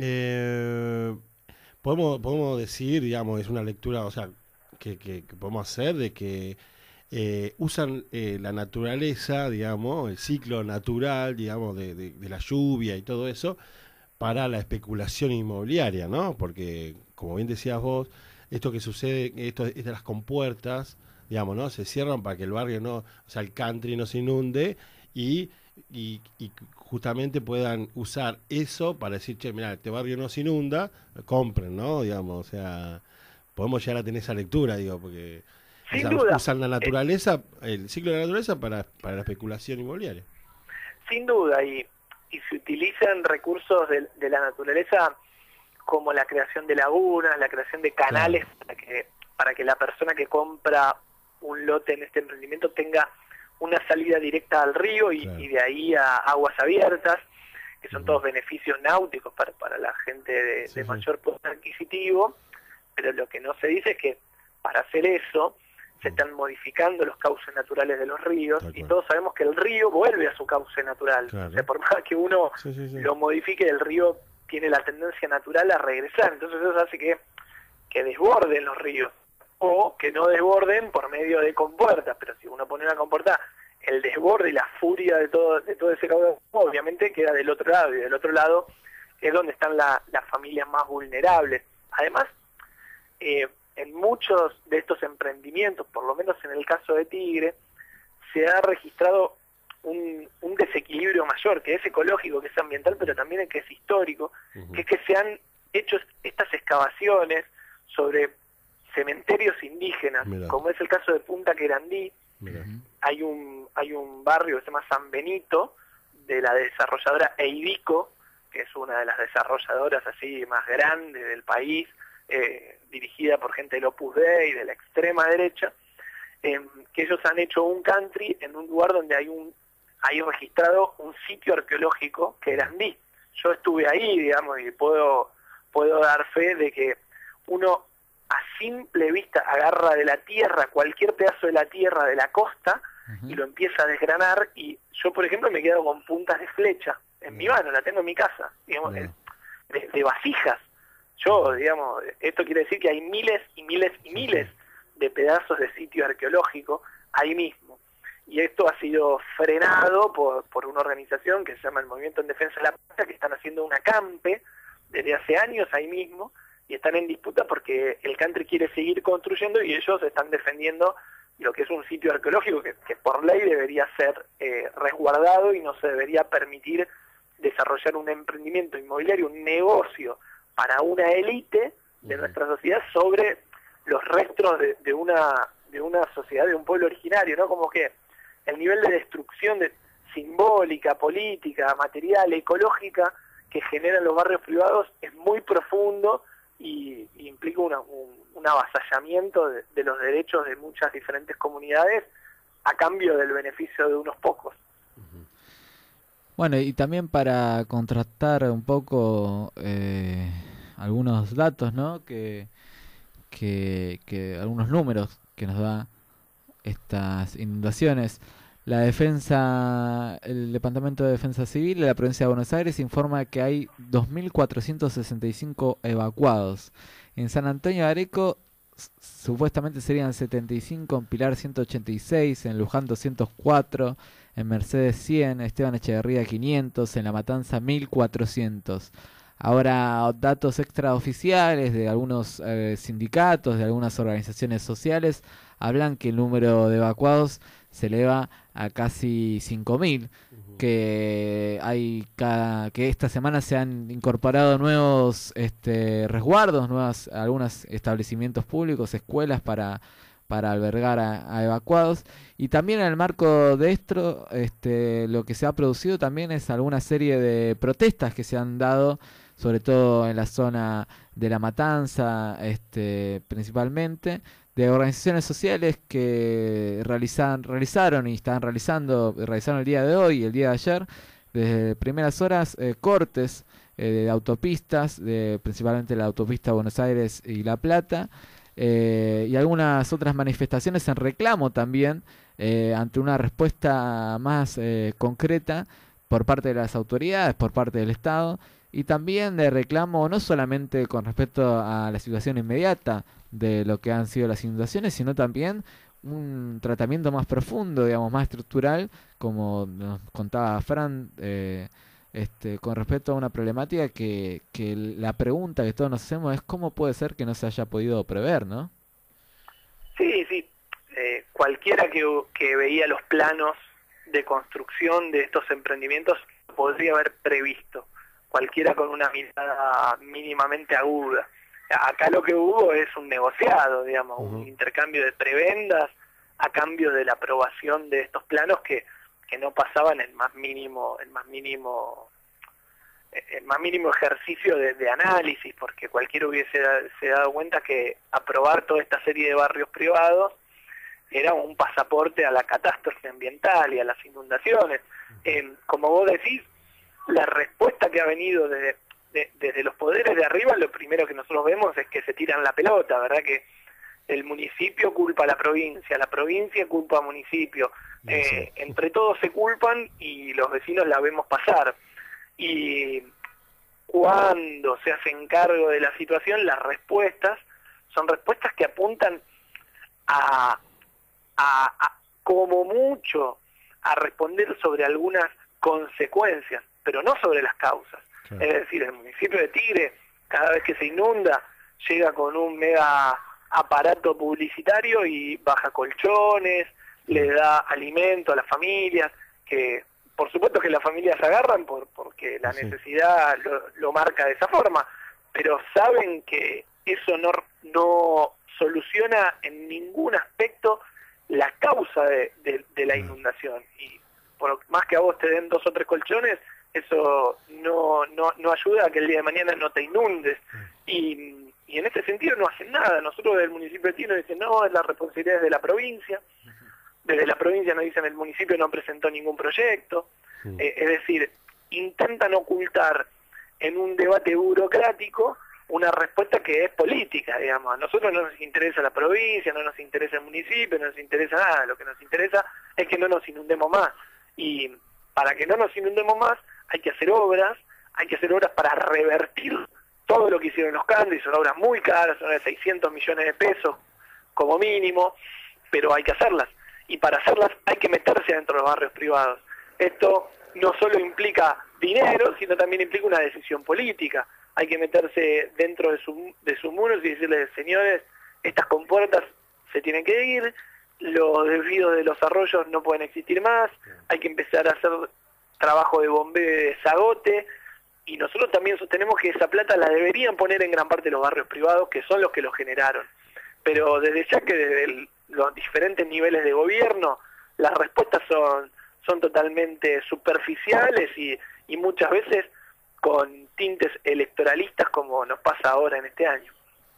Eh... Podemos, podemos decir, digamos, es una lectura, o sea, que, que, que podemos hacer de que eh, usan eh, la naturaleza, digamos, el ciclo natural, digamos, de, de, de la lluvia y todo eso, para la especulación inmobiliaria, ¿no? Porque, como bien decías vos, esto que sucede, esto, esto de las compuertas, digamos, ¿no? Se cierran para que el barrio no, o sea, el country no se inunde, y Y, y justamente puedan usar eso para decir, che, mira, este barrio no se inunda, compren, ¿no? Digamos, o sea, podemos llegar a tener esa lectura, digo, porque Sin o sea, duda. usan la naturaleza, el ciclo de la naturaleza para, para la especulación inmobiliaria. Sin duda, y, y se utilizan recursos de, de la naturaleza como la creación de lagunas, la creación de canales, claro, para que, para que la persona que compra un lote en este emprendimiento tenga una salida directa al río y, claro, y de ahí a aguas abiertas, que son uh-huh. todos beneficios náuticos para, para la gente de, sí, de mayor sí. poder adquisitivo, pero lo que no se dice es que para hacer eso se están modificando los cauces naturales de los ríos, y todos sabemos que el río vuelve a su cauce natural. Claro. O sea, por más que uno sí, sí, sí. lo modifique, el río tiene la tendencia natural a regresar. Entonces eso hace que, que desborden los ríos, o que no desborden por medio de compuertas. Pero si uno pone una compuerta, el desborde y la furia de todo, de todo ese caudal, obviamente queda del otro lado, y del otro lado es donde están la, las familias más vulnerables. Además, eh, en muchos de estos emprendimientos, por lo menos en el caso de Tigre, se ha registrado un, un desequilibrio mayor, que es ecológico, que es ambiental, pero también que es histórico, uh-huh. que es que se han hecho estas excavaciones sobre cementerios indígenas, Mirá. como es el caso de Punta Querandí. Mirá. Hay un hay un barrio que se llama San Benito, de la desarrolladora Eidico, que es una de las desarrolladoras así más grandes del país, eh, dirigida por gente del Opus Dei, de la extrema derecha, eh, que ellos han hecho un country en un lugar donde hay un hay registrado un sitio arqueológico Querandí. Yo estuve ahí, digamos, y puedo puedo dar fe de que uno a simple vista agarra de la tierra cualquier pedazo de la tierra de la costa uh-huh. y lo empieza a desgranar, y yo, por ejemplo, me quedo con puntas de flecha en uh-huh. mi mano, la tengo en mi casa, digamos, uh-huh. de, de vasijas. Yo, digamos, esto quiere decir que hay miles y miles y miles de pedazos de sitio arqueológico ahí mismo. Y esto ha sido frenado por, por una organización que se llama el Movimiento en Defensa de la Paz, que están haciendo un acampe desde hace años ahí mismo, y están en disputa porque el country quiere seguir construyendo y ellos están defendiendo lo que es un sitio arqueológico que, que por ley debería ser eh, resguardado, y no se debería permitir desarrollar un emprendimiento inmobiliario, un negocio para una élite de nuestra sociedad sobre los restos de, de una de una sociedad, de un pueblo originario, ¿no? Como que el nivel de destrucción de, simbólica, política, material, ecológica que generan los barrios privados es muy profundo y, y implica una, un, un avasallamiento de, de los derechos de muchas diferentes comunidades a cambio del beneficio de unos pocos. Bueno, y también para contrastar un poco eh, algunos datos, ¿no? Que, que, que algunos números que nos da estas inundaciones. La defensa, el Departamento de Defensa Civil de la Provincia de Buenos Aires informa que hay dos mil cuatrocientos sesenta y cinco evacuados. En San Antonio de Areco supuestamente serían setenta y cinco, en Pilar ciento ochenta y seis, en Luján doscientos cuatro, en Mercedes cien, Esteban Echeverría quinientos, en La Matanza mil cuatrocientos. Ahora, datos extraoficiales de algunos eh, sindicatos, de algunas organizaciones sociales, hablan que el número de evacuados se eleva a casi cinco mil, uh-huh. que hay cada, que esta semana se han incorporado nuevos este, resguardos, nuevas algunos establecimientos públicos, escuelas para para albergar a, a evacuados. Y también en el marco de esto, este, lo que se ha producido también es alguna serie de protestas que se han dado, sobre todo en la zona de La Matanza, este, principalmente, de organizaciones sociales que realizan, realizaron y están realizando, realizaron el día de hoy y el día de ayer, desde primeras horas, eh, cortes eh, de autopistas, de, principalmente la autopista Buenos Aires y La Plata, eh, y algunas otras manifestaciones en reclamo también, eh, ante una respuesta más eh, concreta por parte de las autoridades, por parte del Estado, y también de reclamo no solamente con respecto a la situación inmediata de lo que han sido las inundaciones, sino también un tratamiento más profundo, digamos, más estructural, como nos contaba Fran, eh, este, con respecto a una problemática que, que la pregunta que todos nos hacemos es cómo puede ser que no se haya podido prever, ¿no? Sí, sí. Eh, cualquiera que, que veía los planos de construcción de estos emprendimientos podría haber previsto. Cualquiera con una mirada mínimamente aguda. Acá lo que hubo es un negociado, digamos, uh-huh. un intercambio de prebendas a cambio de la aprobación de estos planos que, que no pasaban el más mínimo, el más mínimo el más mínimo ejercicio de, de análisis, porque cualquiera hubiese da, se dado cuenta que aprobar toda esta serie de barrios privados era un pasaporte a la catástrofe ambiental y a las inundaciones. Eh, como vos decís, la respuesta que ha venido desde, de, desde los poderes de arriba, lo primero que nosotros vemos es que se tiran la pelota, ¿verdad? Que el municipio culpa a la provincia, la provincia culpa al municipio, eh, entre todos se culpan y los vecinos la vemos pasar. Y cuando se hacen cargo de la situación, las respuestas son respuestas que apuntan a, a, a como mucho a responder sobre algunas consecuencias, pero no sobre las causas. Claro. Es decir, el municipio de Tigre, cada vez que se inunda, llega con un mega aparato publicitario y baja colchones, le da alimento a las familias, que por supuesto que las familias se agarran por, porque la sí. necesidad lo, lo marca de esa forma, pero saben que eso no, no soluciona en ningún aspecto la causa de, de, de la inundación. Y por más que a vos te den dos o tres colchones, eso no, no, no ayuda a que el día de mañana no te inundes. Y, y en este sentido no hacen nada. Nosotros del municipio de Tigre nos dicen, no, es la responsabilidad de la provincia. Desde la provincia nos dicen, el municipio no presentó ningún proyecto. Sí. Eh, es decir, intentan ocultar en un debate burocrático una respuesta que es política, digamos. A nosotros no nos interesa la provincia, no nos interesa el municipio, no nos interesa nada. Lo que nos interesa es que no nos inundemos más. Y para que no nos inundemos más, hay que hacer obras, hay que hacer obras para revertir todo lo que hicieron los country. Son obras muy caras, son de seiscientos millones de pesos como mínimo, pero hay que hacerlas. Y para hacerlas hay que meterse dentro de los barrios privados. Esto no solo implica dinero, sino también implica una decisión política. Hay que meterse dentro de, su, de sus muros y decirles, señores, estas compuertas se tienen que ir, los desvíos de los arroyos no pueden existir más, hay que empezar a hacer trabajo de bombeo y de desagote, y nosotros también sostenemos que esa plata la deberían poner en gran parte los barrios privados, que son los que lo generaron. Pero desde ya que desde el, los diferentes niveles de gobierno, las respuestas son, son totalmente superficiales y, y muchas veces con tintes electoralistas, como nos pasa ahora en este año.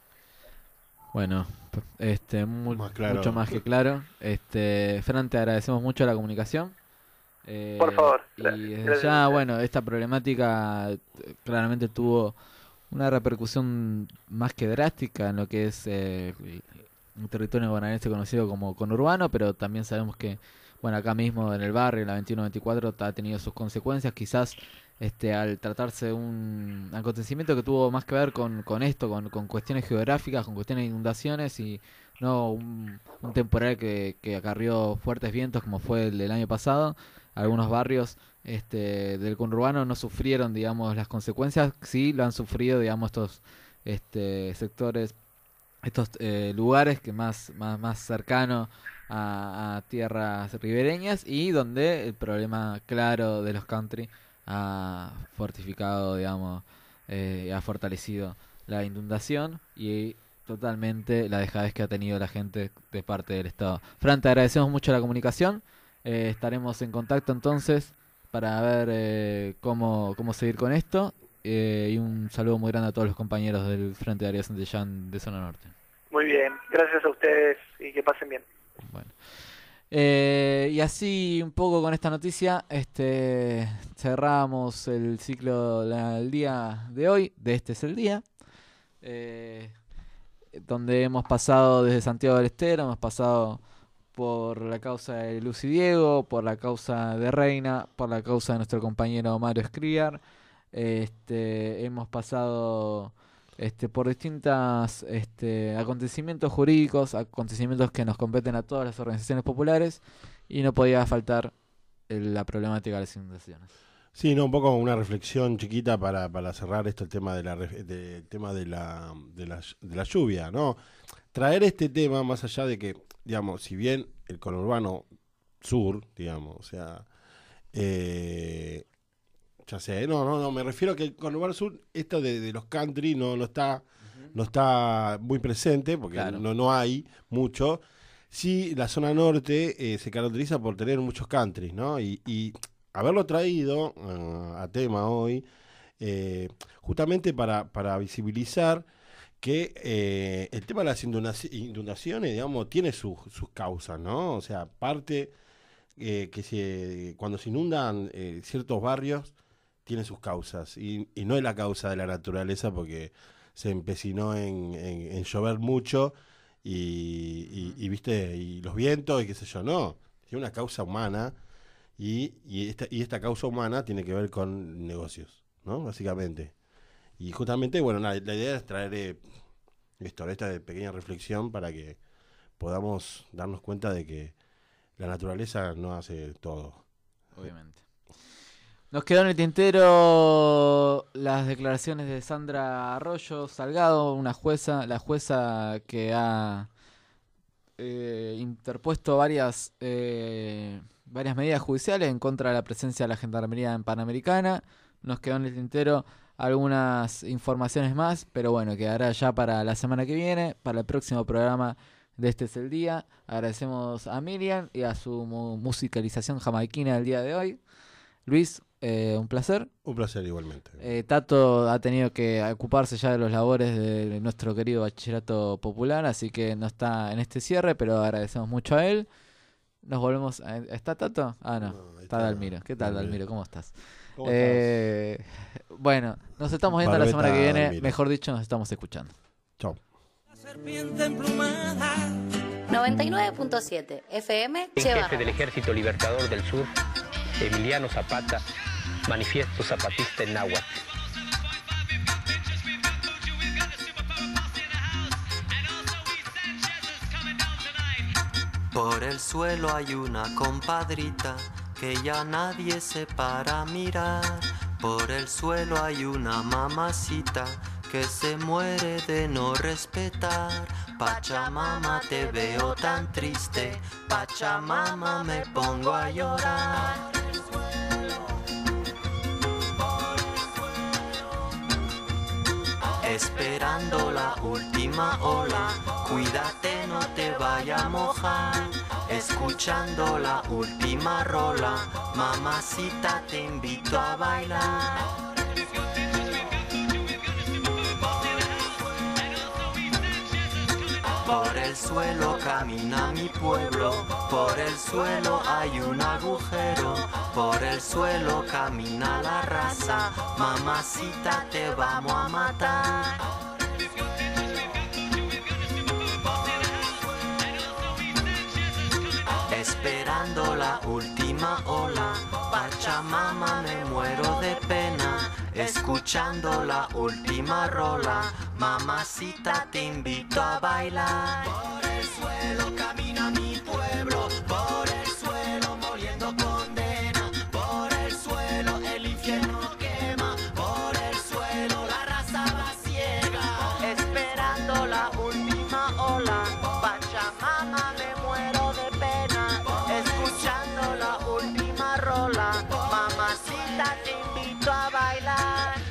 Bueno, este muy, más claro. mucho más que claro. Este, Fran, te agradecemos mucho la comunicación. Eh, Por favor. Y desde gracias. ya, bueno, esta problemática claramente tuvo una repercusión más que drástica en lo que es eh, un territorio bonaerense conocido como conurbano, pero también sabemos que, bueno, acá mismo en el barrio, en la veintiuno veinticuatro, ha tenido sus consecuencias, quizás este al tratarse de un acontecimiento que tuvo más que ver con, con esto, con, con cuestiones geográficas, con cuestiones de inundaciones y no un, un temporal que, que acarrió fuertes vientos como fue el del año pasado. Algunos barrios este, del conurbano no sufrieron, digamos, las consecuencias, sí lo han sufrido, digamos, estos este, sectores, estos eh, lugares que más, más, más cercanos a, a tierras ribereñas y donde el problema claro de los country ha fortificado, digamos, eh, ha fortalecido la inundación y totalmente la dejadez que ha tenido la gente de parte del Estado. Fran, te agradecemos mucho la comunicación. Eh, estaremos en contacto entonces para ver eh, cómo, cómo seguir con esto eh, y un saludo muy grande a todos los compañeros del Frente de Ariel Santillán de Zona Norte. Muy bien, gracias a ustedes y que pasen bien. Bueno. Eh, y así un poco con esta noticia este cerramos el ciclo del día de hoy, de Este es el Día, eh, donde hemos pasado desde Santiago del Estero, hemos pasado por la causa de Luz y Diego, por la causa de Reina, por la causa de nuestro compañero Mario Escriar, este, hemos pasado este, por distintos este, acontecimientos jurídicos, acontecimientos que nos competen a todas las organizaciones populares y no podía faltar el, la problemática de las inundaciones. Sí, no, un poco una reflexión chiquita para, para cerrar esto, el tema de la de, el tema de la, de la de la lluvia, ¿no? Traer este tema más allá de que, digamos, si bien el conurbano sur, digamos, o sea, eh, ya sé, no, no, no, me refiero a que el conurbano sur, esto de, de los country no, no está, uh-huh. no está muy presente, porque claro. no, no hay mucho. Sí, la zona norte eh, se caracteriza por tener muchos country, ¿no? Y, y haberlo traído uh, a tema hoy eh, justamente para, para visibilizar que eh, el tema de las inundaciones, digamos, tiene sus, sus causas, ¿no? O sea, parte eh, que se, cuando se inundan eh, ciertos barrios, tiene sus causas, y, y no es la causa de la naturaleza porque se empecinó en, en, en llover mucho y, y, y, viste, y los vientos y qué sé yo, no, tiene una causa humana y, y, esta, y esta causa humana tiene que ver con negocios, ¿no? Básicamente. Y justamente, bueno, la, la idea es traer eh, esto, esta pequeña reflexión para que podamos darnos cuenta de que la naturaleza no hace todo. Obviamente. Nos quedó en el tintero las declaraciones de Sandra Arroyo Salgado, una jueza, la jueza que ha eh, interpuesto varias eh, varias medidas judiciales en contra de la presencia de la Gendarmería en Panamericana. Nos quedó en el tintero algunas informaciones más, pero bueno, quedará ya para la semana que viene, para el próximo programa de Este es el Día. Agradecemos a Miriam y a su mu- musicalización jamaiquina del día de hoy. Luis, eh, un placer. Un placer igualmente. Eh, Tato ha tenido que ocuparse ya de los labores de nuestro querido bachillerato popular, así que no está en este cierre, pero agradecemos mucho a él. Nos volvemos a... ¿Está Tato? Ah, no, no está, está Dalmiro. ¿Qué tal, Dalmiro? Dalmiro? ¿Cómo estás? ¿Cómo eh, estás? Bueno, nos estamos viendo Barbeta, la semana que viene. Dalmiro. Mejor dicho, nos estamos escuchando. Chao. noventa y nueve punto siete F M El jefe del Ejército Libertador del Sur, Emiliano Zapata, manifiesto zapatista en náhuatl. Por el suelo hay una compadrita que ya nadie se para a mirar. Por el suelo hay una mamacita que se muere de no respetar. Pachamama, te veo tan triste, Pachamama, me pongo a llorar. Esperando la última ola, cuídate, no te vaya a mojar. Escuchando la última rola, mamacita, te invito a bailar. Por el suelo camina mi pueblo, por el suelo hay un agujero, por el suelo camina la raza, mamacita, te vamos a matar. Esperando la última ola, Pachamama, me muero de pena. Escuchando la última rola, mamacita, te invito a bailar. Por el suelo camina mi pueblo, por el suelo muriendo condena. Por el suelo el infierno quema, por el suelo la raza va ciega. Esperando la última ola, Pachamama, me muero de pena. Escuchando la última rola, mamacita, te invito a bailar.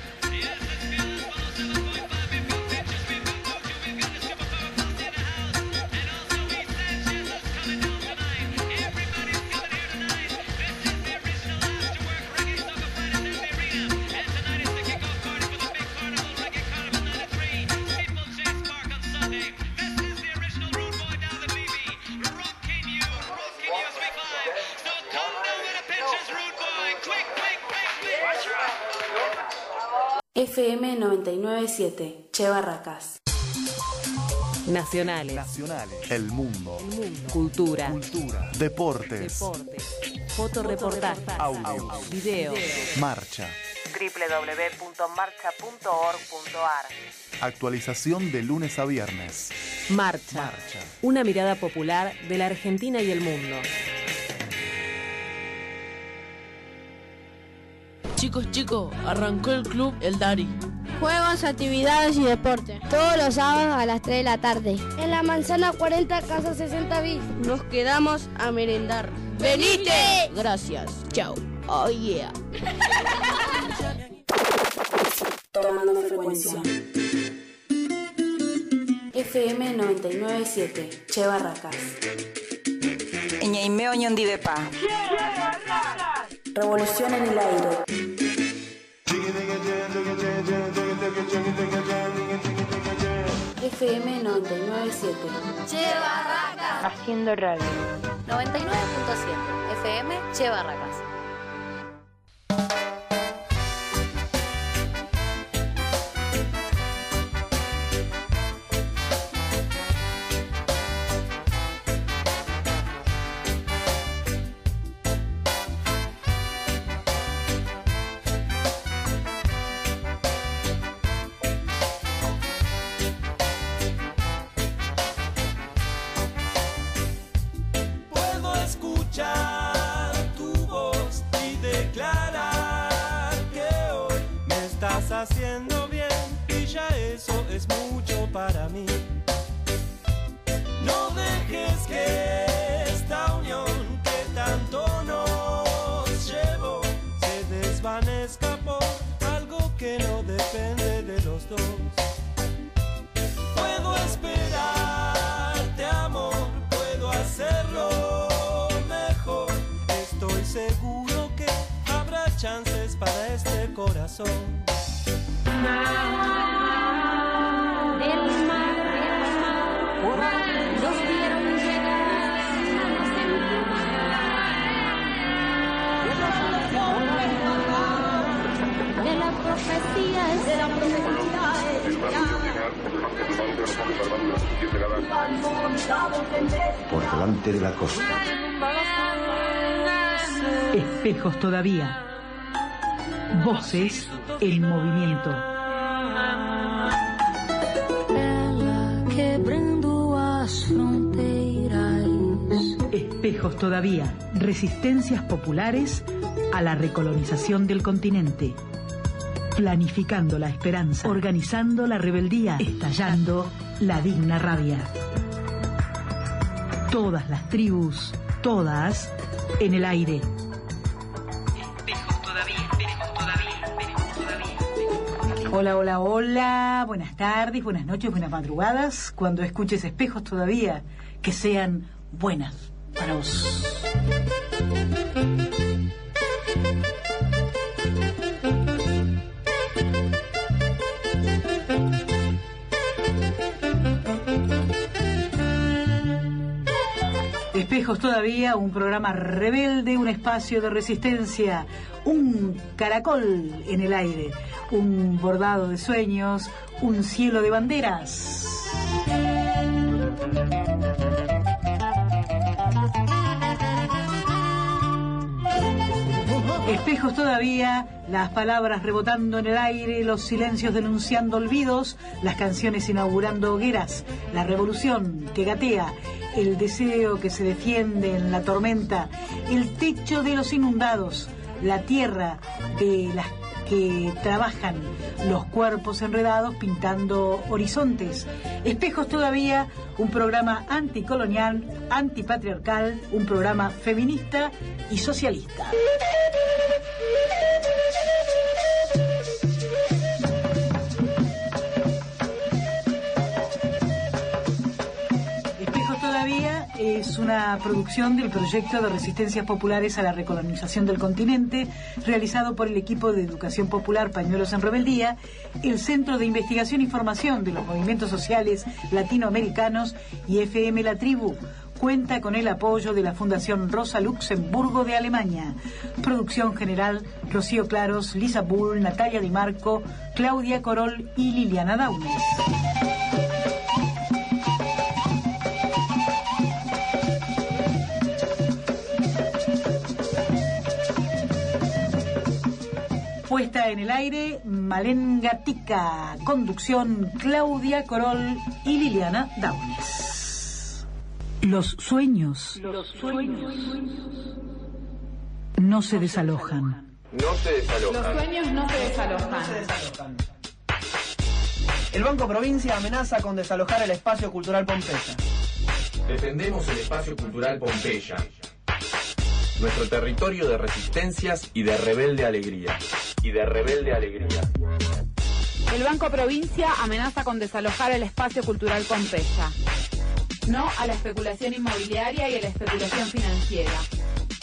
F M noventa y nueve punto siete, Che Barracas. Nacionales. Nacionales. El mundo. El mundo. Cultura. Cultura. Deportes. Deportes. Fotoreportaje. Audio. Video. Marcha. doble u doble u doble u punto marcha punto org punto a r. Actualización de lunes a viernes. Marcha. Marcha. Una mirada popular de la Argentina y el mundo. Chicos, chicos, arrancó el club El Dari. Juegos, actividades y deporte. Todos los sábados a las tres de la tarde. En la manzana cuarenta, casa sesenta bis. Nos quedamos a merendar. ¡Venite! Gracias. Chao. Oh yeah. Tomando frecuencia. F M noventa y nueve punto siete, Che Barracas. Ñaimeo ñondivepa. Revolución en el aire. F M noventa y nueve punto siete. Che Barracas. Haciendo radio. noventa y nueve punto siete. F M Che Barracas. Puedo escuchar tu voz y declarar que hoy me estás haciendo bien y ya eso es mucho para mí. No dejes que esta unión que tanto nos llevó se desvanezca por algo que no depende de los dos. Puedo esperarte, amor, puedo hacerlo mejor. Estoy seguro que habrá chances para este corazón. Del mar, por ahí los vieron llegar manos de mi de la profecía es de la profecía Por delante de la costa. Espejos todavía. Voces en movimiento. Ela quebrando as fronteiras. Espejos todavía. Resistencias populares a la recolonización del continente. Planificando la esperanza, organizando la rebeldía, estallando la digna rabia. Todas las tribus, todas en el aire. Espejos todavía, espejos todavía, espejos todavía. Hola, hola, hola, buenas tardes, buenas noches, buenas madrugadas. Cuando escuches Espejos todavía, que sean buenas para vos. Espejos todavía, un programa rebelde, un espacio de resistencia, un caracol en el aire, un bordado de sueños, un cielo de banderas. Espejos todavía, las palabras rebotando en el aire, los silencios denunciando olvidos, las canciones inaugurando hogueras, la revolución que gatea, el deseo que se defiende en la tormenta, el techo de los inundados, la tierra de las que trabajan, los cuerpos enredados pintando horizontes. Espejos todavía, un programa anticolonial, antipatriarcal, un programa feminista y socialista. Es una producción del proyecto de Resistencias Populares a la Recolonización del Continente, realizado por el equipo de Educación Popular Pañuelos en Rebeldía, el Centro de Investigación y Formación de los Movimientos Sociales Latinoamericanos y F M La Tribu. Cuenta con el apoyo de la Fundación Rosa Luxemburgo de Alemania. Producción general, Rocío Claros, Lisa Bull, Natalia Di Marco, Claudia Corol y Liliana Daunes. Puesta en el aire, Malén Gatica. Conducción, Claudia Corol y Liliana Daunes. Los sueños, Los sueños no se desalojan. No se desalojan. Los sueños no se desalojan. No se desalojan. El Banco Provincia amenaza con desalojar el espacio cultural Pompeya. Defendemos el espacio cultural Pompeya, nuestro territorio de resistencias y de rebelde alegría. Y de rebelde alegría. El Banco Provincia amenaza con desalojar el espacio cultural Pompeya. No a la especulación inmobiliaria y a la especulación financiera.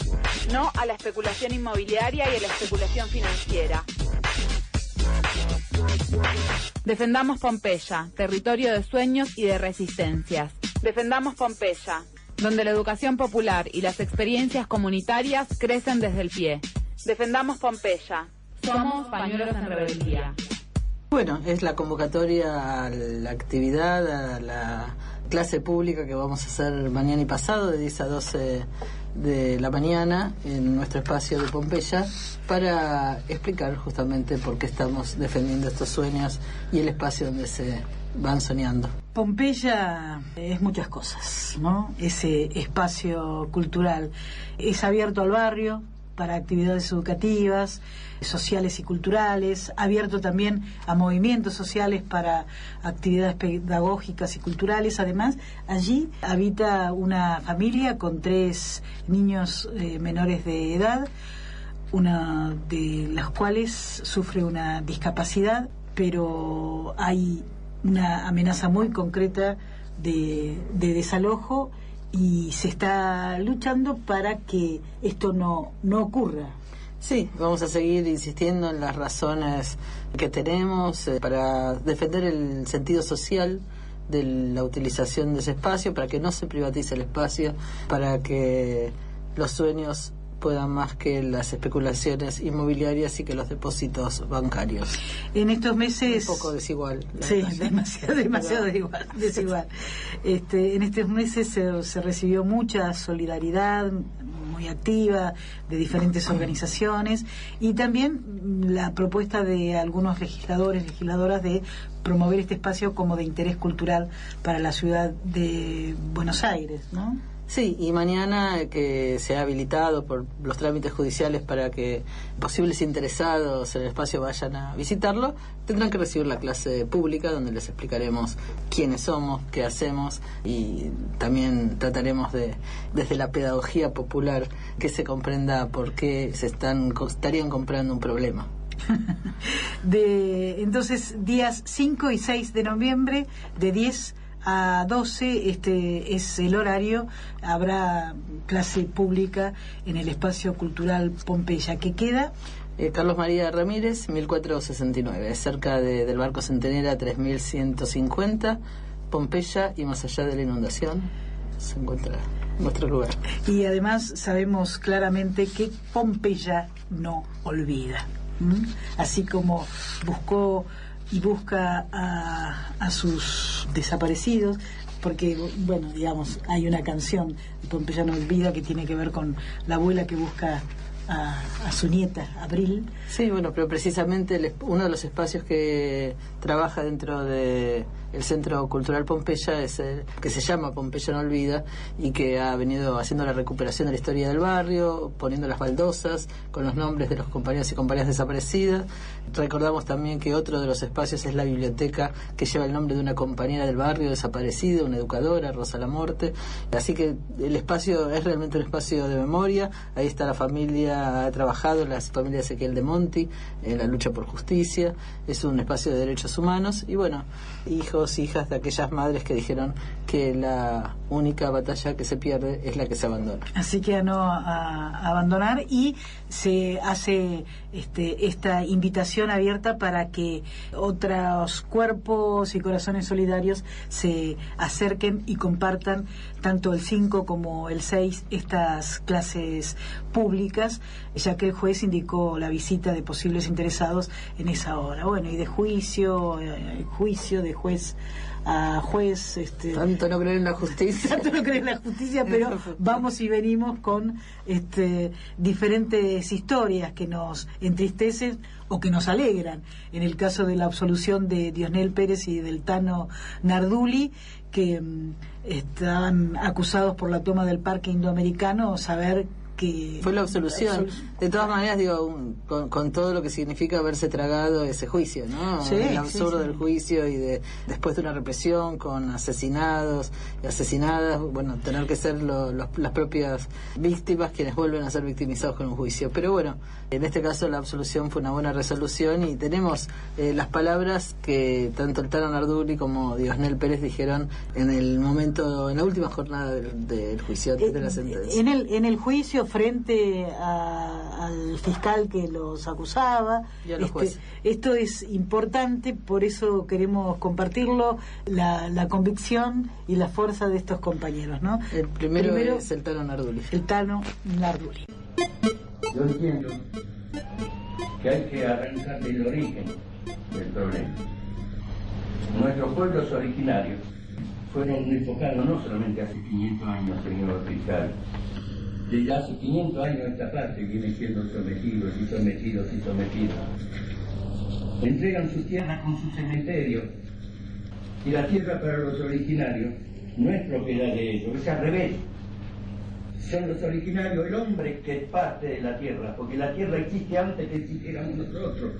No a la especulación inmobiliaria y a la especulación financiera. Defendamos Pompeya, territorio de sueños y de resistencias. Defendamos Pompeya, donde la educación popular y las experiencias comunitarias crecen desde el pie. Defendamos Pompeya. Somos pañuelos en rebeldía. Bueno, es la convocatoria a la actividad, a la clase pública que vamos a hacer mañana y pasado, de diez a doce de la mañana, en nuestro espacio de Pompeya, para explicar justamente por qué estamos defendiendo estos sueños y el espacio donde se van soñando. Pompeya es muchas cosas, ¿no? Ese espacio cultural es abierto al barrio para actividades educativas, sociales y culturales, abierto también a movimientos sociales para actividades pedagógicas y culturales. Además, allí habita una familia con tres niños eh, menores de edad, una de las cuales sufre una discapacidad, pero hay una amenaza muy concreta de, de desalojo, y se está luchando para que esto no, no ocurra. Sí, vamos a seguir insistiendo en las razones que tenemos eh, para defender el sentido social de la utilización de ese espacio, para que no se privatice el espacio, para que los sueños puedan más que las especulaciones inmobiliarias y que los depósitos bancarios. En estos meses... Un poco desigual. Sí, demasiado, demasiado desigual. desigual. Este, en estos meses se, se recibió mucha solidaridad muy activa de diferentes organizaciones, y también la propuesta de algunos legisladores, legisladoras, de promover este espacio como de interés cultural para la ciudad de Buenos Aires, ¿no? Sí, y mañana que se ha habilitado por los trámites judiciales para que posibles interesados en el espacio vayan a visitarlo, tendrán que recibir la clase pública donde les explicaremos quiénes somos, qué hacemos, y también trataremos de, desde la pedagogía popular, que se comprenda por qué se están estarían comprando un problema. de Entonces, días cinco y seis de noviembre, de diez a doce, este es el horario. Habrá clase pública en el espacio cultural Pompeya, que queda eh, Carlos María Ramírez, mil cuatrocientos sesenta y nueve, cerca de, del Barco Centenera tres mil ciento cincuenta, Pompeya, y más allá de la inundación se encuentra nuestro lugar. Y además sabemos claramente que Pompeya no olvida, ¿Mm? Así como buscó y busca a, a sus desaparecidos, porque, bueno, digamos, hay una canción de Pompeya no olvida que tiene que ver con la abuela que busca a, a su nieta, Abril. Sí, bueno, pero precisamente el, uno de los espacios que trabaja dentro de el Centro Cultural Pompeya es el que se llama Pompeya no olvida, y que ha venido haciendo la recuperación de la historia del barrio, poniendo las baldosas con los nombres de los compañeros y compañeras desaparecidas. Recordamos también que otro de los espacios es la biblioteca, que lleva el nombre de una compañera del barrio desaparecida, una educadora, Rosa Lamorte. Así que el espacio es realmente un espacio de memoria. Ahí está la familia, ha trabajado la familia de Ezequiel de Monti en la lucha por justicia. Es un espacio de derechos humanos, y bueno, hijos, hijas de aquellas madres que dijeron que la única batalla que se pierde es la que se abandona. Así que a no a, a abandonar, y se hace este, esta invitación abierta para que otros cuerpos y corazones solidarios se acerquen y compartan tanto el cinco como el seis estas clases públicas, ya que el juez indicó la visita de posibles interesados en esa hora. Bueno, y de juicio, eh, juicio de juez a juez, este, tanto no creer en la justicia tanto no creer en la justicia, pero vamos y venimos con este diferentes historias que nos entristecen o que nos alegran. En el caso de la absolución de Diosnel Pérez y del Tano Narduli, que um, estaban acusados por la toma del Parque Indoamericano, saber que fue la absolución. De todas maneras, digo, un, con, con todo lo que significa haberse tragado ese juicio, ¿no? Sí, el absurdo sí, sí. del juicio, y de después de una represión con asesinados y asesinadas, bueno, tener que ser lo, los, las propias víctimas quienes vuelven a ser victimizados con un juicio. Pero bueno, en este caso la absolución fue una buena resolución, y tenemos eh, las palabras que tanto el Tano Narduli como Diosnel Pérez dijeron en el momento, en la última jornada del, del juicio, de la sentencia. En el, en el juicio frente a, al fiscal que los acusaba. Y a los este, jueces. Esto es importante, por eso queremos compartirlo, la, la convicción y la fuerza de estos compañeros, ¿no? El primero, primero es el Tano Narduli. El Tano Narduli. Yo entiendo que hay que arrancar del origen del problema. Nuestros pueblos originarios fueron enfocados no solamente hace quinientos años, señor fiscal. Desde hace quinientos años esta parte viene siendo sometidos y sometidos y sometidos. Entregan su tierra con su cementerio. Y la tierra para los originarios no es propiedad de ellos, es al revés. Son los originarios, el hombre que es parte de la tierra, porque la tierra existe antes que existiéramos nosotros.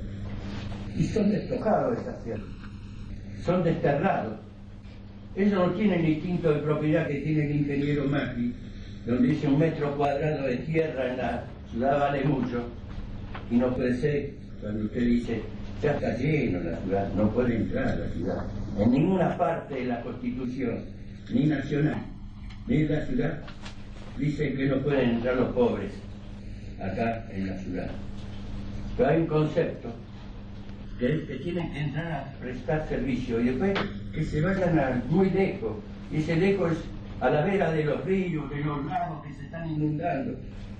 Y son despojados de esas tierras, son desterrados. Ellos no tienen el instinto de propiedad que tiene el ingeniero Macri, donde dice un metro cuadrado de tierra en la ciudad vale mucho, y no puede ser cuando usted dice, ya está lleno la ciudad, no puede entrar a la ciudad. En ninguna parte de la Constitución, ni nacional, ni de la ciudad, dicen que no pueden entrar los pobres acá en la ciudad. Pero hay un concepto que es que tienen que entrar a prestar servicio y después que se vayan a muy lejos. Y ese lejos es a la vera de los ríos, de los lagos que se están inundando.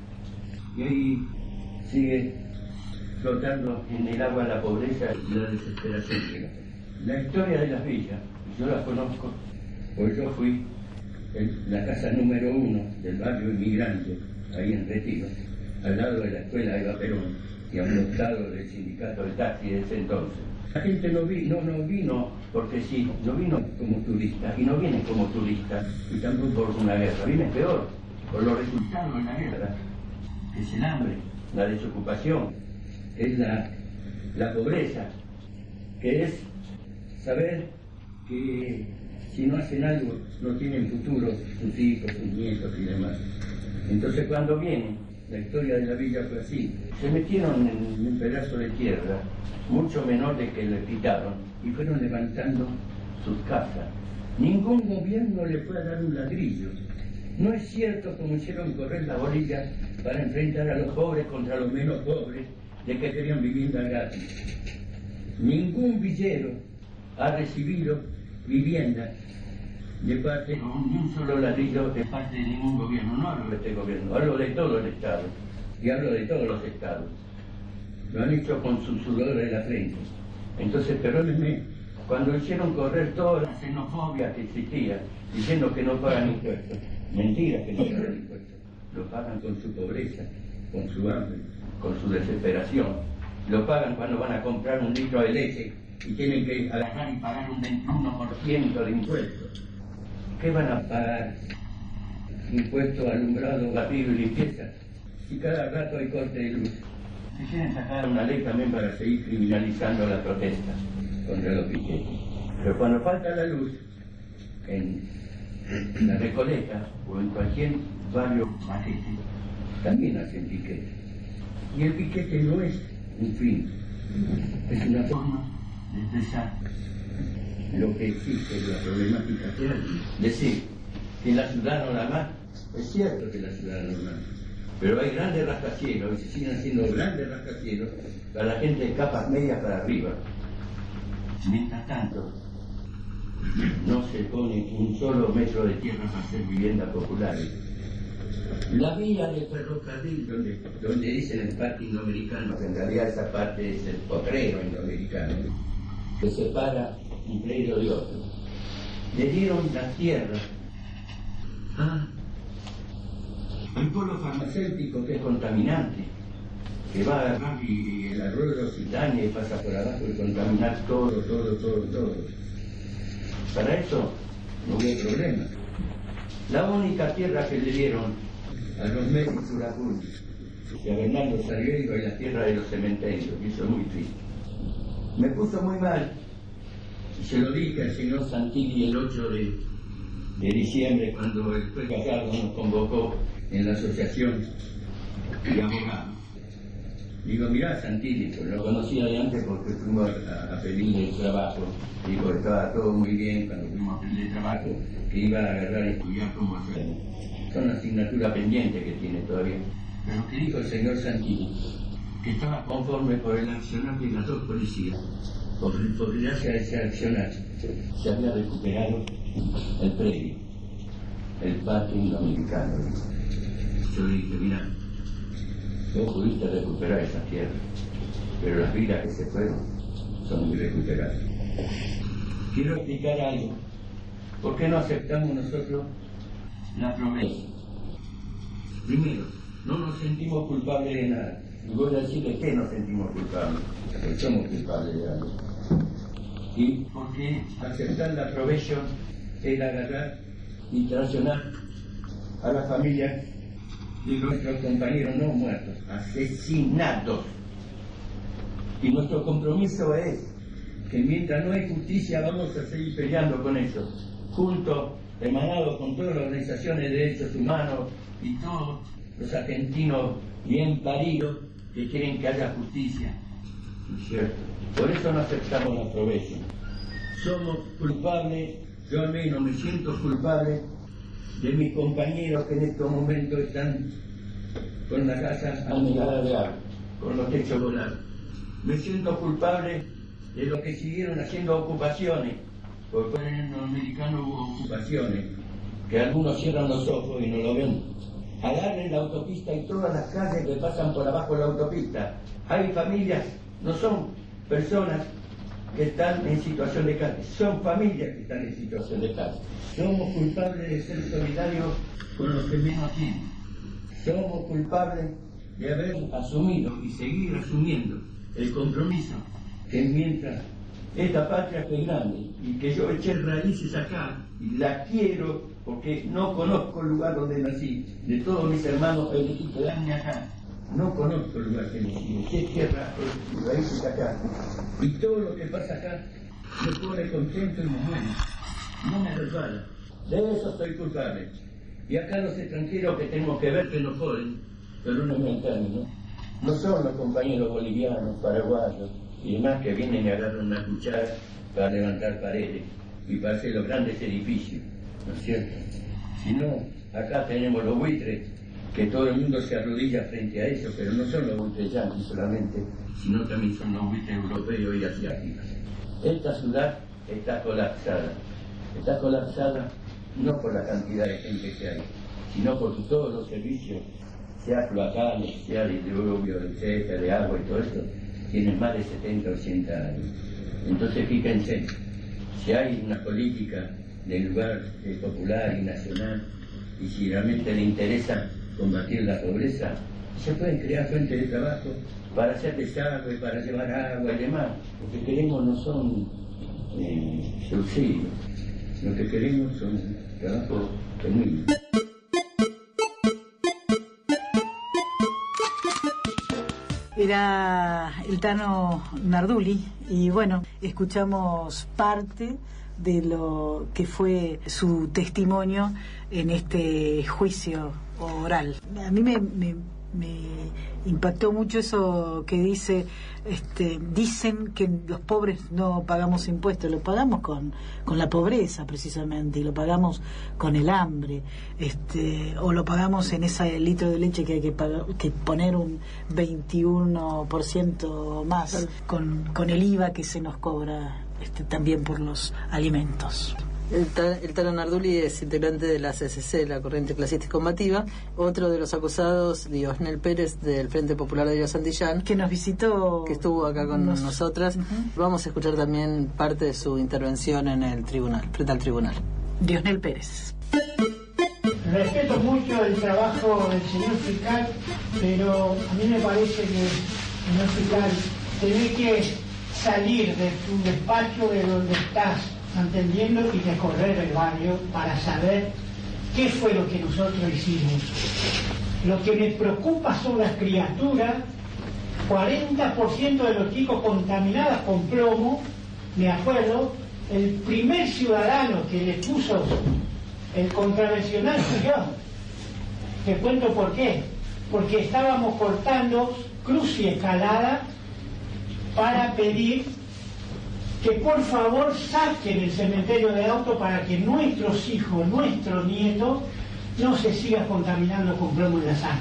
Y ahí sigue flotando en el agua la pobreza y la desesperación. La historia de las villas, yo la conozco, pues yo fui en la casa número uno del barrio inmigrante, ahí en Retiro, al lado de la escuela Eva Perón, y a un costado del sindicato de taxi de ese entonces. La gente no, vi, no, no vino porque sí, no vino como turista, y no viene como turista, y tampoco por una guerra, viene peor, por los resultados de la guerra, que es el hambre, la desocupación, es la, la pobreza, que es saber que si no hacen algo no tienen futuro sus hijos, sus nietos y demás. Entonces cuando vienen, la historia de la villa fue así, se metieron en un pedazo de tierra mucho menor de que le quitaron y fueron levantando sus casas. Ningún gobierno le fue a dar un ladrillo. No es cierto como hicieron correr la bolilla para enfrentar a los pobres contra los menos pobres de que querían vivienda gratis. Ningún villero ha recibido vivienda de parte, ni un solo ladrillo de parte de ningún gobierno. No hablo de este gobierno, hablo de todo el Estado y hablo de todos los estados. Lo han hecho con su sudor de la frente. Entonces, perdónenme, cuando hicieron correr toda la xenofobia que existía, diciendo que no pagan impuestos, mentira que no pagan impuestos, lo pagan con su pobreza, con su hambre, con su desesperación. Lo pagan cuando van a comprar un litro de leche y tienen que agarrar y pagar un veintiuno por ciento de impuestos. ¿Qué van a pagar? Impuestos, alumbrado, barrido y limpieza. Y cada rato hay corte de luz. Si quieren sacar una ley también para seguir criminalizando la protesta contra los piquetes. Pero cuando falta la luz, en la Recoleta o en cualquier barrio majete, también hacen piquete. Y el piquete no es un fin, es una forma de expresar lo que existe, la problemática que hay. Decir que la ciudad no da más, es cierto que la ciudad no da más, pero hay grandes rascacielos y se siguen haciendo grandes rascacielos para la gente de capas medias para arriba. Mientras tanto, no se pone un solo metro de tierra para hacer viviendas populares. La vía del ferrocarril, donde, donde dicen el parque indoamericano, que en realidad esa parte es el potrero indoamericano, que separa un predio de otro. Le dieron la tierra a el polo farmacéutico, que es contaminante, que va a agarrar y el arroyo se daña y pasa por abajo y contaminar todo, todo, todo, todo. Para eso no hubo problema. La única tierra que le dieron a los médicos Uracún y a Bernardo Salgueiro es la tierra de los cementerios, y eso es muy triste. Me puso muy mal, y se lo dije al señor Santilli el ocho de, de diciembre, cuando el juez Gallardo nos convocó en la asociación de abogados. Digo, mirá Santilli, pues lo conocía de antes porque fuimos a, a pedirle el trabajo. Digo, estaba todo muy bien cuando fuimos de trabajo que iba a agarrar y estudiar como hacer. Son asignatura pendiente que tiene todavía. Pero que dijo el señor Santini, que estaba conforme por el accionar de las dos policías. Por, por gracias a ese accionar se había recuperado el predio, el parking dominicano. Yo le dije, mira, vos pudiste recuperar esa tierra, pero las vidas que se fueron son irrecuperables. Quiero explicar algo. ¿Por qué no aceptamos nosotros la promesa? Primero, no nos sentimos culpables de nada. Y voy a decir de qué nos sentimos culpables. Porque somos culpables de algo. Y porque aceptar la provisión es agarrar y traicionar a la familia de nuestros compañeros no muertos, asesinados. Y nuestro compromiso es que mientras no hay justicia vamos a seguir peleando con ellos, juntos, emanados con todas las organizaciones de derechos humanos y todos los argentinos bien paridos que quieren que haya justicia. ¿No es cierto? Por eso no aceptamos la provisión. Somos culpables, yo al menos me siento culpable de mis compañeros que en estos momentos están con la casa anegada de agua, con los techos volados. Me siento culpable de los que siguieron haciendo ocupaciones, porque en el americano hubo ocupaciones, que algunos cierran los ojos y no lo ven. Agarren la autopista y todas las calles que pasan por abajo de la autopista. Hay familias, no son personas que están en situación de calle, son familias que están en situación de calle. Somos culpables de ser solidarios con los que menos tienen. Somos culpables de haber asumido y seguir asumiendo el compromiso que mientras esta patria es grande y que yo eché raíces acá y la quiero porque no conozco el lugar donde nací, de todos mis hermanos elegí quedarme acá. No conozco el lugar que nací, eché tierra, raíces acá. Y todo lo que pasa acá me pone contento y me mueve. No me resbala. De eso soy culpable. Y acá los extranjeros que tenemos que ver que nos joden, pero no me entienden, ¿no? No son los compañeros bolivianos, paraguayos y demás que vienen y agarran una cuchara para levantar paredes y para hacer los grandes edificios, ¿no es cierto? Sino, acá tenemos los buitres, que todo el mundo se arrodilla frente a ellos, pero no son los buitres yanquis solamente, sino también son los buitres europeos y asiáticos. Esta ciudad está colapsada. Está colapsada no por la cantidad de gente que hay, sino porque todos los servicios, sea cloacales, sea de diluvio, etcétera, de agua y todo esto, tienen más de setenta, ochenta años. Entonces fíjense, si hay una política del lugar eh, popular y nacional, y si realmente le interesa combatir la pobreza, se pueden crear fuentes de trabajo para hacer desagüe, para llevar agua y demás. Lo que queremos no son eh, subsidios, lo que queremos son trabajos genuinos. Era el Tano Narduli y bueno, escuchamos parte de lo que fue su testimonio en este juicio oral. A mí me, me, me impactó mucho eso que dice, este, dicen que los pobres no pagamos impuestos, lo pagamos con, con la pobreza precisamente, y lo pagamos con el hambre, este, o lo pagamos en ese litro de leche que hay que, pagar, que poner un veintiuno por ciento más con, con el I V A que se nos cobra este, también por los alimentos. El, el Tano Narduli es integrante de la C C C, la Corriente Clasista y Combativa. Otro de los acusados, Diosnel Pérez, del Frente Popular de Río Santillán, que nos visitó, que estuvo acá con nos... nosotras. Uh-huh. Vamos a escuchar también parte de su intervención en el tribunal, frente al tribunal. Diosnel Pérez. Respeto mucho el trabajo del señor fiscal, pero a mí me parece que el señor fiscal tiene que salir de tu despacho, de donde estás atendiendo, y recorrer el barrio para saber qué fue lo que nosotros hicimos. Lo que me preocupa son las criaturas, cuarenta por ciento de los chicos contaminados con plomo. Me acuerdo, el primer ciudadano que le puso el contravencional fui yo. Te cuento por qué. Porque estábamos cortando Cruz y Escalada para pedir que por favor saquen el cementerio de autos para que nuestros hijos, nuestros nietos, no se sigan contaminando con plomo en la sangre.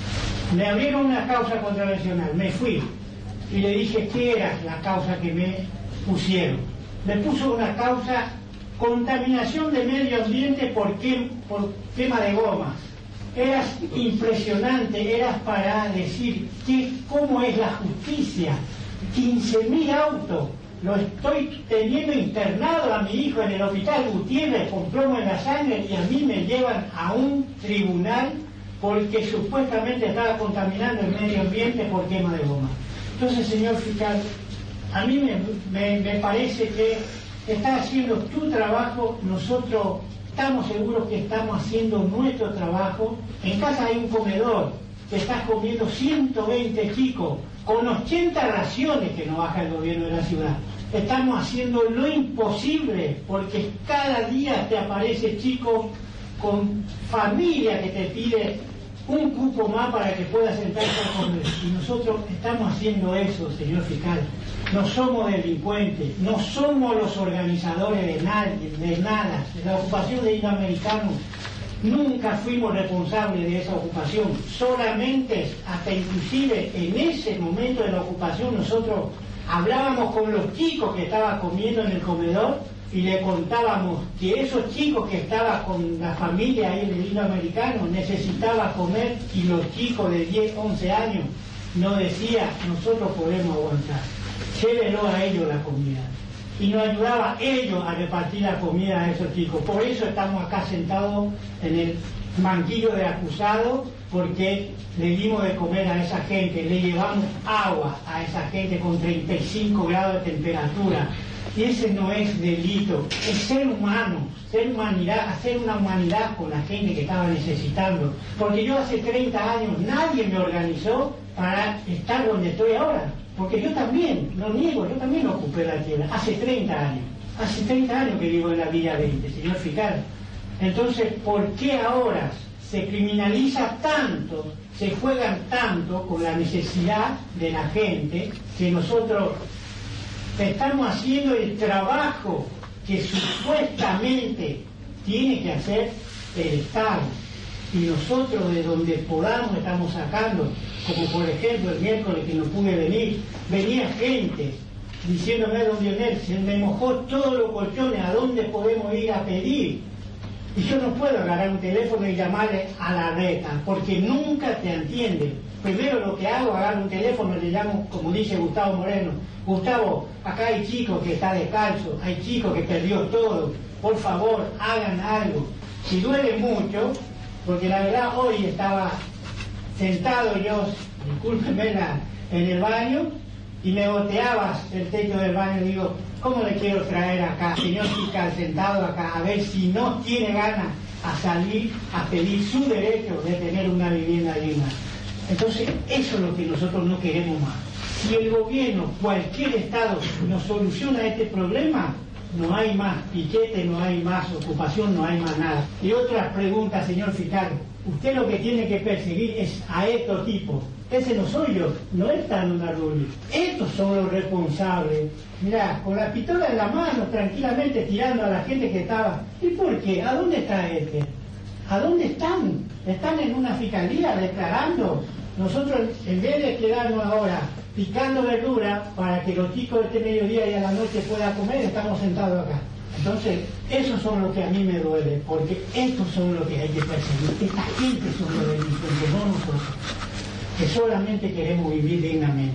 Me abrieron una causa contravencional, me fui y le dije qué era la causa que me pusieron. Me puso una causa contaminación de medio ambiente por, quem, por quema de gomas. Era impresionante, era para decir que, cómo es la justicia. quince mil autos, lo estoy teniendo internado a mi hijo en el hospital Gutiérrez con plomo en la sangre y a mí me llevan a un tribunal porque supuestamente estaba contaminando el medio ambiente por quema de goma. Entonces, señor fiscal, a mí me, me, me parece que estás haciendo tu trabajo, nosotros estamos seguros que estamos haciendo nuestro trabajo. En casa hay un comedor que estás comiendo ciento veinte chicos con ochenta raciones que nos baja el gobierno de la ciudad. Estamos haciendo lo imposible porque cada día te aparece chico con familia que te pide un cupo más para que puedas sentarse a comer. Y nosotros estamos haciendo eso, señor fiscal. No somos delincuentes, no somos los organizadores de nadie, de nada. La ocupación de Iberoamericano nunca fuimos responsables de esa ocupación. Solamente, hasta inclusive en ese momento de la ocupación, nosotros hablábamos con los chicos que estaban comiendo en el comedor y le contábamos que esos chicos que estaban con la familia ahí del Iberoamericano necesitaban comer y los chicos de diez, once años nos decían, nosotros podemos aguantar, llévenlo a ellos la comida. Y nos ayudaba ellos a repartir la comida a esos chicos. Por eso estamos acá sentados en el banquillo de acusados, porque le dimos de comer a esa gente, le llevamos agua a esa gente con treinta y cinco grados de temperatura. Y ese no es delito, es ser humano, ser humanidad, hacer una humanidad con la gente que estaba necesitando. Porque yo hace treinta años nadie me organizó para estar donde estoy ahora. Porque yo también, no niego, yo también ocupé la tierra, hace treinta años. Hace treinta años que vivo en la Villa veinte, señor fiscal. Entonces, ¿por qué ahora se criminaliza tanto, se juegan tanto con la necesidad de la gente, que nosotros estamos haciendo el trabajo que supuestamente tiene que hacer el Estado? Y nosotros de donde podamos estamos sacando, como por ejemplo el miércoles que no pude venir, venía gente diciéndome, don Lionel, se me mojó todos los colchones, ¿a dónde podemos ir a pedir? Y yo no puedo agarrar un teléfono y llamarle a la reta, porque nunca te entienden. Primero lo que hago, agarro un teléfono y le llamo, como dice Gustavo Moreno, Gustavo, acá hay chicos que está descalzo, hay chicos que perdió todo, por favor, hagan algo. Si duele mucho, porque la verdad hoy estaba sentado yo, discúlpeme, la, en el baño, y me goteaba el techo del baño y digo, ¿cómo le quiero traer acá, señor fiscal, sentado acá, a ver si no tiene ganas a salir a pedir su derecho de tener una vivienda digna? Entonces, eso es lo que nosotros no queremos más. Si el gobierno, cualquier Estado, nos soluciona este problema, no hay más piquete, no hay más ocupación, no hay más nada. Y otra pregunta, señor fiscal, usted lo que tiene que perseguir es a estos tipos. Ese no soy yo, no es Tano Nardulli. Estos son los responsables. Mirá, con la pistola en la mano, tranquilamente tirando a la gente que estaba. ¿Y por qué? ¿A dónde está este? ¿A dónde están? ¿Están en una fiscalía declarando? Nosotros, en vez de quedarnos ahora picando verdura para que los chicos de este mediodía y a la noche puedan comer, estamos sentados acá. Entonces, esos son los que a mí me duele, porque estos son los que hay que perseguir. Esta gente son los delincuentes, no nosotros, que solamente queremos vivir dignamente.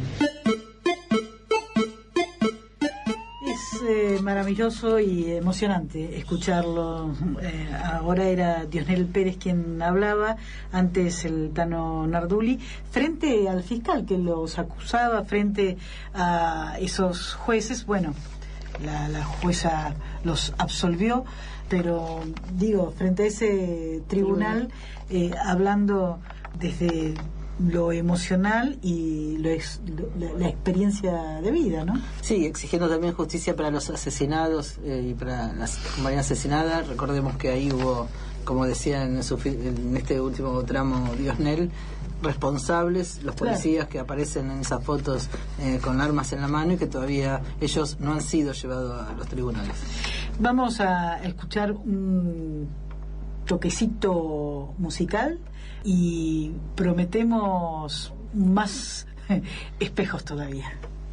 Es eh, maravilloso y emocionante escucharlo. Eh, ahora era Diosnel Pérez quien hablaba, antes el Tano Nardulli, frente al fiscal que los acusaba, frente a esos jueces. Bueno, la, la jueza los absolvió, pero digo, frente a ese tribunal, eh, hablando desde lo emocional y lo ex, lo, la, la experiencia de vida, ¿no? Sí, exigiendo también justicia para los asesinados eh, y para las compañías asesinadas. Recordemos que ahí hubo, como decía en, su, en este último tramo Diosnel, responsables los policías que aparecen en esas fotos eh, con armas en la mano y que todavía ellos no han sido llevados a los tribunales. Vamos a escuchar un toquecito musical y prometemos más espejos todavía.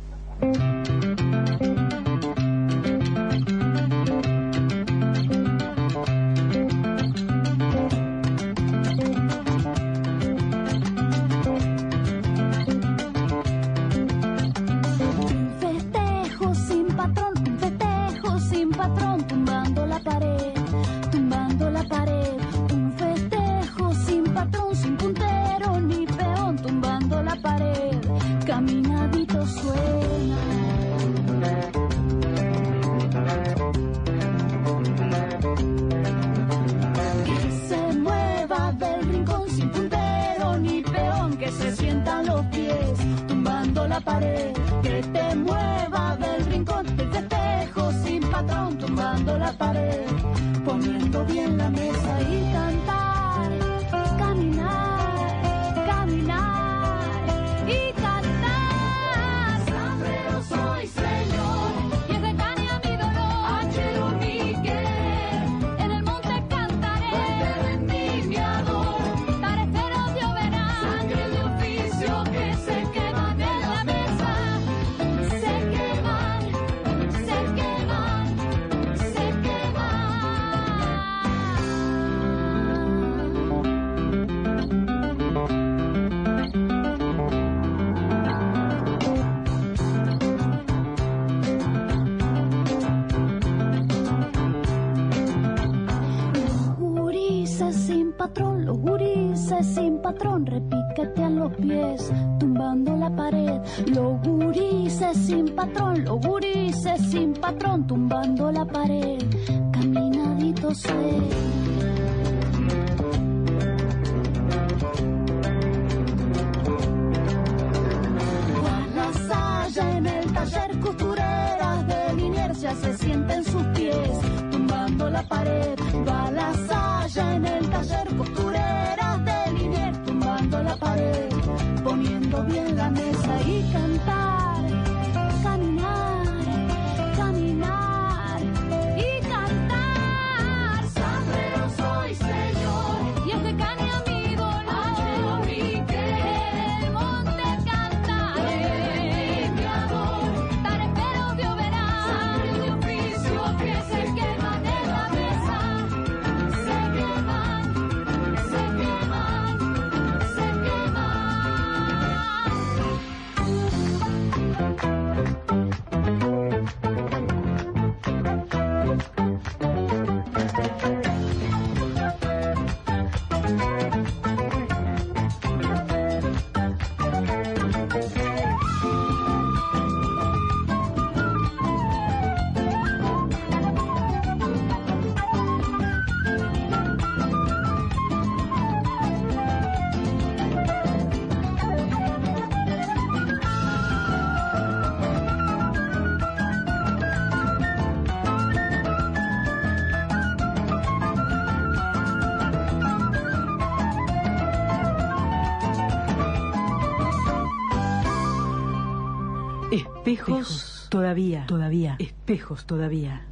Espejos todavía, todavía, espejos todavía.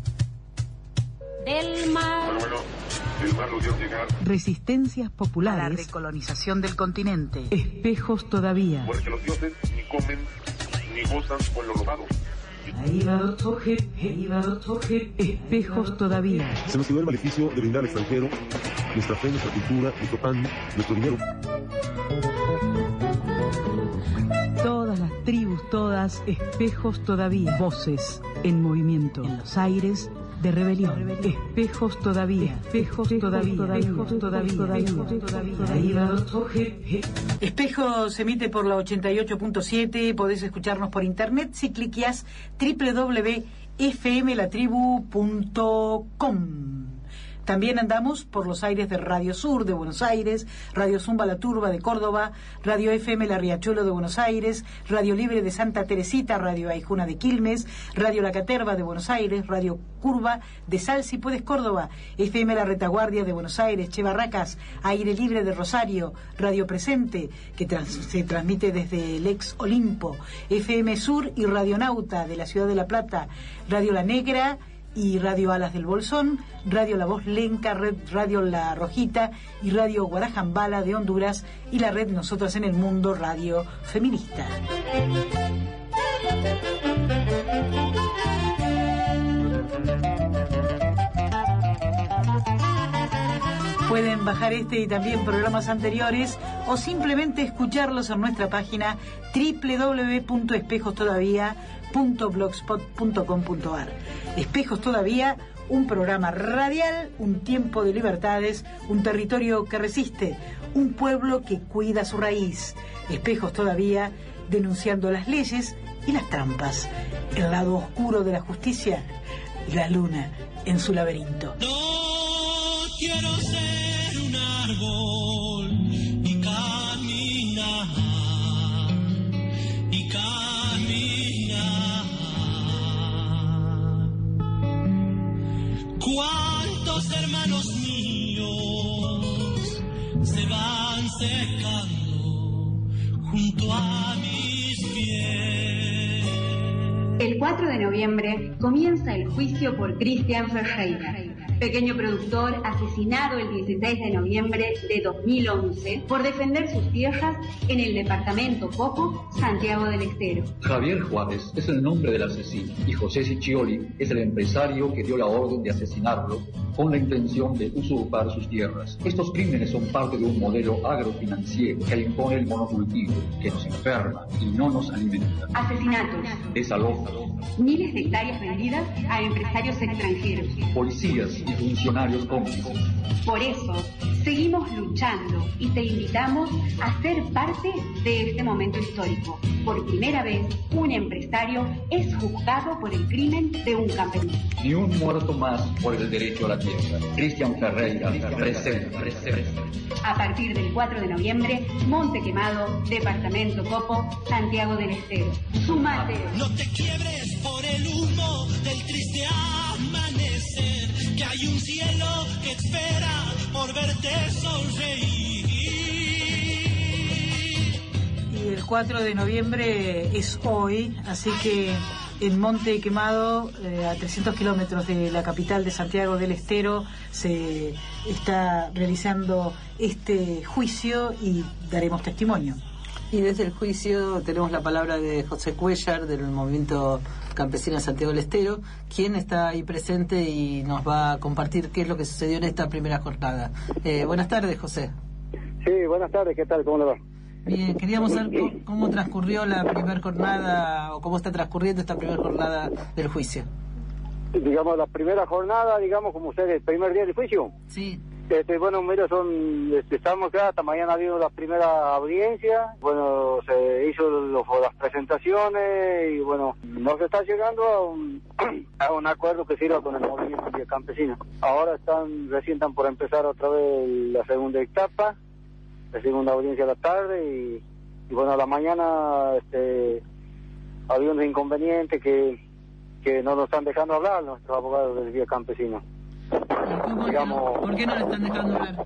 Del mar. Bueno, bueno, el mar lo dio llegar. Resistencias populares. A la recolonización del continente. Espejos todavía. Porque los dioses ni comen ni gozan con lo robado. Ahí va doctor G, ahí va doctor G. Espejos todavía. Se nos quedó el maleficio de brindar al extranjero nuestra fe, nuestra cultura, nuestro pan, nuestro dinero. Todas las tribus, todas, espejos todavía. Voces en movimiento. En los aires de rebelión. Espejos todavía. Espejos todavía. Espejos todavía. Ahí va doctor G. Espejos se emite por la ochenta y ocho punto siete. Podés escucharnos por internet si cliqueas doble u doble u doble u punto f m la tribu punto com. También andamos por los aires de Radio Sur de Buenos Aires, Radio Zumba La Turba de Córdoba, Radio F M La Riachuelo de Buenos Aires, Radio Libre de Santa Teresita, Radio Aijuna de Quilmes, Radio La Caterva de Buenos Aires, Radio Curva de Salsipuedes de Córdoba, F M La Retaguardia de Buenos Aires, Che Barracas, Aire Libre de Rosario, Radio Presente, que trans se transmite desde el ex Olimpo, F M Sur y Radio Nauta de la Ciudad de La Plata, Radio La Negra y Radio Alas del Bolsón, Radio La Voz Lenca, Red Radio La Rojita y Radio Guarajambala de Honduras y la red Nosotras en el Mundo, Radio Feminista. Pueden bajar este y también programas anteriores o simplemente escucharlos en nuestra página doble u doble u doble u punto espejos todavía punto blogspot punto com punto a r. Espejos Todavía, un programa radial, un tiempo de libertades, un territorio que resiste, un pueblo que cuida su raíz. Espejos Todavía, denunciando las leyes y las trampas, el lado oscuro de la justicia y la luna en su laberinto. No quiero ser un árbol y caminar, y caminar. ¿Cuántos hermanos míos se van secando junto a mis pies? El cuatro de noviembre comienza el juicio por Cristian Ferreira, pequeño productor asesinado el dieciséis de noviembre de dos mil once por defender sus tierras en el departamento Coco, Santiago del Estero. Javier Juárez es el nombre del asesino y José Ciccioli es el empresario que dio la orden de asesinarlo con la intención de usurpar sus tierras. Estos crímenes son parte de un modelo agrofinanciero que impone el monocultivo, que nos enferma y no nos alimenta. Asesinatos. Desalojos. Miles de hectáreas vendidas a empresarios extranjeros. Policías y funcionarios cómplices. Por eso, seguimos luchando y te invitamos a ser parte de este momento histórico. Por primera vez, un empresario es juzgado por el crimen de un campesino. Ni un muerto más por el derecho a la tierra. Cristian Ferreira, presente. A partir del cuatro de noviembre, Monte Quemado, Departamento Copo, Santiago del Estero. ¡Sumate! No te quiebres por el humo del triste amanecer, que hay un cielo que espera por verte sonreír. Y el cuatro de noviembre es hoy, así que en Monte Quemado, eh, a trescientos kilómetros de la capital de Santiago del Estero, se está realizando este juicio y daremos testimonio. Y desde el juicio tenemos la palabra de José Cuellar, del movimiento campesino Santiago del Estero, quien está ahí presente y nos va a compartir qué es lo que sucedió en esta primera jornada. Eh, buenas tardes, José. Sí, buenas tardes, ¿qué tal? ¿Cómo le va? Bien, queríamos saber cómo, cómo transcurrió la primera jornada o cómo está transcurriendo esta primera jornada del juicio. Digamos, la primera jornada, digamos, como ustedes, el primer día del juicio. Sí. Este, bueno, mira, son, este, estamos acá, hasta mañana ha habido la primera audiencia, bueno, se hizo los, las presentaciones y bueno, nos está llegando a un, a un acuerdo que sirva con el movimiento campesino. Ahora están, recién están por empezar otra vez la segunda etapa, la segunda audiencia de la tarde y, y bueno, a la mañana este, había unos inconvenientes que, que no nos están dejando hablar nuestros abogados del Vía Campesino. ¿Cómo, digamos, ¿Por qué no le están dejando hablar?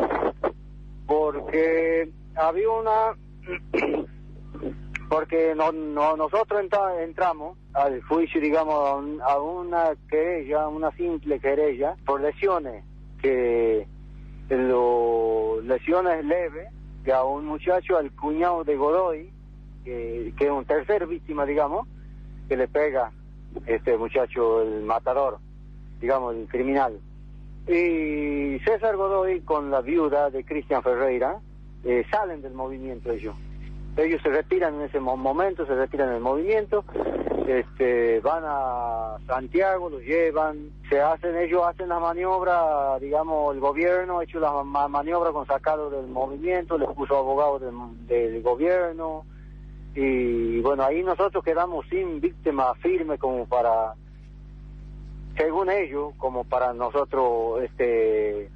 Porque había una... porque no, no nosotros entra, entramos al juicio, digamos, a, un, a una querella, una simple querella, por lesiones, que lo, lesiones leves, que a un muchacho, al cuñado de Godoy, que, que es un tercer víctima, digamos, que le pega este muchacho, el matador, digamos, el criminal. Y César Godoy con la viuda de Cristian Ferreira eh, salen del movimiento ellos. Ellos se retiran en ese momento, se retiran del movimiento, este, van a Santiago, los llevan, se hacen, ellos hacen la maniobra, digamos, el gobierno ha hecho la ma maniobra con sacarlo del movimiento, les puso abogados del, del gobierno, y bueno, ahí nosotros quedamos sin víctima firme como para según ellos, como para nosotros este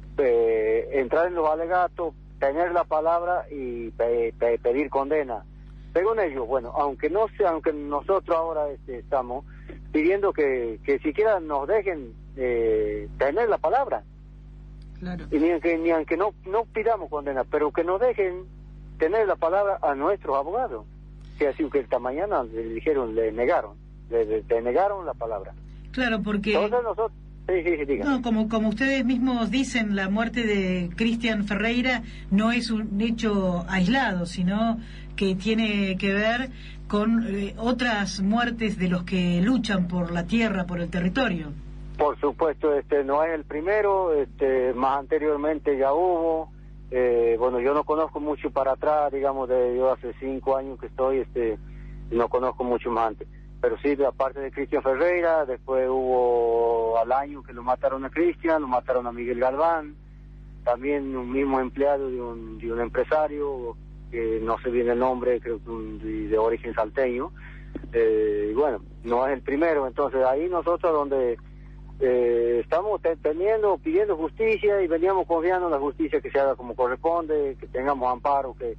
eh, entrar en los alegatos, tener la palabra y pe pe pedir condena. Según ellos, bueno, aunque no sea, aunque nosotros ahora este, estamos pidiendo que, que siquiera nos dejen eh, tener la palabra. Claro. Y ni aunque, ni aunque no, no pidamos condena, pero que nos dejen tener la palabra a nuestros abogados. Que así que esta mañana le dijeron, le negaron, le, le, le negaron la palabra. Claro, porque... Entonces nosotros... Sí, sí, sí, dígame. No, como, como ustedes mismos dicen, la muerte de Cristian Ferreira no es un hecho aislado, sino que tiene que ver con eh, otras muertes de los que luchan por la tierra, por el territorio. Por supuesto, este no es el primero, este más anteriormente ya hubo. Eh, bueno, yo no conozco mucho para atrás, digamos, de yo hace cinco años que estoy, este no conozco mucho más antes. Pero sí, aparte de Cristian Ferreira, después hubo al año que lo mataron a Cristian, lo mataron a Miguel Galván, también un mismo empleado de un, de un empresario, que no sé bien el nombre, creo que un, de, de origen salteño, eh, y bueno, no es el primero, entonces ahí nosotros donde eh, estamos te, teniendo, pidiendo justicia y veníamos confiando en la justicia que se haga como corresponde, que tengamos amparo, que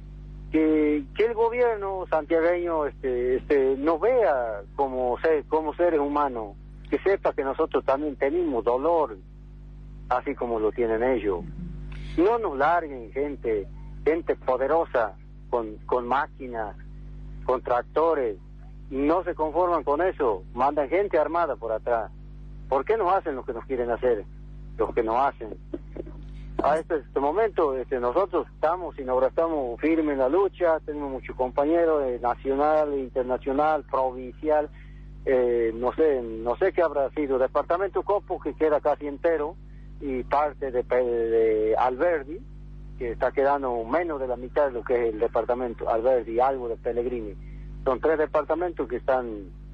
Que, que el gobierno santiagueño este, este, nos vea como, ser, como seres humanos, que sepa que nosotros también tenemos dolor, así como lo tienen ellos. No nos larguen gente, gente poderosa, con, con máquinas, con tractores, no se conforman con eso, mandan gente armada por atrás. ¿Por qué nos hacen lo que nos quieren hacer? Los que nos hacen. A este, este momento este, nosotros estamos y ahora estamos firmes en la lucha, tenemos muchos compañeros eh, nacional, internacional, provincial, eh, no sé no sé qué habrá sido, departamento Copo que queda casi entero y parte de, de Alberdi que está quedando menos de la mitad de lo que es el departamento Alberdi, algo de Pellegrini. Son tres departamentos que están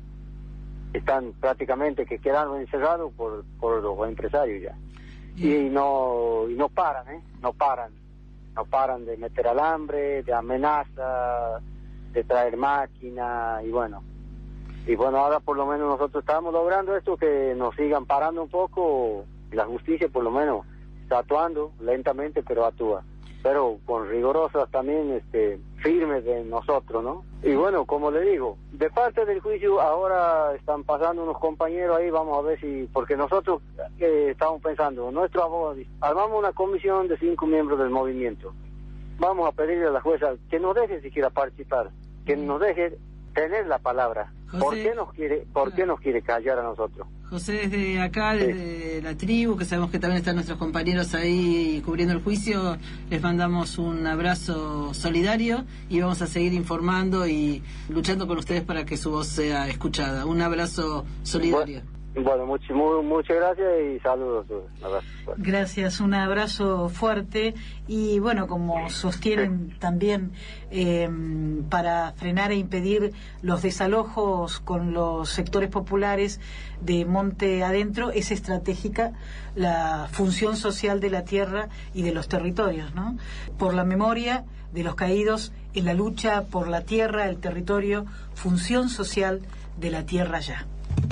están prácticamente que quedaron encerrados por, por los empresarios ya. Y no y no paran, ¿eh? No paran. No paran de meter alambre, de amenaza, de traer máquinas, y bueno. Y bueno, ahora por lo menos nosotros estamos logrando esto, que nos sigan parando un poco, y la justicia por lo menos está actuando lentamente, pero actúa. Pero con rigurosas también, este, firmes de nosotros, ¿no? Y bueno, como le digo, de parte del juicio ahora están pasando unos compañeros ahí, vamos a ver si, porque nosotros eh, estamos pensando, nuestro abogado dice, armamos una comisión de cinco miembros del movimiento, vamos a pedirle a la jueza que nos deje siquiera participar, que nos deje tener la palabra. José, ¿Por qué nos quiere, por qué nos quiere callar a nosotros? José, desde acá, desde sí. la tribu, que sabemos que también están nuestros compañeros ahí cubriendo el juicio, les mandamos un abrazo solidario y vamos a seguir informando y luchando con ustedes para que su voz sea escuchada. Un abrazo solidario. Bueno. Bueno, much, muy, muchas gracias y saludos. Gracias, un abrazo fuerte y bueno, como sostienen también eh, para frenar e impedir los desalojos con los sectores populares de Monte Adentro, es estratégica la función social de la tierra y de los territorios, ¿no? Por la memoria de los caídos en la lucha por la tierra, el territorio, función social de la tierra ya.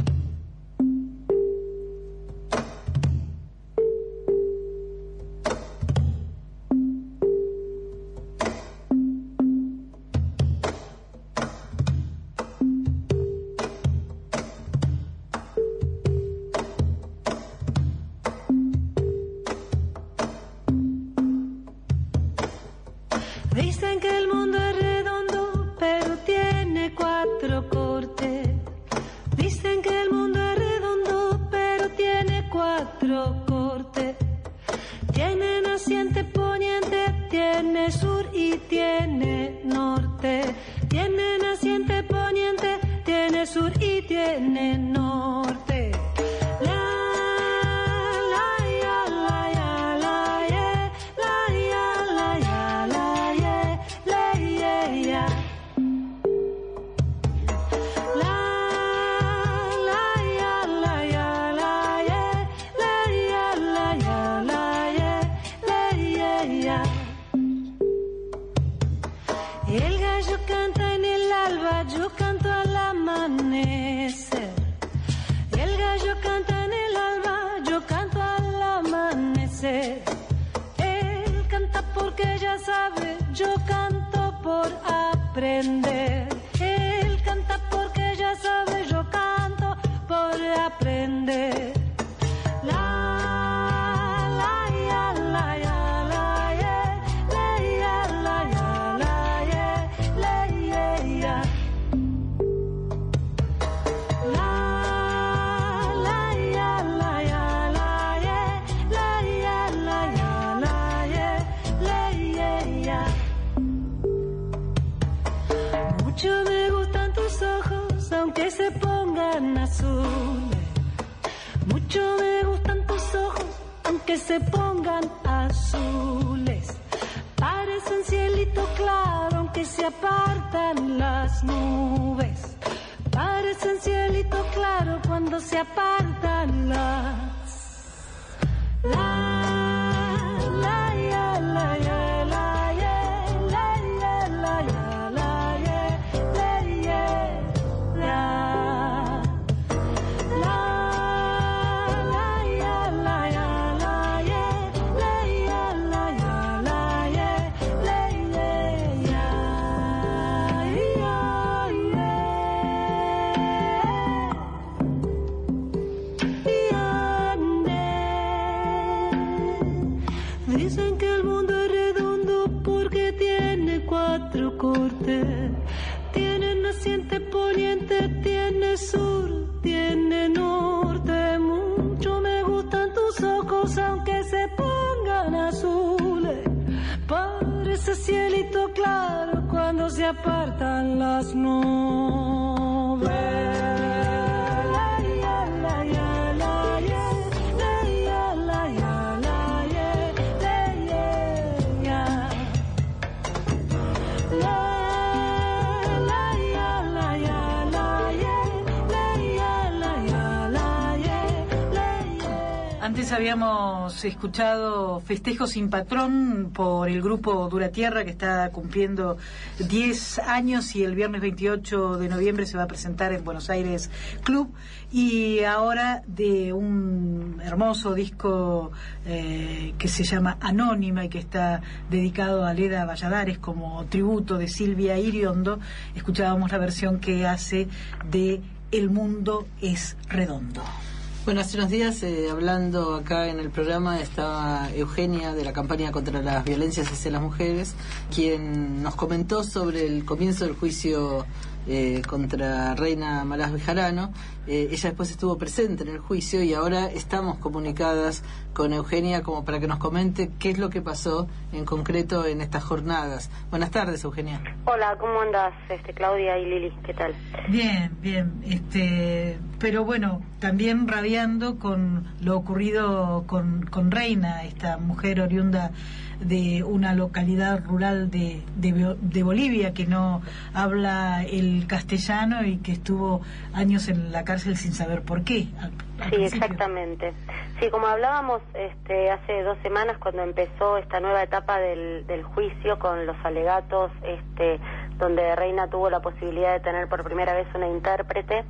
Dicen que el mundo es redondo, pero tiene cuatro cortes. Dicen que el mundo es redondo, pero tiene cuatro cortes. Tiene naciente, poniente, tiene sur y tiene norte. Tiene naciente, poniente, tiene sur y tiene norte. El gallo canta en el alba, yo canto al amanecer. El gallo gallo canta en el alba, yo canto al amanecer. Él canta porque ya sabe, yo canto por aprender. Él canta porque ya sabe, yo canto por aprender. La, la, ya, la, ya, la, ya, la, ya, la, ya, la, ya, la, ya, ya. La, la, ya, la, ya, la, ya, la, ya, la, ya, la, ya, la, ya, ya. Mucho me gustan tus ojos, aunque se pongan azules. Mucho me gustan tus ojos, aunque se pongan azules. Parecen cielito claro, aunque se apartan las nubes. Parecen cielito claro cuando se apartan las... La, la, ya, la, ya, la, ya, la, ya, la, ya, la, ya, la, ya, la. Dicen que el mundo es redondo porque tiene cuatro cortes. Tiene naciente, poniente, tiene sur, tiene norte. Mucho me gustan tus ojos, aunque se pongan azules. Parece cielito claro cuando se apartan las nubes. Antes habíamos escuchado Festejos sin Patrón por el grupo Dura Tierra, que está cumpliendo diez años y el viernes veintiocho de noviembre se va a presentar en Buenos Aires Club. Y ahora de un hermoso disco eh, que se llama Anónima y que está dedicado a Leda Valladares como tributo de Silvia Iriondo, escuchábamos la versión que hace de El mundo es redondo. Bueno, hace unos días, eh, hablando acá en el programa, estaba Eugenia de la campaña contra las violencias hacia las mujeres, quien nos comentó sobre el comienzo del juicio eh, contra Reina Malás Bejarano. Eh, ella después estuvo presente en el juicio y ahora estamos comunicadas con Eugenia como para que nos comente qué es lo que pasó en concreto en estas jornadas. Buenas tardes, Eugenia. Hola, ¿cómo andas, este, Claudia y Lili? ¿Qué tal? Bien, bien. Este, pero bueno, también rabiando con lo ocurrido con, con Reina, esta mujer oriunda de una localidad rural de, de, de Bolivia que no habla el castellano y que estuvo años en la cárcel sin saber por qué. Al, al sí, principio. Exactamente. Sí, como hablábamos este, hace dos semanas cuando empezó esta nueva etapa del, del juicio con los alegatos, este, donde Reina tuvo la posibilidad de tener por primera vez una intérprete.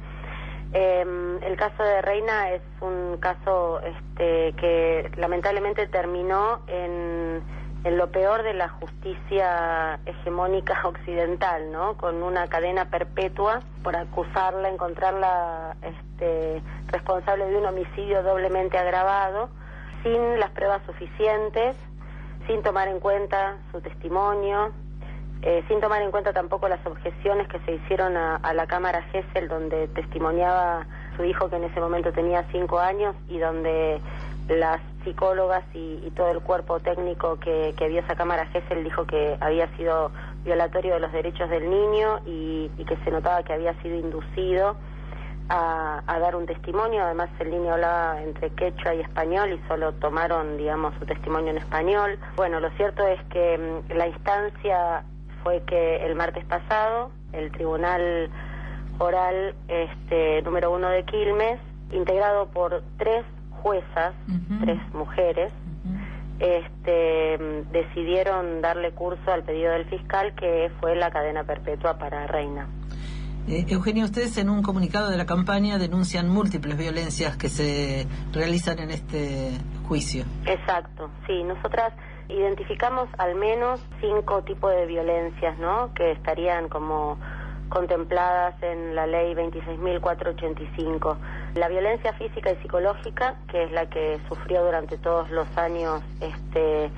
Eh, el caso de Reina es un caso este, que lamentablemente terminó en, en lo peor de la justicia hegemónica occidental, ¿no? Con una cadena perpetua por acusarla, encontrarla este, responsable de un homicidio doblemente agravado, sin las pruebas suficientes, sin tomar en cuenta su testimonio. Eh, sin tomar en cuenta tampoco las objeciones que se hicieron a, a la Cámara Gesell, donde testimoniaba su hijo, que en ese momento tenía cinco años, y donde las psicólogas y, y todo el cuerpo técnico que, que vio esa Cámara Gesell dijo que había sido violatorio de los derechos del niño y, y que se notaba que había sido inducido a, a dar un testimonio. Además, el niño hablaba entre quechua y español y solo tomaron, digamos, su testimonio en español. Bueno, lo cierto es que mm, la instancia fue que el martes pasado el Tribunal Oral este, número uno de Quilmes, integrado por tres juezas, uh-huh. tres mujeres, uh-huh. este, decidieron darle curso al pedido del fiscal, que fue la cadena perpetua para Reina. Eh, Eugenia, ustedes en un comunicado de la campaña denuncian múltiples violencias que se realizan en este juicio. Exacto, sí, nosotras identificamos al menos cinco tipos de violencias, ¿no?, que estarían como contempladas en la ley veintiséis mil cuatrocientos ochenta y cinco. La violencia física y psicológica, que es la que sufrió durante todos los años este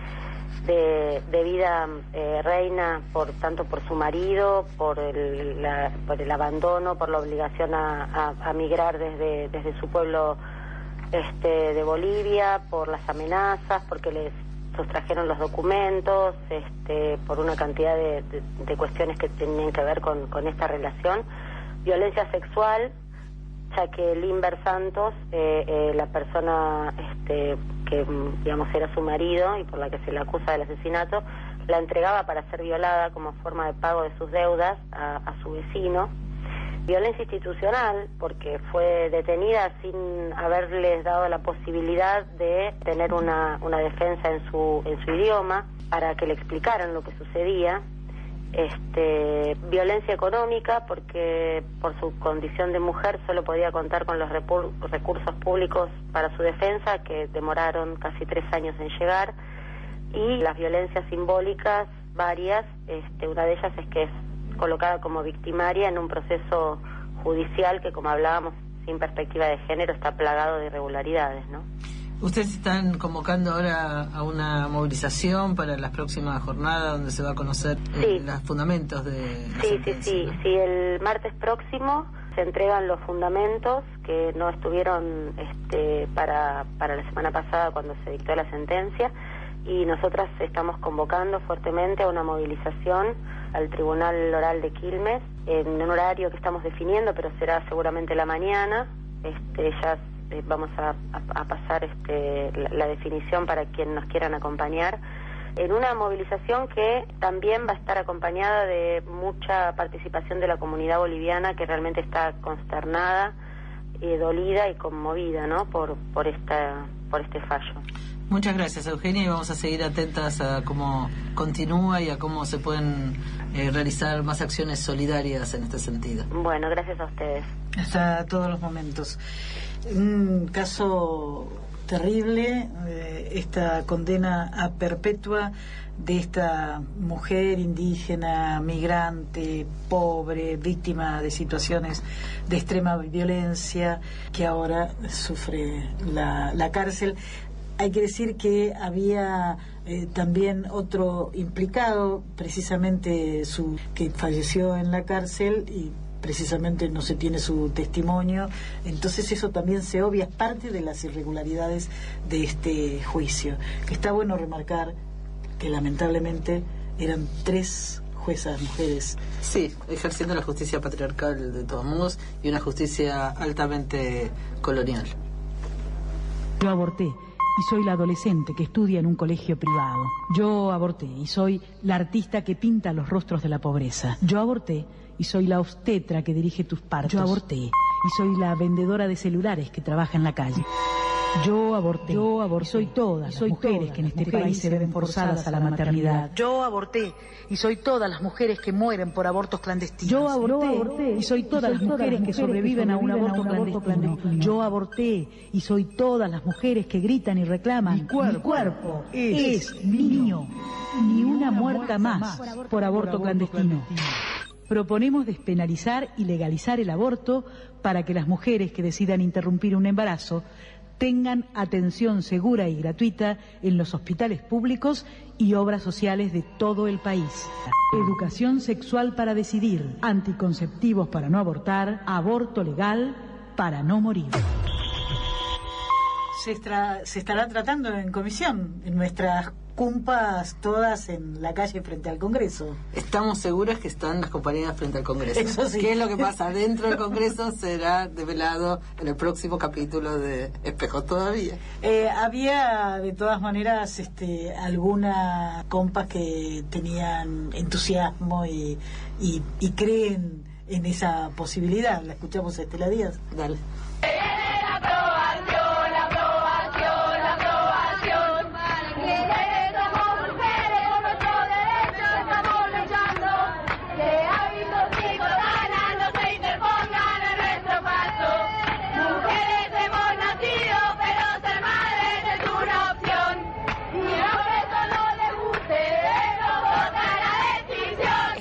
de, de vida eh, Reina, por tanto por su marido, por el, la, por el abandono, por la obligación a, a, a migrar desde, desde su pueblo este, de Bolivia, por las amenazas, porque les sustrajeron los documentos, este, por una cantidad de, de, de cuestiones que tenían que ver con, con esta relación. Violencia sexual, ya que Limber Santos, eh, eh, la persona este, que digamos era su marido y por la que se le acusa del asesinato, la entregaba para ser violada como forma de pago de sus deudas a, a su vecino. Violencia institucional, porque fue detenida sin haberles dado la posibilidad de tener una, una defensa en su, en su idioma para que le explicaran lo que sucedía. Este, violencia económica, porque por su condición de mujer solo podía contar con los recursos públicos para su defensa, que demoraron casi tres años en llegar. Y las violencias simbólicas, varias, este, una de ellas es que es colocada como victimaria en un proceso judicial que, como hablábamos, sin perspectiva de género, está plagado de irregularidades, ¿no? Ustedes están convocando ahora a una movilización para las próximas jornadas donde se va a conocer sí. eh, los fundamentos de la Sí, sentencia, sí, sí, ¿no? sí. El martes próximo se entregan los fundamentos que no estuvieron este, para, para la semana pasada cuando se dictó la sentencia, y nosotras estamos convocando fuertemente a una movilización al Tribunal Oral de Quilmes en un horario que estamos definiendo, pero será seguramente la mañana. Este, ya eh, vamos a, a, a pasar este, la, la definición para quien nos quieran acompañar, en una movilización que también va a estar acompañada de mucha participación de la comunidad boliviana, que realmente está consternada, eh, dolida y conmovida, ¿no?, por, por, esta, por este fallo. Muchas gracias, Eugenia, y vamos a seguir atentas a cómo continúa y a cómo se pueden eh, realizar más acciones solidarias en este sentido. Bueno, gracias a ustedes. Hasta todos los momentos. Un caso terrible, eh, esta condena a perpetua de esta mujer indígena, migrante, pobre, víctima de situaciones de extrema violencia, que ahora sufre la, la cárcel. Hay que decir que había eh, también otro implicado, precisamente su que falleció en la cárcel, y precisamente no se tiene su testimonio. Entonces eso también se obvia, es parte de las irregularidades de este juicio, que está bueno remarcar que lamentablemente eran tres juezas mujeres. Sí, ejerciendo la justicia patriarcal de todos modos y una justicia altamente colonial. Yo aborté y soy la adolescente que estudia en un colegio privado. Yo aborté y soy la artista que pinta los rostros de la pobreza. Yo aborté y soy la obstetra que dirige tus partos. Yo aborté y soy la vendedora de celulares que trabaja en la calle. Yo aborté, yo aborté, y soy todas las mujeres que en este país se ven forzadas a la maternidad. Yo aborté y soy todas las mujeres que mueren por abortos clandestinos. Yo aborté y soy todas las mujeres que sobreviven a un aborto clandestino. Yo aborté y soy todas las mujeres que gritan y reclaman: mi cuerpo, mi cuerpo es mío. Ni una muerta más por aborto clandestino. Proponemos despenalizar y legalizar el aborto para que las mujeres que decidan interrumpir un embarazo tengan atención segura y gratuita en los hospitales públicos y obras sociales de todo el país. Educación sexual para decidir, anticonceptivos para no abortar, aborto legal para no morir. Se, estra, se estará tratando en comisión, en nuestras cumpas todas en la calle frente al Congreso. Estamos seguras que están las compañeras frente al Congreso. Eso sí. ¿Qué es lo que pasa dentro del Congreso? Será develado en el próximo capítulo de Espejos todavía. Eh, había de todas maneras este, algunas compas que tenían entusiasmo y, y, y creen en esa posibilidad. La escuchamos a Estela Díaz. Dale. Somos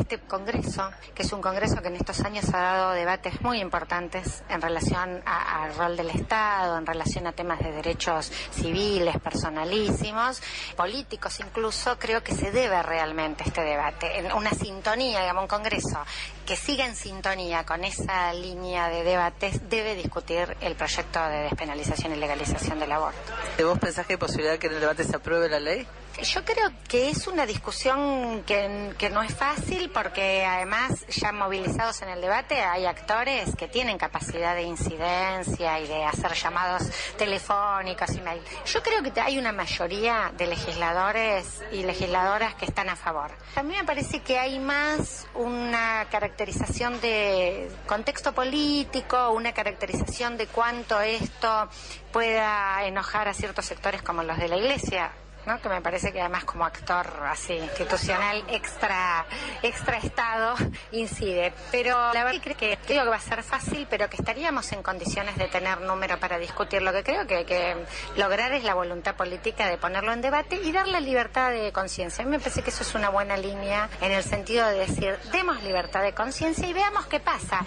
este congreso, que es un congreso que en estos años ha dado debates muy importantes en relación a- al rol del Estado, en relación a temas de derechos civiles, personalísimos, políticos incluso, creo que se debe realmente este debate, en una sintonía, digamos, un congreso que siga en sintonía con esa línea de debates, debe discutir el proyecto de despenalización y legalización del aborto. ¿Vos pensás que hay posibilidad que en el debate se apruebe la ley? Yo creo que es una discusión que, que no es fácil, porque además ya movilizados en el debate hay actores que tienen capacidad de incidencia y de hacer llamados telefónicos y mail. Yo creo que hay una mayoría de legisladores y legisladoras que están a favor. A mí me parece que hay más una caracterización de contexto político, una caracterización de cuánto esto pueda enojar a ciertos sectores como los de la Iglesia, ¿no? Que me parece que además como actor así institucional extra extra estado incide, pero la verdad que creo que, creo que va a ser fácil, pero que estaríamos en condiciones de tener número para discutir. Lo que creo que hay que lograr es la voluntad política de ponerlo en debate y darle libertad de conciencia. A mí me parece que eso es una buena línea en el sentido de decir, demos libertad de conciencia y veamos qué pasa.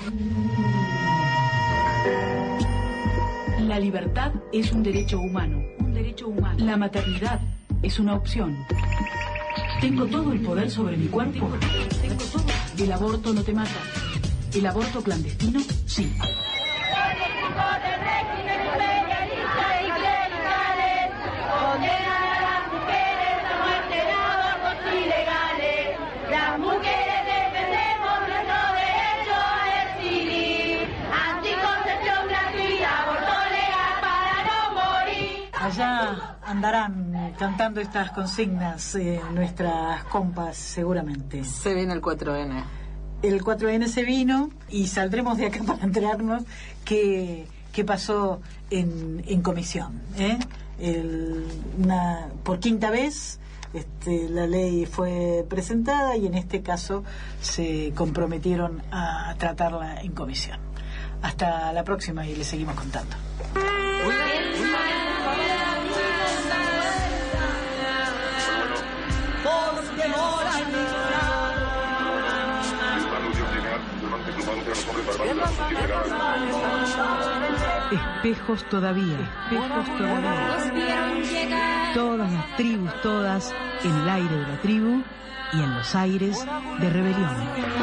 La libertad es un derecho humano. Un derecho humano. La maternidad es una opción. Tengo todo el poder sobre mi cuerpo. Tengo todo. El aborto no te mata. El aborto clandestino, sí. Las mujeres defendemos nuestro derecho a decidir. Anticoncepción gratuita, aborto legal para no morir. Allá andarán cantando estas consignas eh, nuestras compas, seguramente. Se viene el cuatro ene. El cuatro ene se vino y saldremos de acá para enterarnos qué, qué pasó en, en comisión. ¿eh? El, una, por quinta vez este, la ley fue presentada y en este caso se comprometieron a tratarla en comisión. Hasta la próxima y les seguimos contando. Espejos todavía, espejos todavía. Todas las tribus, todas en el aire de la tribu y en los aires de rebelión.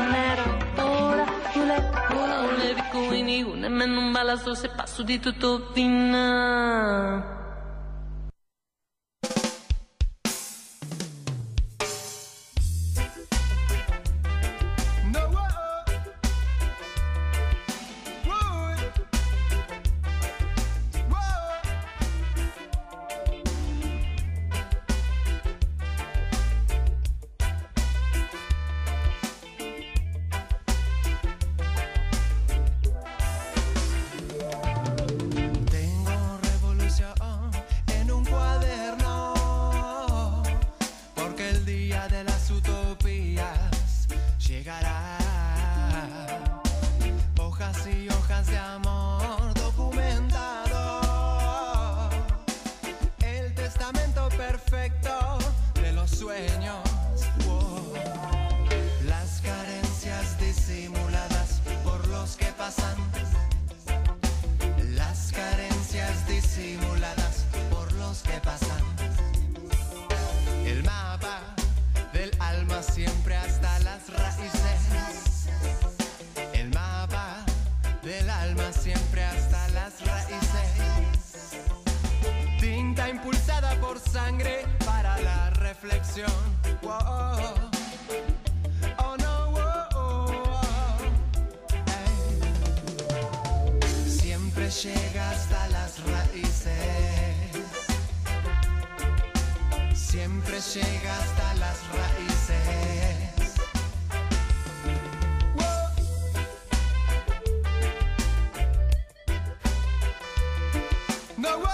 Llega hasta las raíces, siempre llega hasta las raíces. No, wow.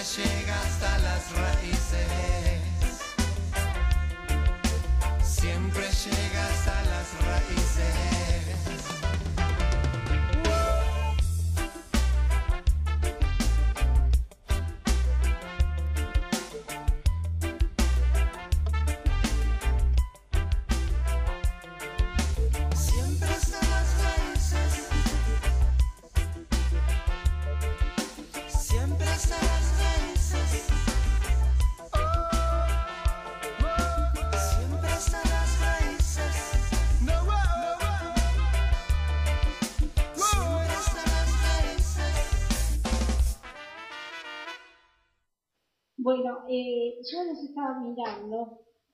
llega hasta las raíces, siempre llega hasta las raíces. Bueno, eh, yo los estaba mirando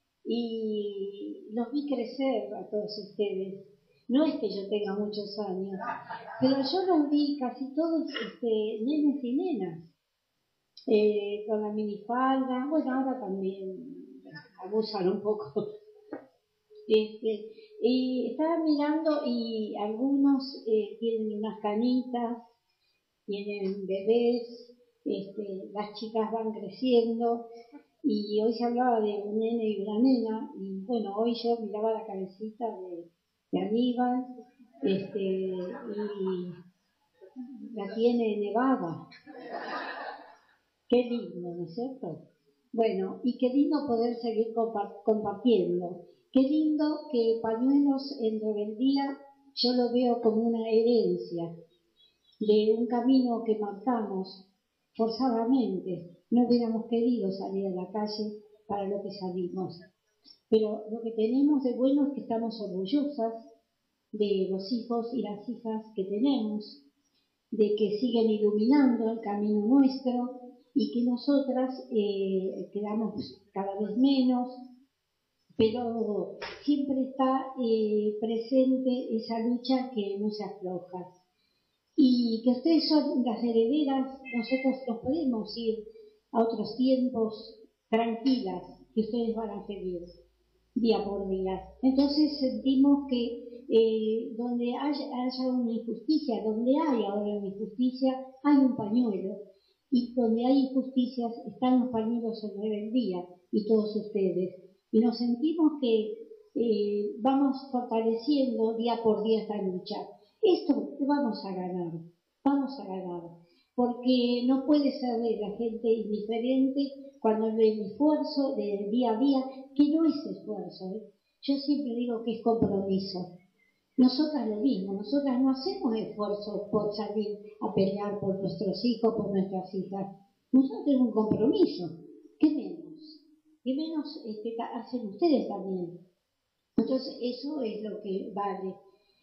y los vi crecer a todos ustedes. No es que yo tenga muchos años, pero yo los vi casi todos este, nenes y nenas, eh, con la minifalda. Bueno, ahora también abusan un poco. Este, y estaba mirando y algunos eh, tienen unas canitas, tienen bebés. Este, las chicas van creciendo y hoy se hablaba de un nene y una nena y bueno, hoy yo miraba la cabecita de, de Aníbal este, y la tiene nevada. Qué lindo, ¿no es cierto? Bueno, y qué lindo poder seguir compartiendo. Qué lindo que Pañuelos en Rebeldía yo lo veo como una herencia de un camino que marcamos forzadamente. No hubiéramos querido salir a la calle para lo que salimos, pero lo que tenemos de bueno es que estamos orgullosas de los hijos y las hijas que tenemos, de que siguen iluminando el camino nuestro y que nosotras eh, quedamos cada vez menos, pero siempre está eh, presente esa lucha que no se afloja. Y que ustedes son las herederas, nosotros nos podemos ir a otros tiempos tranquilas que ustedes van a seguir día por día. Entonces sentimos que eh, donde haya, haya una injusticia, donde hay ahora una injusticia, hay un pañuelo. Y donde hay injusticias están los pañuelos en Rebeldía y todos ustedes. Y nos sentimos que eh, vamos fortaleciendo día por día esta lucha. Esto vamos a ganar, vamos a ganar, porque no puede ser de la gente indiferente cuando ve el esfuerzo del día a día, que no es esfuerzo, ¿eh? Yo siempre digo que es compromiso. Nosotras lo mismo, nosotras no hacemos esfuerzo por salir a pelear por nuestros hijos, por nuestras hijas. Nosotros tenemos un compromiso, ¿qué menos? ¿Qué menos este, hacen ustedes también? Entonces eso es lo que vale.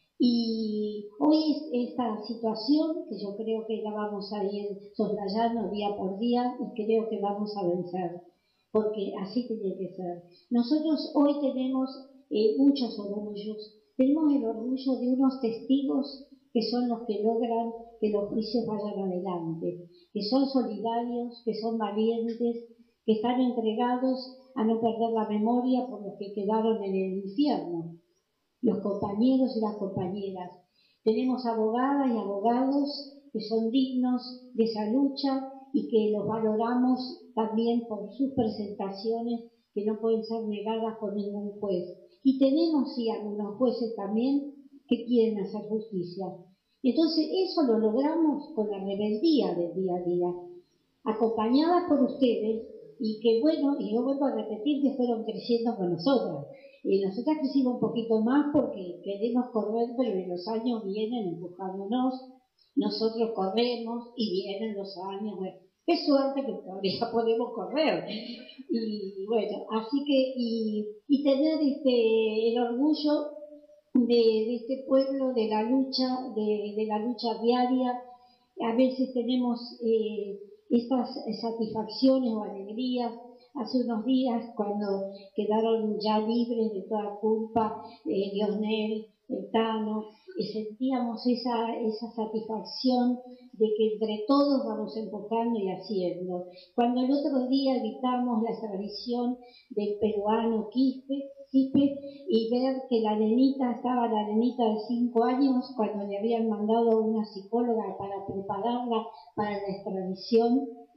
Y hoy esta situación, que yo creo que la vamos a ir soslayando día por día y creo que vamos a vencer, porque así tiene que ser. Nosotros hoy tenemos eh, muchos orgullos. Tenemos el orgullo de unos testigos que son los que logran que los juicios vayan adelante, que son solidarios, que son valientes, que están entregados a no perder la memoria por los que quedaron en el infierno. Los compañeros y las compañeras. Tenemos abogadas y abogados que son dignos de esa lucha y que los valoramos también por sus presentaciones que no pueden ser negadas por ningún juez. Y tenemos sí algunos jueces también que quieren hacer justicia. Entonces eso lo logramos con la rebeldía del día a día, acompañadas por ustedes y que bueno, y yo vuelvo a repetir que fueron creciendo con nosotras. Y nosotras crecimos un poquito más porque queremos correr, pero los años vienen empujándonos, nosotros corremos y vienen los años. Bueno, qué suerte que todavía podemos correr. Y bueno, así que, y, y tener este, el orgullo de, de este pueblo, de la lucha, de, de la lucha diaria. A veces tenemos eh, estas satisfacciones o alegrías. Hace unos días, cuando quedaron ya libres de toda culpa, eh, Lionel, el Tano, y sentíamos esa, esa satisfacción de que entre todos vamos empujando y haciendo. Cuando el otro día evitamos la extradición del peruano Quispe, Quispe y ver que la nenita, estaba la nenita de cinco años, cuando le habían mandado a una psicóloga para prepararla para la extradición,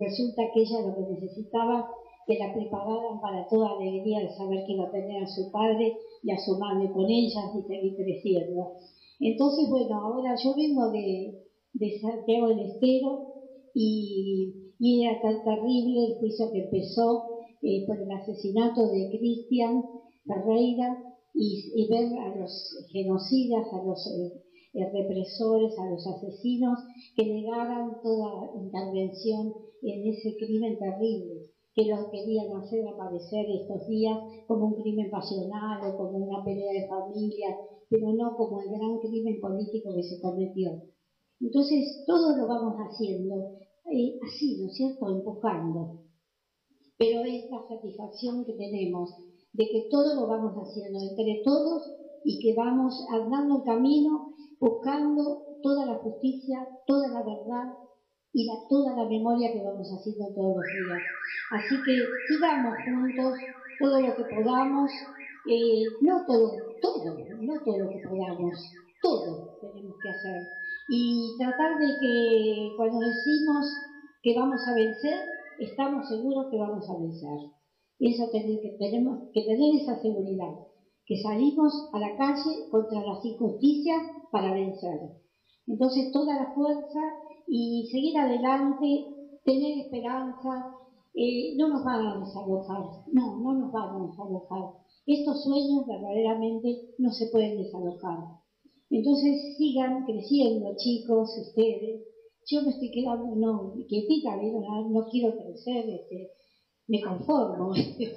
resulta que ella lo que necesitaba que la prepararan para toda alegría de saber que iba a tener a su padre y a su madre con ellas y seguir creciendo. Entonces, bueno, ahora yo vengo de, de Santiago del Estero y, y era tan terrible el juicio que empezó eh, por el asesinato de Cristian Ferreira y, y ver a los genocidas, a los eh, eh, represores, a los asesinos que negaran toda intervención en ese crimen terrible, que lo querían hacer aparecer estos días como un crimen pasional o como una pelea de familia, pero no como el gran crimen político que se cometió. Entonces, todo lo vamos haciendo eh, así, ¿no es cierto?, empujando. Pero es la satisfacción que tenemos de que todo lo vamos haciendo entre todos y que vamos andando el camino buscando toda la justicia, toda la verdad y la, toda la memoria que vamos haciendo todos los días. Así que sigamos juntos todo lo que podamos, eh, no todo, todo, no todo lo que podamos, todo tenemos que hacer. Y tratar de que cuando decimos que vamos a vencer, estamos seguros que vamos a vencer. Eso tener, que tenemos que tener esa seguridad, que salimos a la calle contra las injusticias para vencer. Entonces toda la fuerza y seguir adelante, tener esperanza, eh, no nos van a desalojar, no, no nos van a desalojar. Estos sueños verdaderamente no se pueden desalojar. Entonces sigan creciendo, chicos, ustedes. Yo me estoy quedando, no, quietita, no, no quiero crecer, este, me conformo.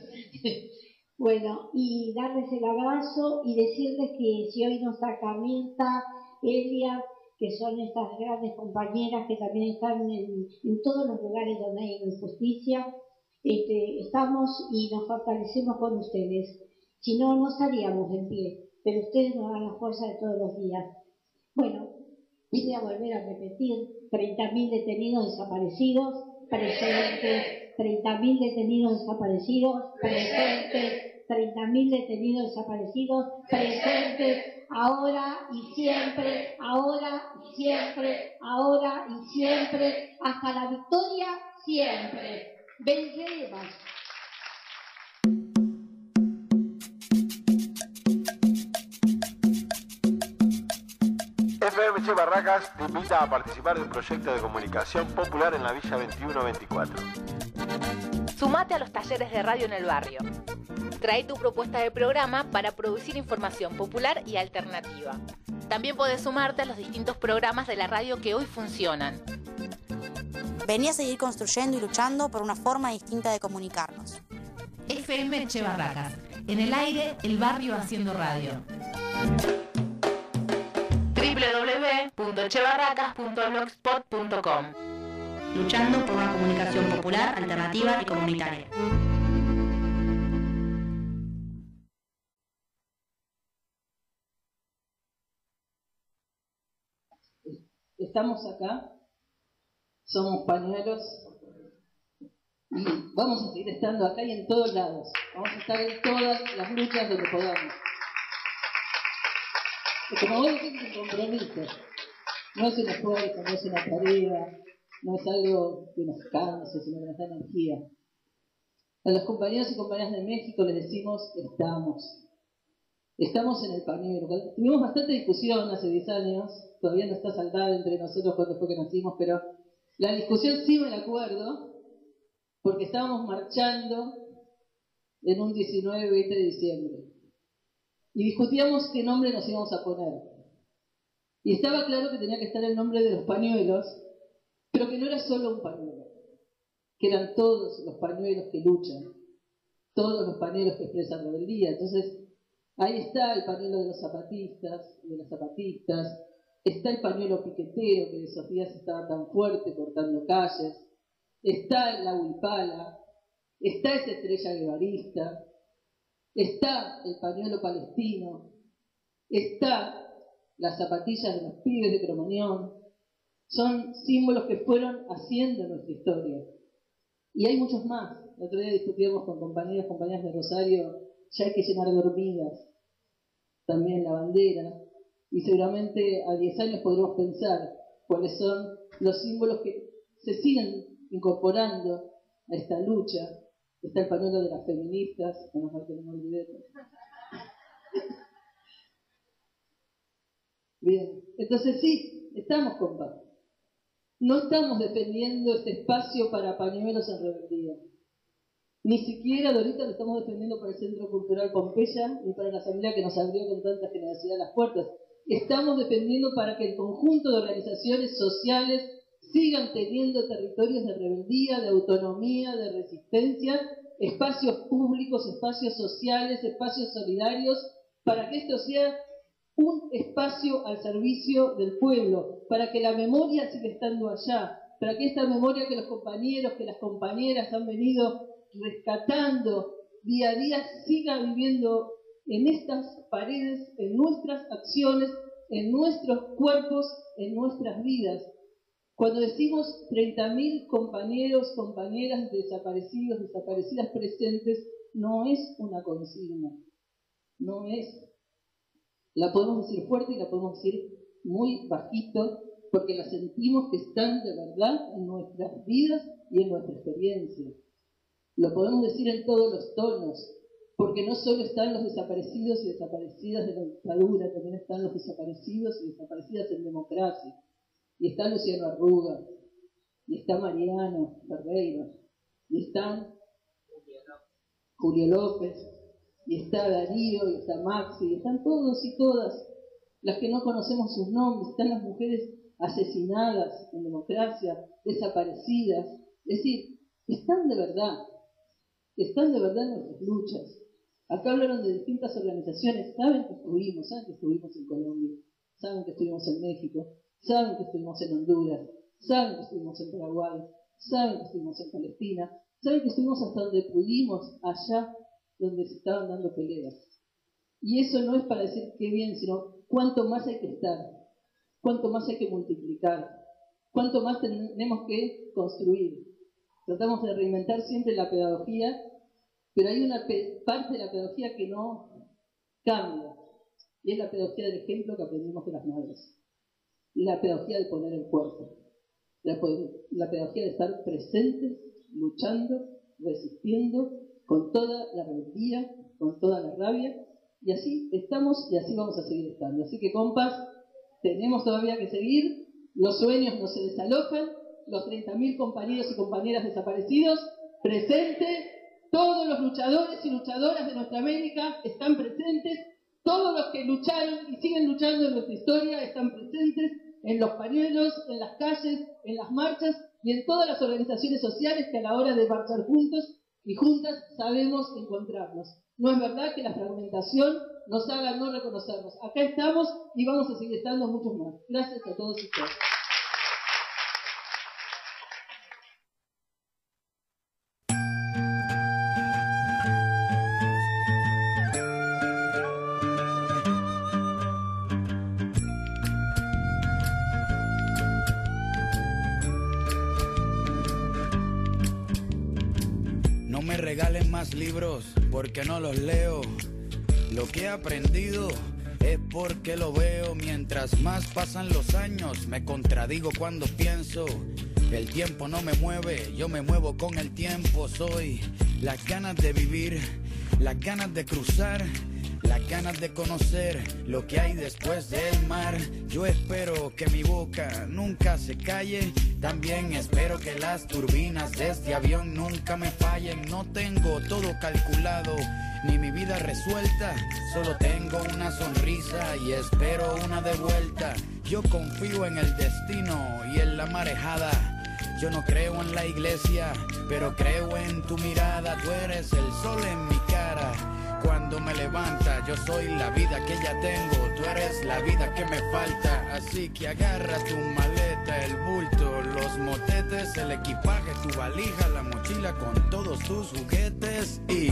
Bueno, y darles el abrazo y decirles que si hoy no está Camila, Elia, que son estas grandes compañeras que también están en, en todos los lugares donde hay injusticia, este, estamos y nos fortalecemos con ustedes. Si no, no estaríamos en pie, pero ustedes nos dan la fuerza de todos los días. Bueno, voy a volver a repetir, treinta mil detenidos desaparecidos, presentes, treinta mil detenidos desaparecidos, presentes, treinta mil detenidos desaparecidos, presentes, ahora y siempre, ahora y siempre, ahora y siempre, hasta la victoria siempre. Venceremos. F M Che Barracas te invita a participar de un proyecto de comunicación popular en la Villa veintiuno veinticuatro. Sumate a los talleres de radio en el barrio. Trae tu propuesta de programa para producir información popular y alternativa. También podés sumarte a los distintos programas de la radio que hoy funcionan. Vení a seguir construyendo y luchando por una forma distinta de comunicarnos. F M Che Barracas. En el aire, el barrio haciendo radio. doble u doble u doble u punto che barracas punto blogspot punto com. Luchando por una comunicación popular, alternativa y comunitaria. Estamos acá, somos pañuelos y vamos a seguir estando acá y en todos lados. Vamos a estar en todas las luchas donde podamos. Y como vos decís, es un compromiso. No es un esfuerzo, no es una tarea, no es algo que nos canse, sino que nos da energía. A los compañeros y compañeras de México les decimos, estamos. Estamos en el pañuelo. Tuvimos bastante discusión hace diez años, todavía no está saldada entre nosotros cuando fue que nacimos, pero la discusión sí me la acuerdo, porque estábamos marchando en un diecinueve veinte de diciembre. Y discutíamos qué nombre nos íbamos a poner. Y estaba claro que tenía que estar el nombre de los pañuelos, pero que no era solo un pañuelo, que eran todos los pañuelos que luchan, todos los pañuelos que expresan rebeldía. Entonces, ahí está el pañuelo de los zapatistas, de las zapatistas, está el pañuelo piquetero que de esos días estaba tan fuerte cortando calles, está la huipala, está esa estrella guevarista, está el pañuelo palestino, está las zapatillas de los pibes de Cromañón. Son símbolos que fueron haciendo nuestra historia. Y hay muchos más. El otro día discutíamos con compañeros, compañeras de Rosario, ya hay que llenar de hormigas también la bandera. Y seguramente a diez años podremos pensar cuáles son los símbolos que se siguen incorporando a esta lucha. Está el pañuelo de las feministas, menos mal que no me olvidé. Bien, entonces sí, estamos con paz. No estamos defendiendo este espacio para pañuelos en rebeldía. Ni siquiera, Dorita, lo estamos defendiendo para el Centro Cultural Pompeya ni para la asamblea que nos abrió con tanta generosidad las puertas. Estamos defendiendo para que el conjunto de organizaciones sociales sigan teniendo territorios de rebeldía, de autonomía, de resistencia, espacios públicos, espacios sociales, espacios solidarios, para que esto sea un espacio al servicio del pueblo, para que la memoria siga estando allá, para que esta memoria que los compañeros, que las compañeras han venido rescatando día a día, siga viviendo en estas paredes, en nuestras acciones, en nuestros cuerpos, en nuestras vidas. Cuando decimos treinta mil compañeros, compañeras desaparecidos, desaparecidas presentes, no es una consigna, no es. La podemos decir fuerte y la podemos decir muy bajito, porque la sentimos que están de verdad en nuestras vidas y en nuestra experiencia. Lo podemos decir en todos los tonos, porque no solo están los desaparecidos y desaparecidas de la dictadura, también están los desaparecidos y desaparecidas en democracia. Y está Luciano Arruga, y está Mariano Ferreira, y están Julio López, y está Darío, y está Maxi, y están todos y todas las que no conocemos sus nombres, están las mujeres asesinadas en democracia, desaparecidas. Es decir, están de verdad, están de verdad en nuestras luchas. Acá hablaron de distintas organizaciones, saben que estuvimos, saben que estuvimos en Colombia, saben que estuvimos en México, saben que estuvimos en Honduras, saben que estuvimos en Paraguay, saben que estuvimos en Palestina, saben que estuvimos hasta donde pudimos, allá donde se estaban dando peleas. Y eso no es para decir qué bien, sino cuánto más hay que estar, cuánto más hay que multiplicar, cuánto más tenemos que construir. Tratamos de reinventar siempre la pedagogía, pero hay una parte de la pedagogía que no cambia, y es la pedagogía del ejemplo que aprendimos de las madres. La pedagogía de poner el cuerpo, la, la pedagogía de estar presentes, luchando, resistiendo, con toda la rebeldía, con toda la rabia, y así estamos y así vamos a seguir estando. Así que, compas, tenemos todavía que seguir, los sueños no se desalojan, los treinta mil compañeros y compañeras desaparecidos, presentes, todos los luchadores y luchadoras de nuestra América están presentes, todos los que lucharon y siguen luchando en nuestra historia están presentes, en los pañuelos, en las calles, en las marchas y en todas las organizaciones sociales que a la hora de marchar juntos y juntas sabemos encontrarnos. No es verdad que la fragmentación nos haga no reconocernos. Acá estamos y vamos a seguir estando muchos más. Gracias a todos ustedes. Regalen más libros porque no los leo. Lo que he aprendido es porque lo veo. Mientras más pasan los años me contradigo cuando pienso. El tiempo no me mueve, yo me muevo con el tiempo. Soy las ganas de vivir, las ganas de cruzar, las ganas de conocer lo que hay después del mar. Yo espero que mi boca nunca se calle. También espero que las turbinas de este avión nunca me fallen. No tengo todo calculado, ni mi vida resuelta. Solo tengo una sonrisa y espero una de vuelta. Yo confío en el destino y en la marejada. Yo no creo en la iglesia, pero creo en tu mirada. Tú eres el sol en mi cara. Cuando me levanta, yo soy la vida que ya tengo. Tú eres la vida que me falta. Así que agarra tu maleta, el bulto, los motetes, el equipaje, tu valija, la mochila con todos tus juguetes y...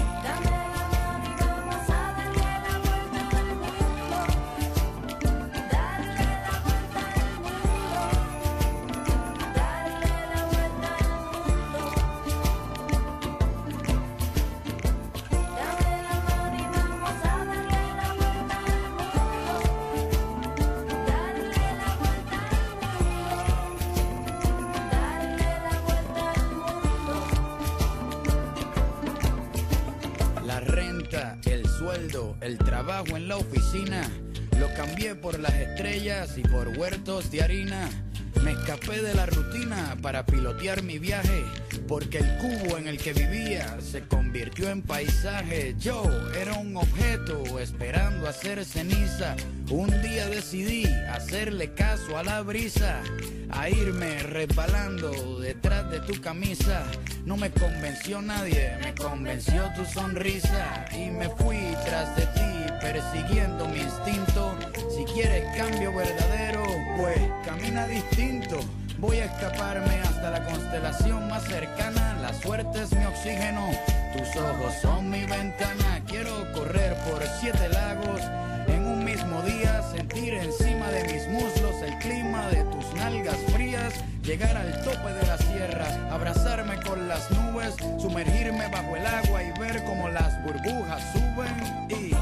sueldo, el trabajo en la oficina, lo cambié por las estrellas y por huertos de harina. Me escapé de la rutina para pilotear mi viaje, porque el cubo en el que vivía se convirtió en paisaje. Yo era un objeto esperando hacer ceniza. Un día decidí hacerle caso a la brisa, a irme resbalando detrás de tu camisa. No me convenció nadie, me convenció tu sonrisa, y me fui tras de ti persiguiendo mi instinto. Si quieres cambio verdadero, pues camina distinto. Voy a escaparme hasta la constelación más cercana. La suerte es mi oxígeno, tus ojos son mi ventana. Quiero correr por siete lagos en un mismo día, sentir encima de mis muslos el clima de tus nalgas frías, llegar al tope de la sierra, abrazarme con las nubes, sumergirme bajo el agua y ver cómo las burbujas suben y...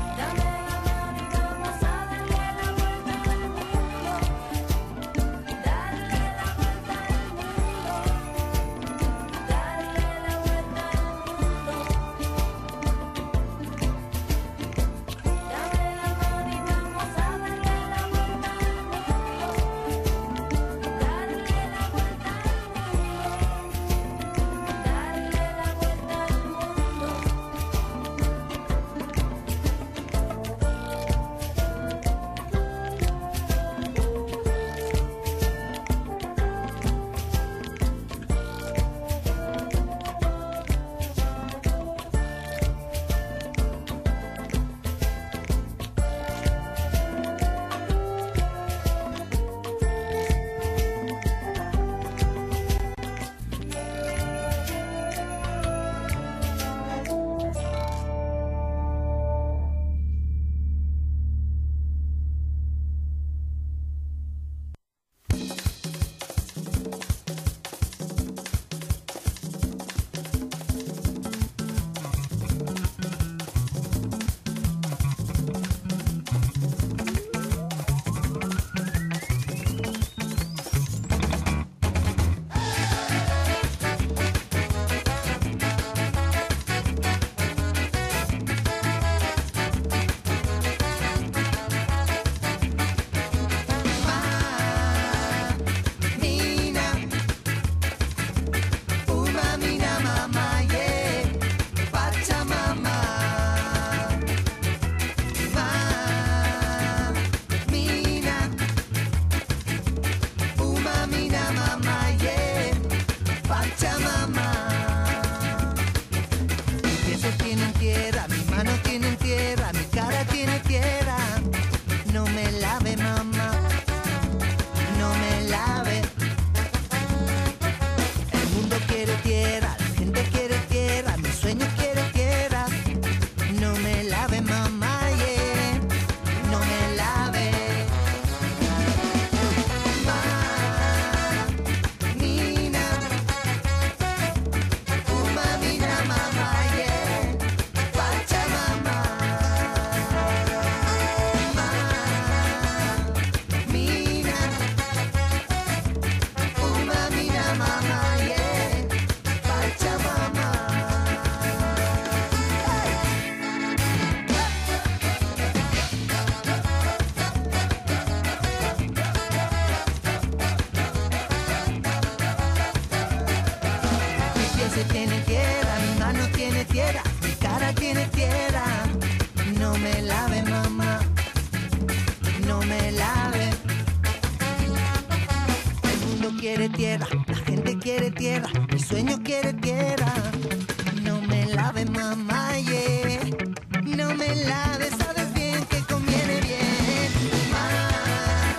quiere tierra, la gente quiere tierra, mi sueño quiere tierra. No me lave, mamá, yeah. No me lave, sabes bien que conviene bien. Mamá,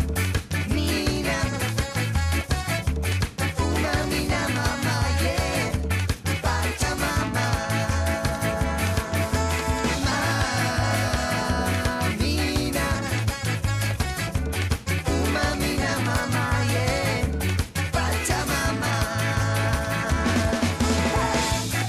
mina, una mina, mamá, yeah. Pachamama, mamá, mina, una mina, mamá, yeah. Pachamama.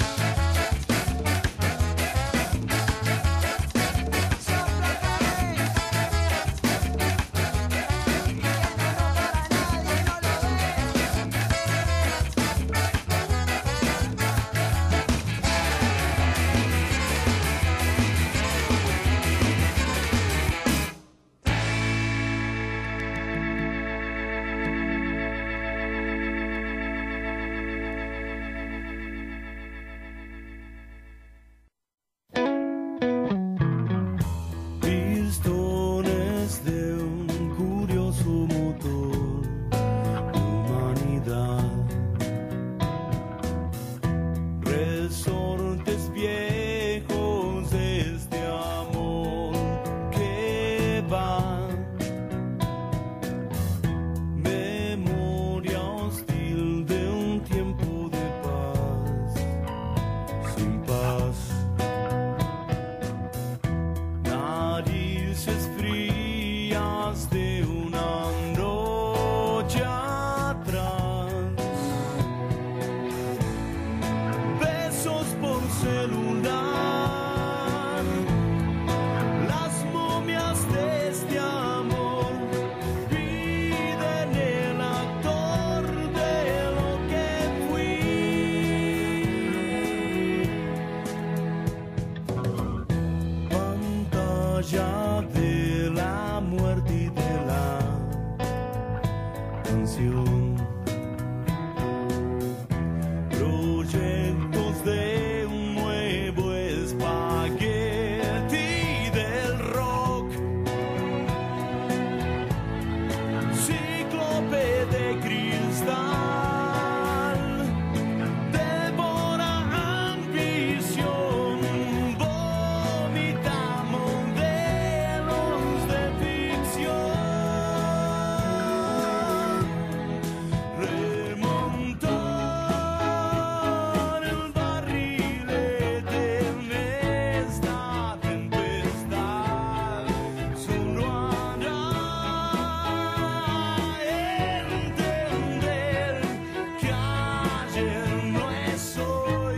resortes viejos de este amor que va. Memoria hostil de un tiempo de paz, sin paz. Narices frías de una noche atrás. Besos por celular. Las momias de este amor piden el actor de lo que fui. Pantalla de la muerte y de la canción. Proyectos de un nuevo espagueti del rock. Cíclope de cristal. Devora ambición. Vomita modelos de ficción. Remontar el barrilete en esta tempestad solo hará entender que ayer no es hoy,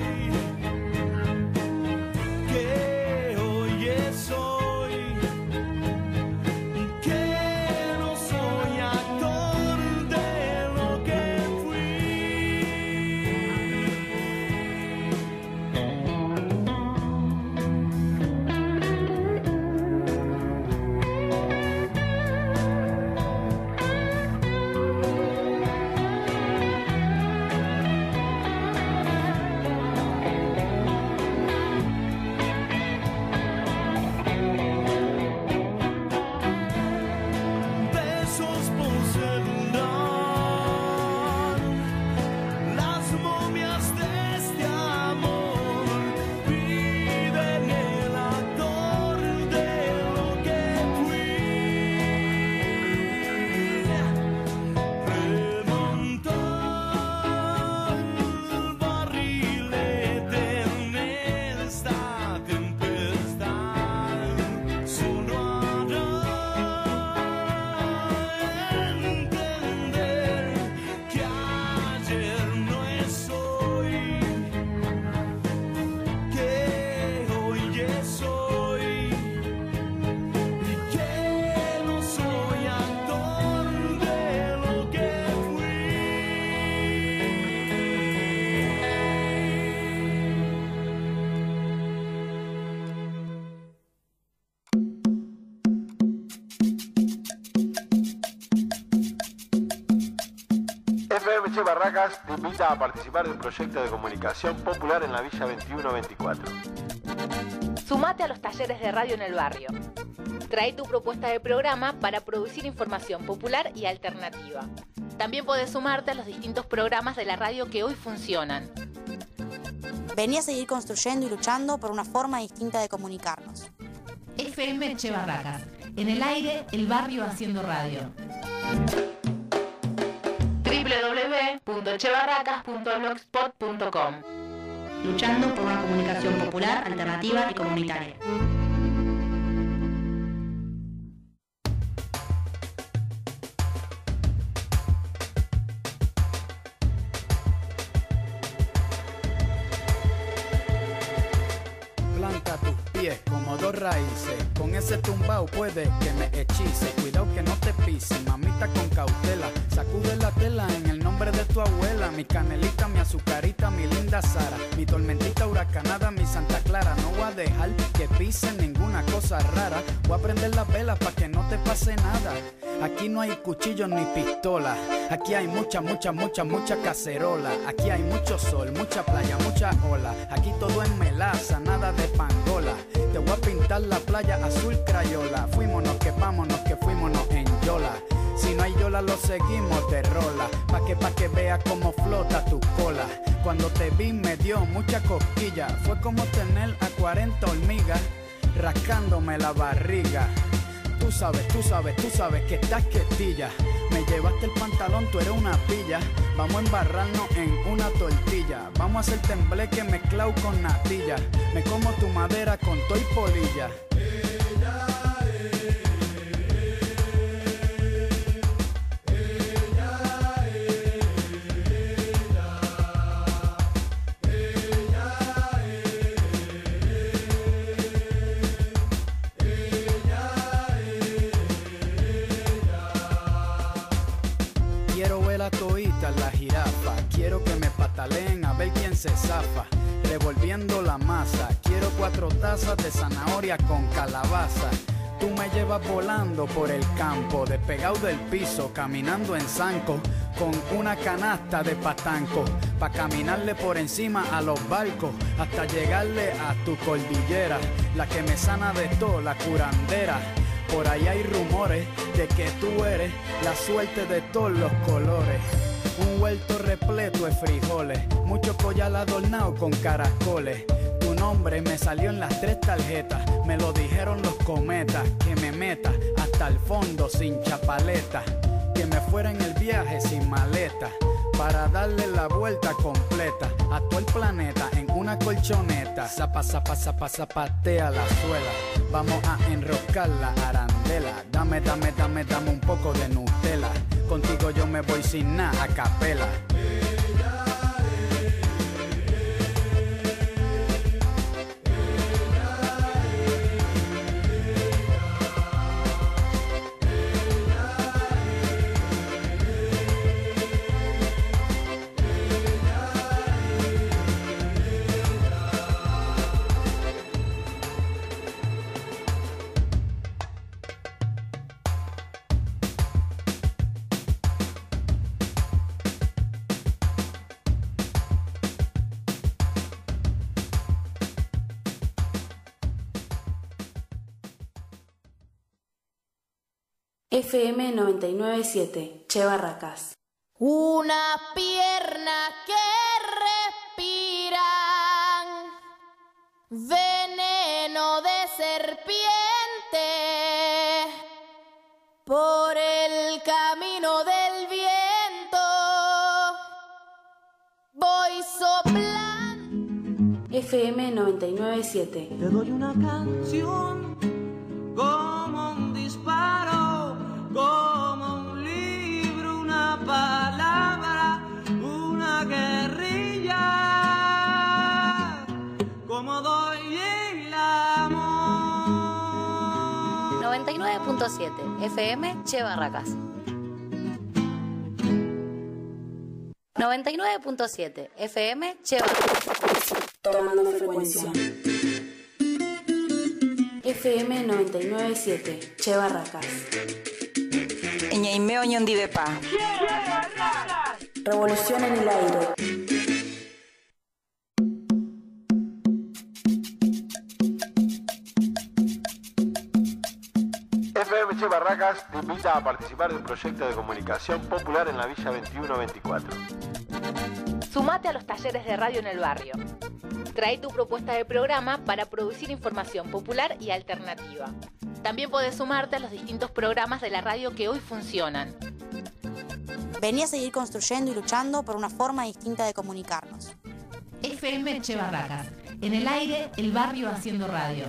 que hoy es hoy, que no soy actor de lo que fui. Besos por celular. Las momias de este amor piden el actor de lo que fui. Remontar el barrilete en esta tempestad solo hará entender que ayer no es hoy, que hoy es hoy, y que no soy actor de lo que fui. F M Che Barracas te invita a participar de un proyecto de comunicación popular en la Villa veintiuno veinticuatro. Sumate a los talleres de radio en el barrio. Trae tu propuesta de programa para producir información popular y alternativa. También podés sumarte a los distintos programas de la radio que hoy funcionan. Vení a seguir construyendo y luchando por una forma distinta de comunicarnos. F M Che Barracas. En el aire, el barrio haciendo radio. doble u doble u doble u punto che barracas punto blogspot punto com. Luchando por una comunicación popular, alternativa y comunitaria. Planta tus pies como dos raíces. Con ese tumbao puede que me hechice. Cuidado que no te pise, mamita con cautela. Sacude la tela en el nombre de tu abuela. Mi canelita, mi azucarita, mi linda Sara. Mi tormentita huracanada, mi Santa Clara. No voy a dejar que pisen ninguna cosa rara. Voy a prender las velas pa' que no te pase nada. Aquí no hay cuchillos ni pistola. Aquí hay mucha, mucha, mucha, mucha cacerola. Aquí hay mucho sol, mucha playa, mucha ola. Aquí todo es melaza, nada de pangola. Te voy a pintar la playa azul crayola. Fuímonos que vámonos, que fuímonos en yola. Si no hay yola lo seguimos de rola. Pa' que pa' que vea cómo flota tu cola. Cuando te vi me dio mucha cosquilla. Fue como tener a cuarenta hormigas rascándome la barriga. Tú sabes, tú sabes, tú sabes que estás quietilla. Me llevaste el pantalón, tú eres una pilla. Vamos a embarrarnos en una tortilla. Vamos a hacer tembleque mezclado con natilla. Me como tu madera con toy polilla. La jirafa, quiero que me pataleen a ver quién se zafa, revolviendo la masa, quiero cuatro tazas de zanahoria con calabaza. Tú me llevas volando por el campo, despegado del piso, caminando en zanco, con una canasta de patanco, pa' caminarle por encima a los barcos, hasta llegarle a tu cordillera, la que me sana de todo, la curandera. Por ahí hay rumores de que tú eres la suerte de todos los colores. Un huerto repleto de frijoles, mucho collar adornado con caracoles. Tu nombre me salió en las tres tarjetas, me lo dijeron los cometas. Que me meta hasta el fondo sin chapaleta, que me fuera en el viaje sin maleta, para darle la vuelta completa a todo el planeta en una colchoneta. Zapa, zapa, zapa, zapatea la suela, vamos a enroscar la arandela. Dame, dame, dame, dame un poco de Nutella, contigo yo me voy sin nada a capela. F M noventa y nueve punto siete, Che Barracas. Una pierna que respiran veneno de serpiente por el camino del viento voy soplando. F M noventa y nueve punto siete. Te doy una canción como un disparo, como un libro, una palabra, una guerrilla, como doy el amor. noventa y nueve punto siete F M Che Barracas. noventa y nueve punto siete F M Che Barracas. Tomando frecuencia. F M noventa y nueve punto siete, Che Barracas. Ñaimeo Ñondivepa. Revolución en el aire. F M Che Barracas te invita a participar de un proyecto de comunicación popular en la Villa veintiuno veinticuatro. Sumate a los talleres de radio en el barrio. Trae tu propuesta de programa para producir información popular y alternativa. También podés sumarte a los distintos programas de la radio que hoy funcionan. Vení a seguir construyendo y luchando por una forma distinta de comunicarnos. F M Che Barracas. En el aire, el barrio haciendo radio.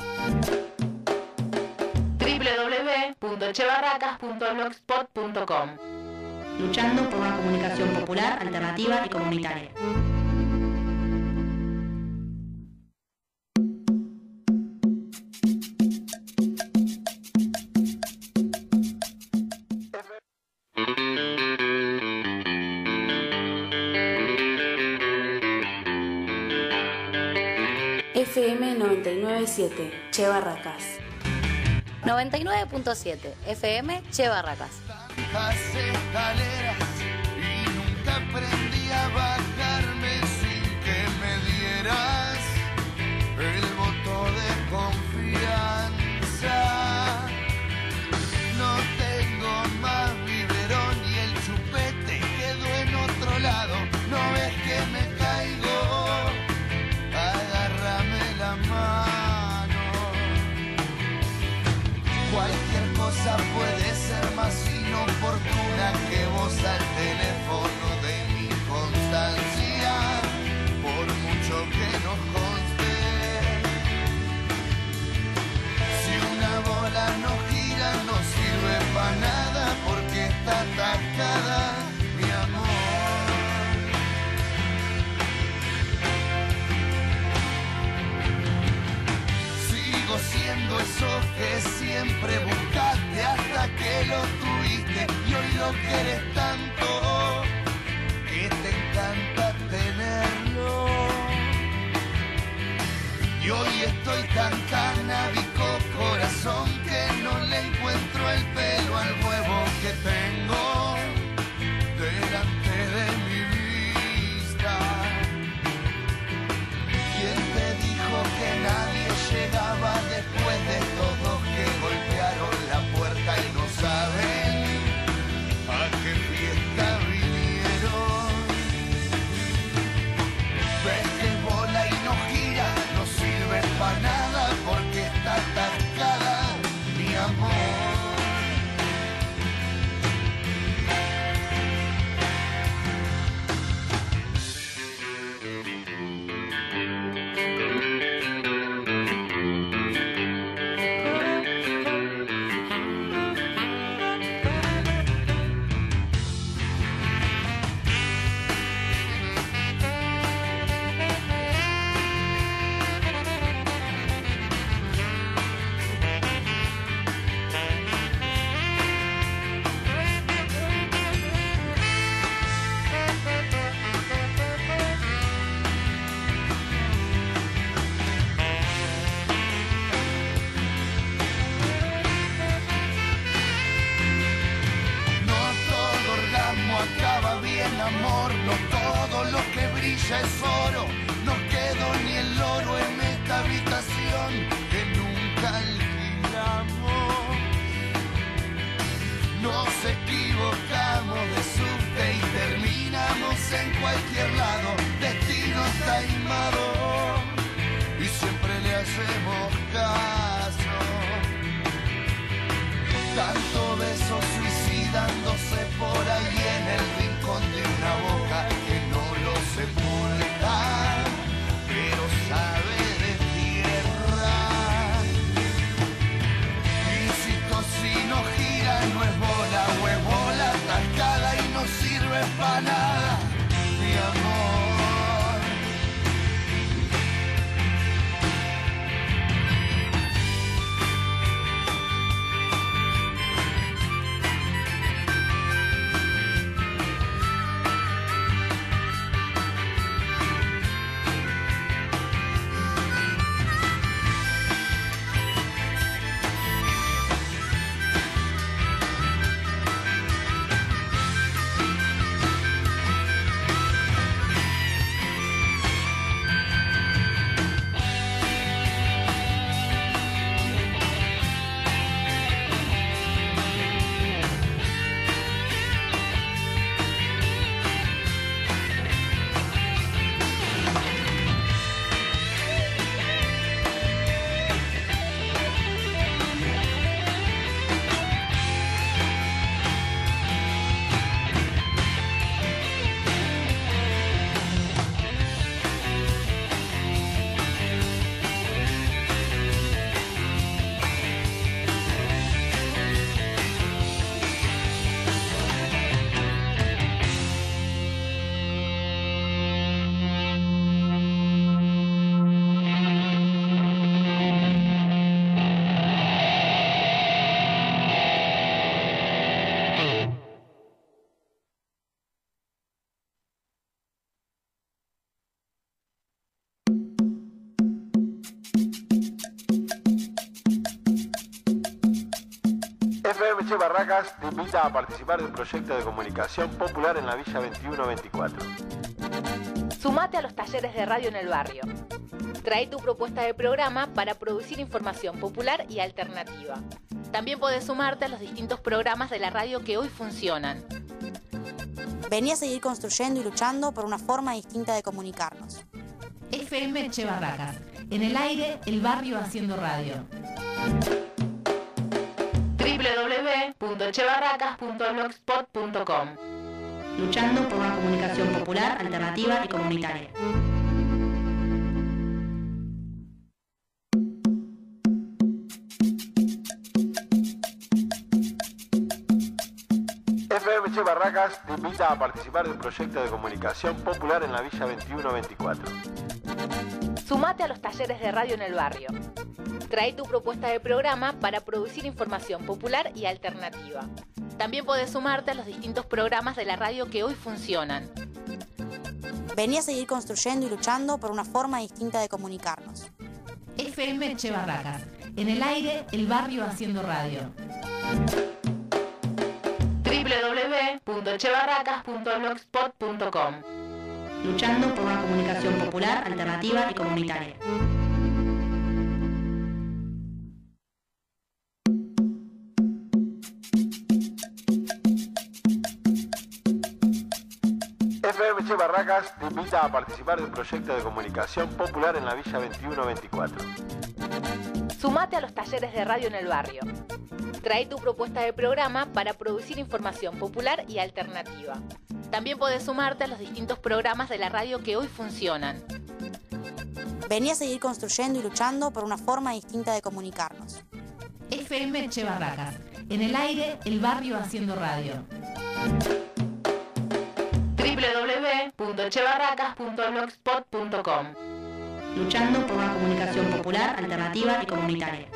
doble u doble u doble u punto che barracas punto blogspot punto com. Luchando por una comunicación popular, alternativa y comunitaria. F M noventa y nueve punto siete, Che Barracas. noventa y nueve punto siete F M Che Barracas. Las escaleras y nunca aprendí a bajarme sin que me dieras el voto de confianza. No tengo más biberón y el chupete quedó en otro lado. No ves que me cae siempre buscaste hasta que lo tuviste y hoy lo quieres tanto que te encanta tenerlo. Y hoy estoy tan canábico, corazón, que no le encuentro el pelo al huevo que tengo delante de mi vista. ¿Quién te dijo que nadie llegaba después de todos que golpearon la puerta y no saben a qué fiesta vinieron? Ves que bola y no gira, no sirve para nada porque está atascada, mi amor. Amor, no todo lo que brilla es oro, no quedó ni el oro en esta habitación que nunca alquilamos. Nos equivocamos de subte y terminamos en cualquier lado, destino taimado y siempre le hacemos caso. Tanto beso suicidándose por ahí en el rincón de una boca que no lo sepulta, pero sabe de tierra. Y si tocino gira no es bola, o es bola atascada y no sirve para nada, mi amor. F M Che Barracas te invita a participar de un proyecto de comunicación popular en la Villa veintiuno veinticuatro. Sumate a los talleres de radio en el barrio. Trae tu propuesta de programa para producir información popular y alternativa. También podés sumarte a los distintos programas de la radio que hoy funcionan. Vení a seguir construyendo y luchando por una forma distinta de comunicarnos. F M Che Barracas. En el aire, el barrio haciendo radio. doble u doble u doble u punto che barracas punto blogspot punto com. Luchando por una comunicación popular, alternativa y comunitaria. F M Che Barracas te invita a participar de un proyecto de comunicación popular en la Villa veintiuno veinticuatro. Sumate a los talleres de radio en el barrio. Trae tu propuesta de programa para producir información popular y alternativa. También podés sumarte a los distintos programas de la radio que hoy funcionan. Vení a seguir construyendo y luchando por una forma distinta de comunicarnos. F M Che Barracas. En el aire, el barrio haciendo radio. doble u doble u doble u punto che barracas punto blogspot punto com. Luchando por una comunicación popular, alternativa y comunitaria. F M Che Barracas te invita a participar de un proyecto de comunicación popular en la Villa veintiuno veinticuatro. Sumate a los talleres de radio en el barrio. Trae tu propuesta de programa para producir información popular y alternativa. También podés sumarte a los distintos programas de la radio que hoy funcionan. Vení a seguir construyendo y luchando por una forma distinta de comunicarnos. F M Che Barracas. En el aire, el barrio haciendo radio. doble u doble u doble u punto che barracas punto blogspot punto com. Luchando por una comunicación popular, alternativa y comunitaria.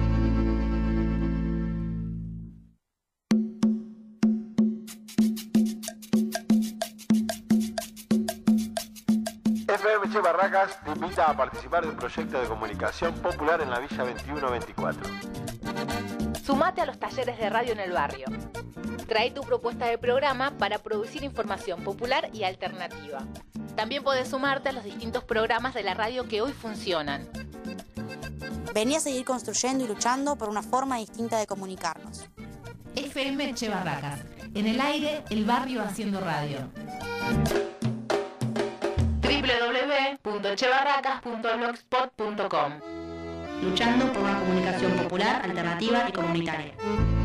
F M Che Barracas te invita a participar de un proyecto de comunicación popular en la Villa veintiuno veinticuatro. Sumate a los talleres de radio en el barrio. Trae tu propuesta de programa para producir información popular y alternativa. También podés sumarte a los distintos programas de la radio que hoy funcionan. Vení a seguir construyendo y luchando por una forma distinta de comunicarnos. F M Che Barracas. En el aire, el barrio haciendo radio. doble u doble u doble u punto che barracas punto blogspot punto com. Luchando por una comunicación popular, alternativa y comunitaria.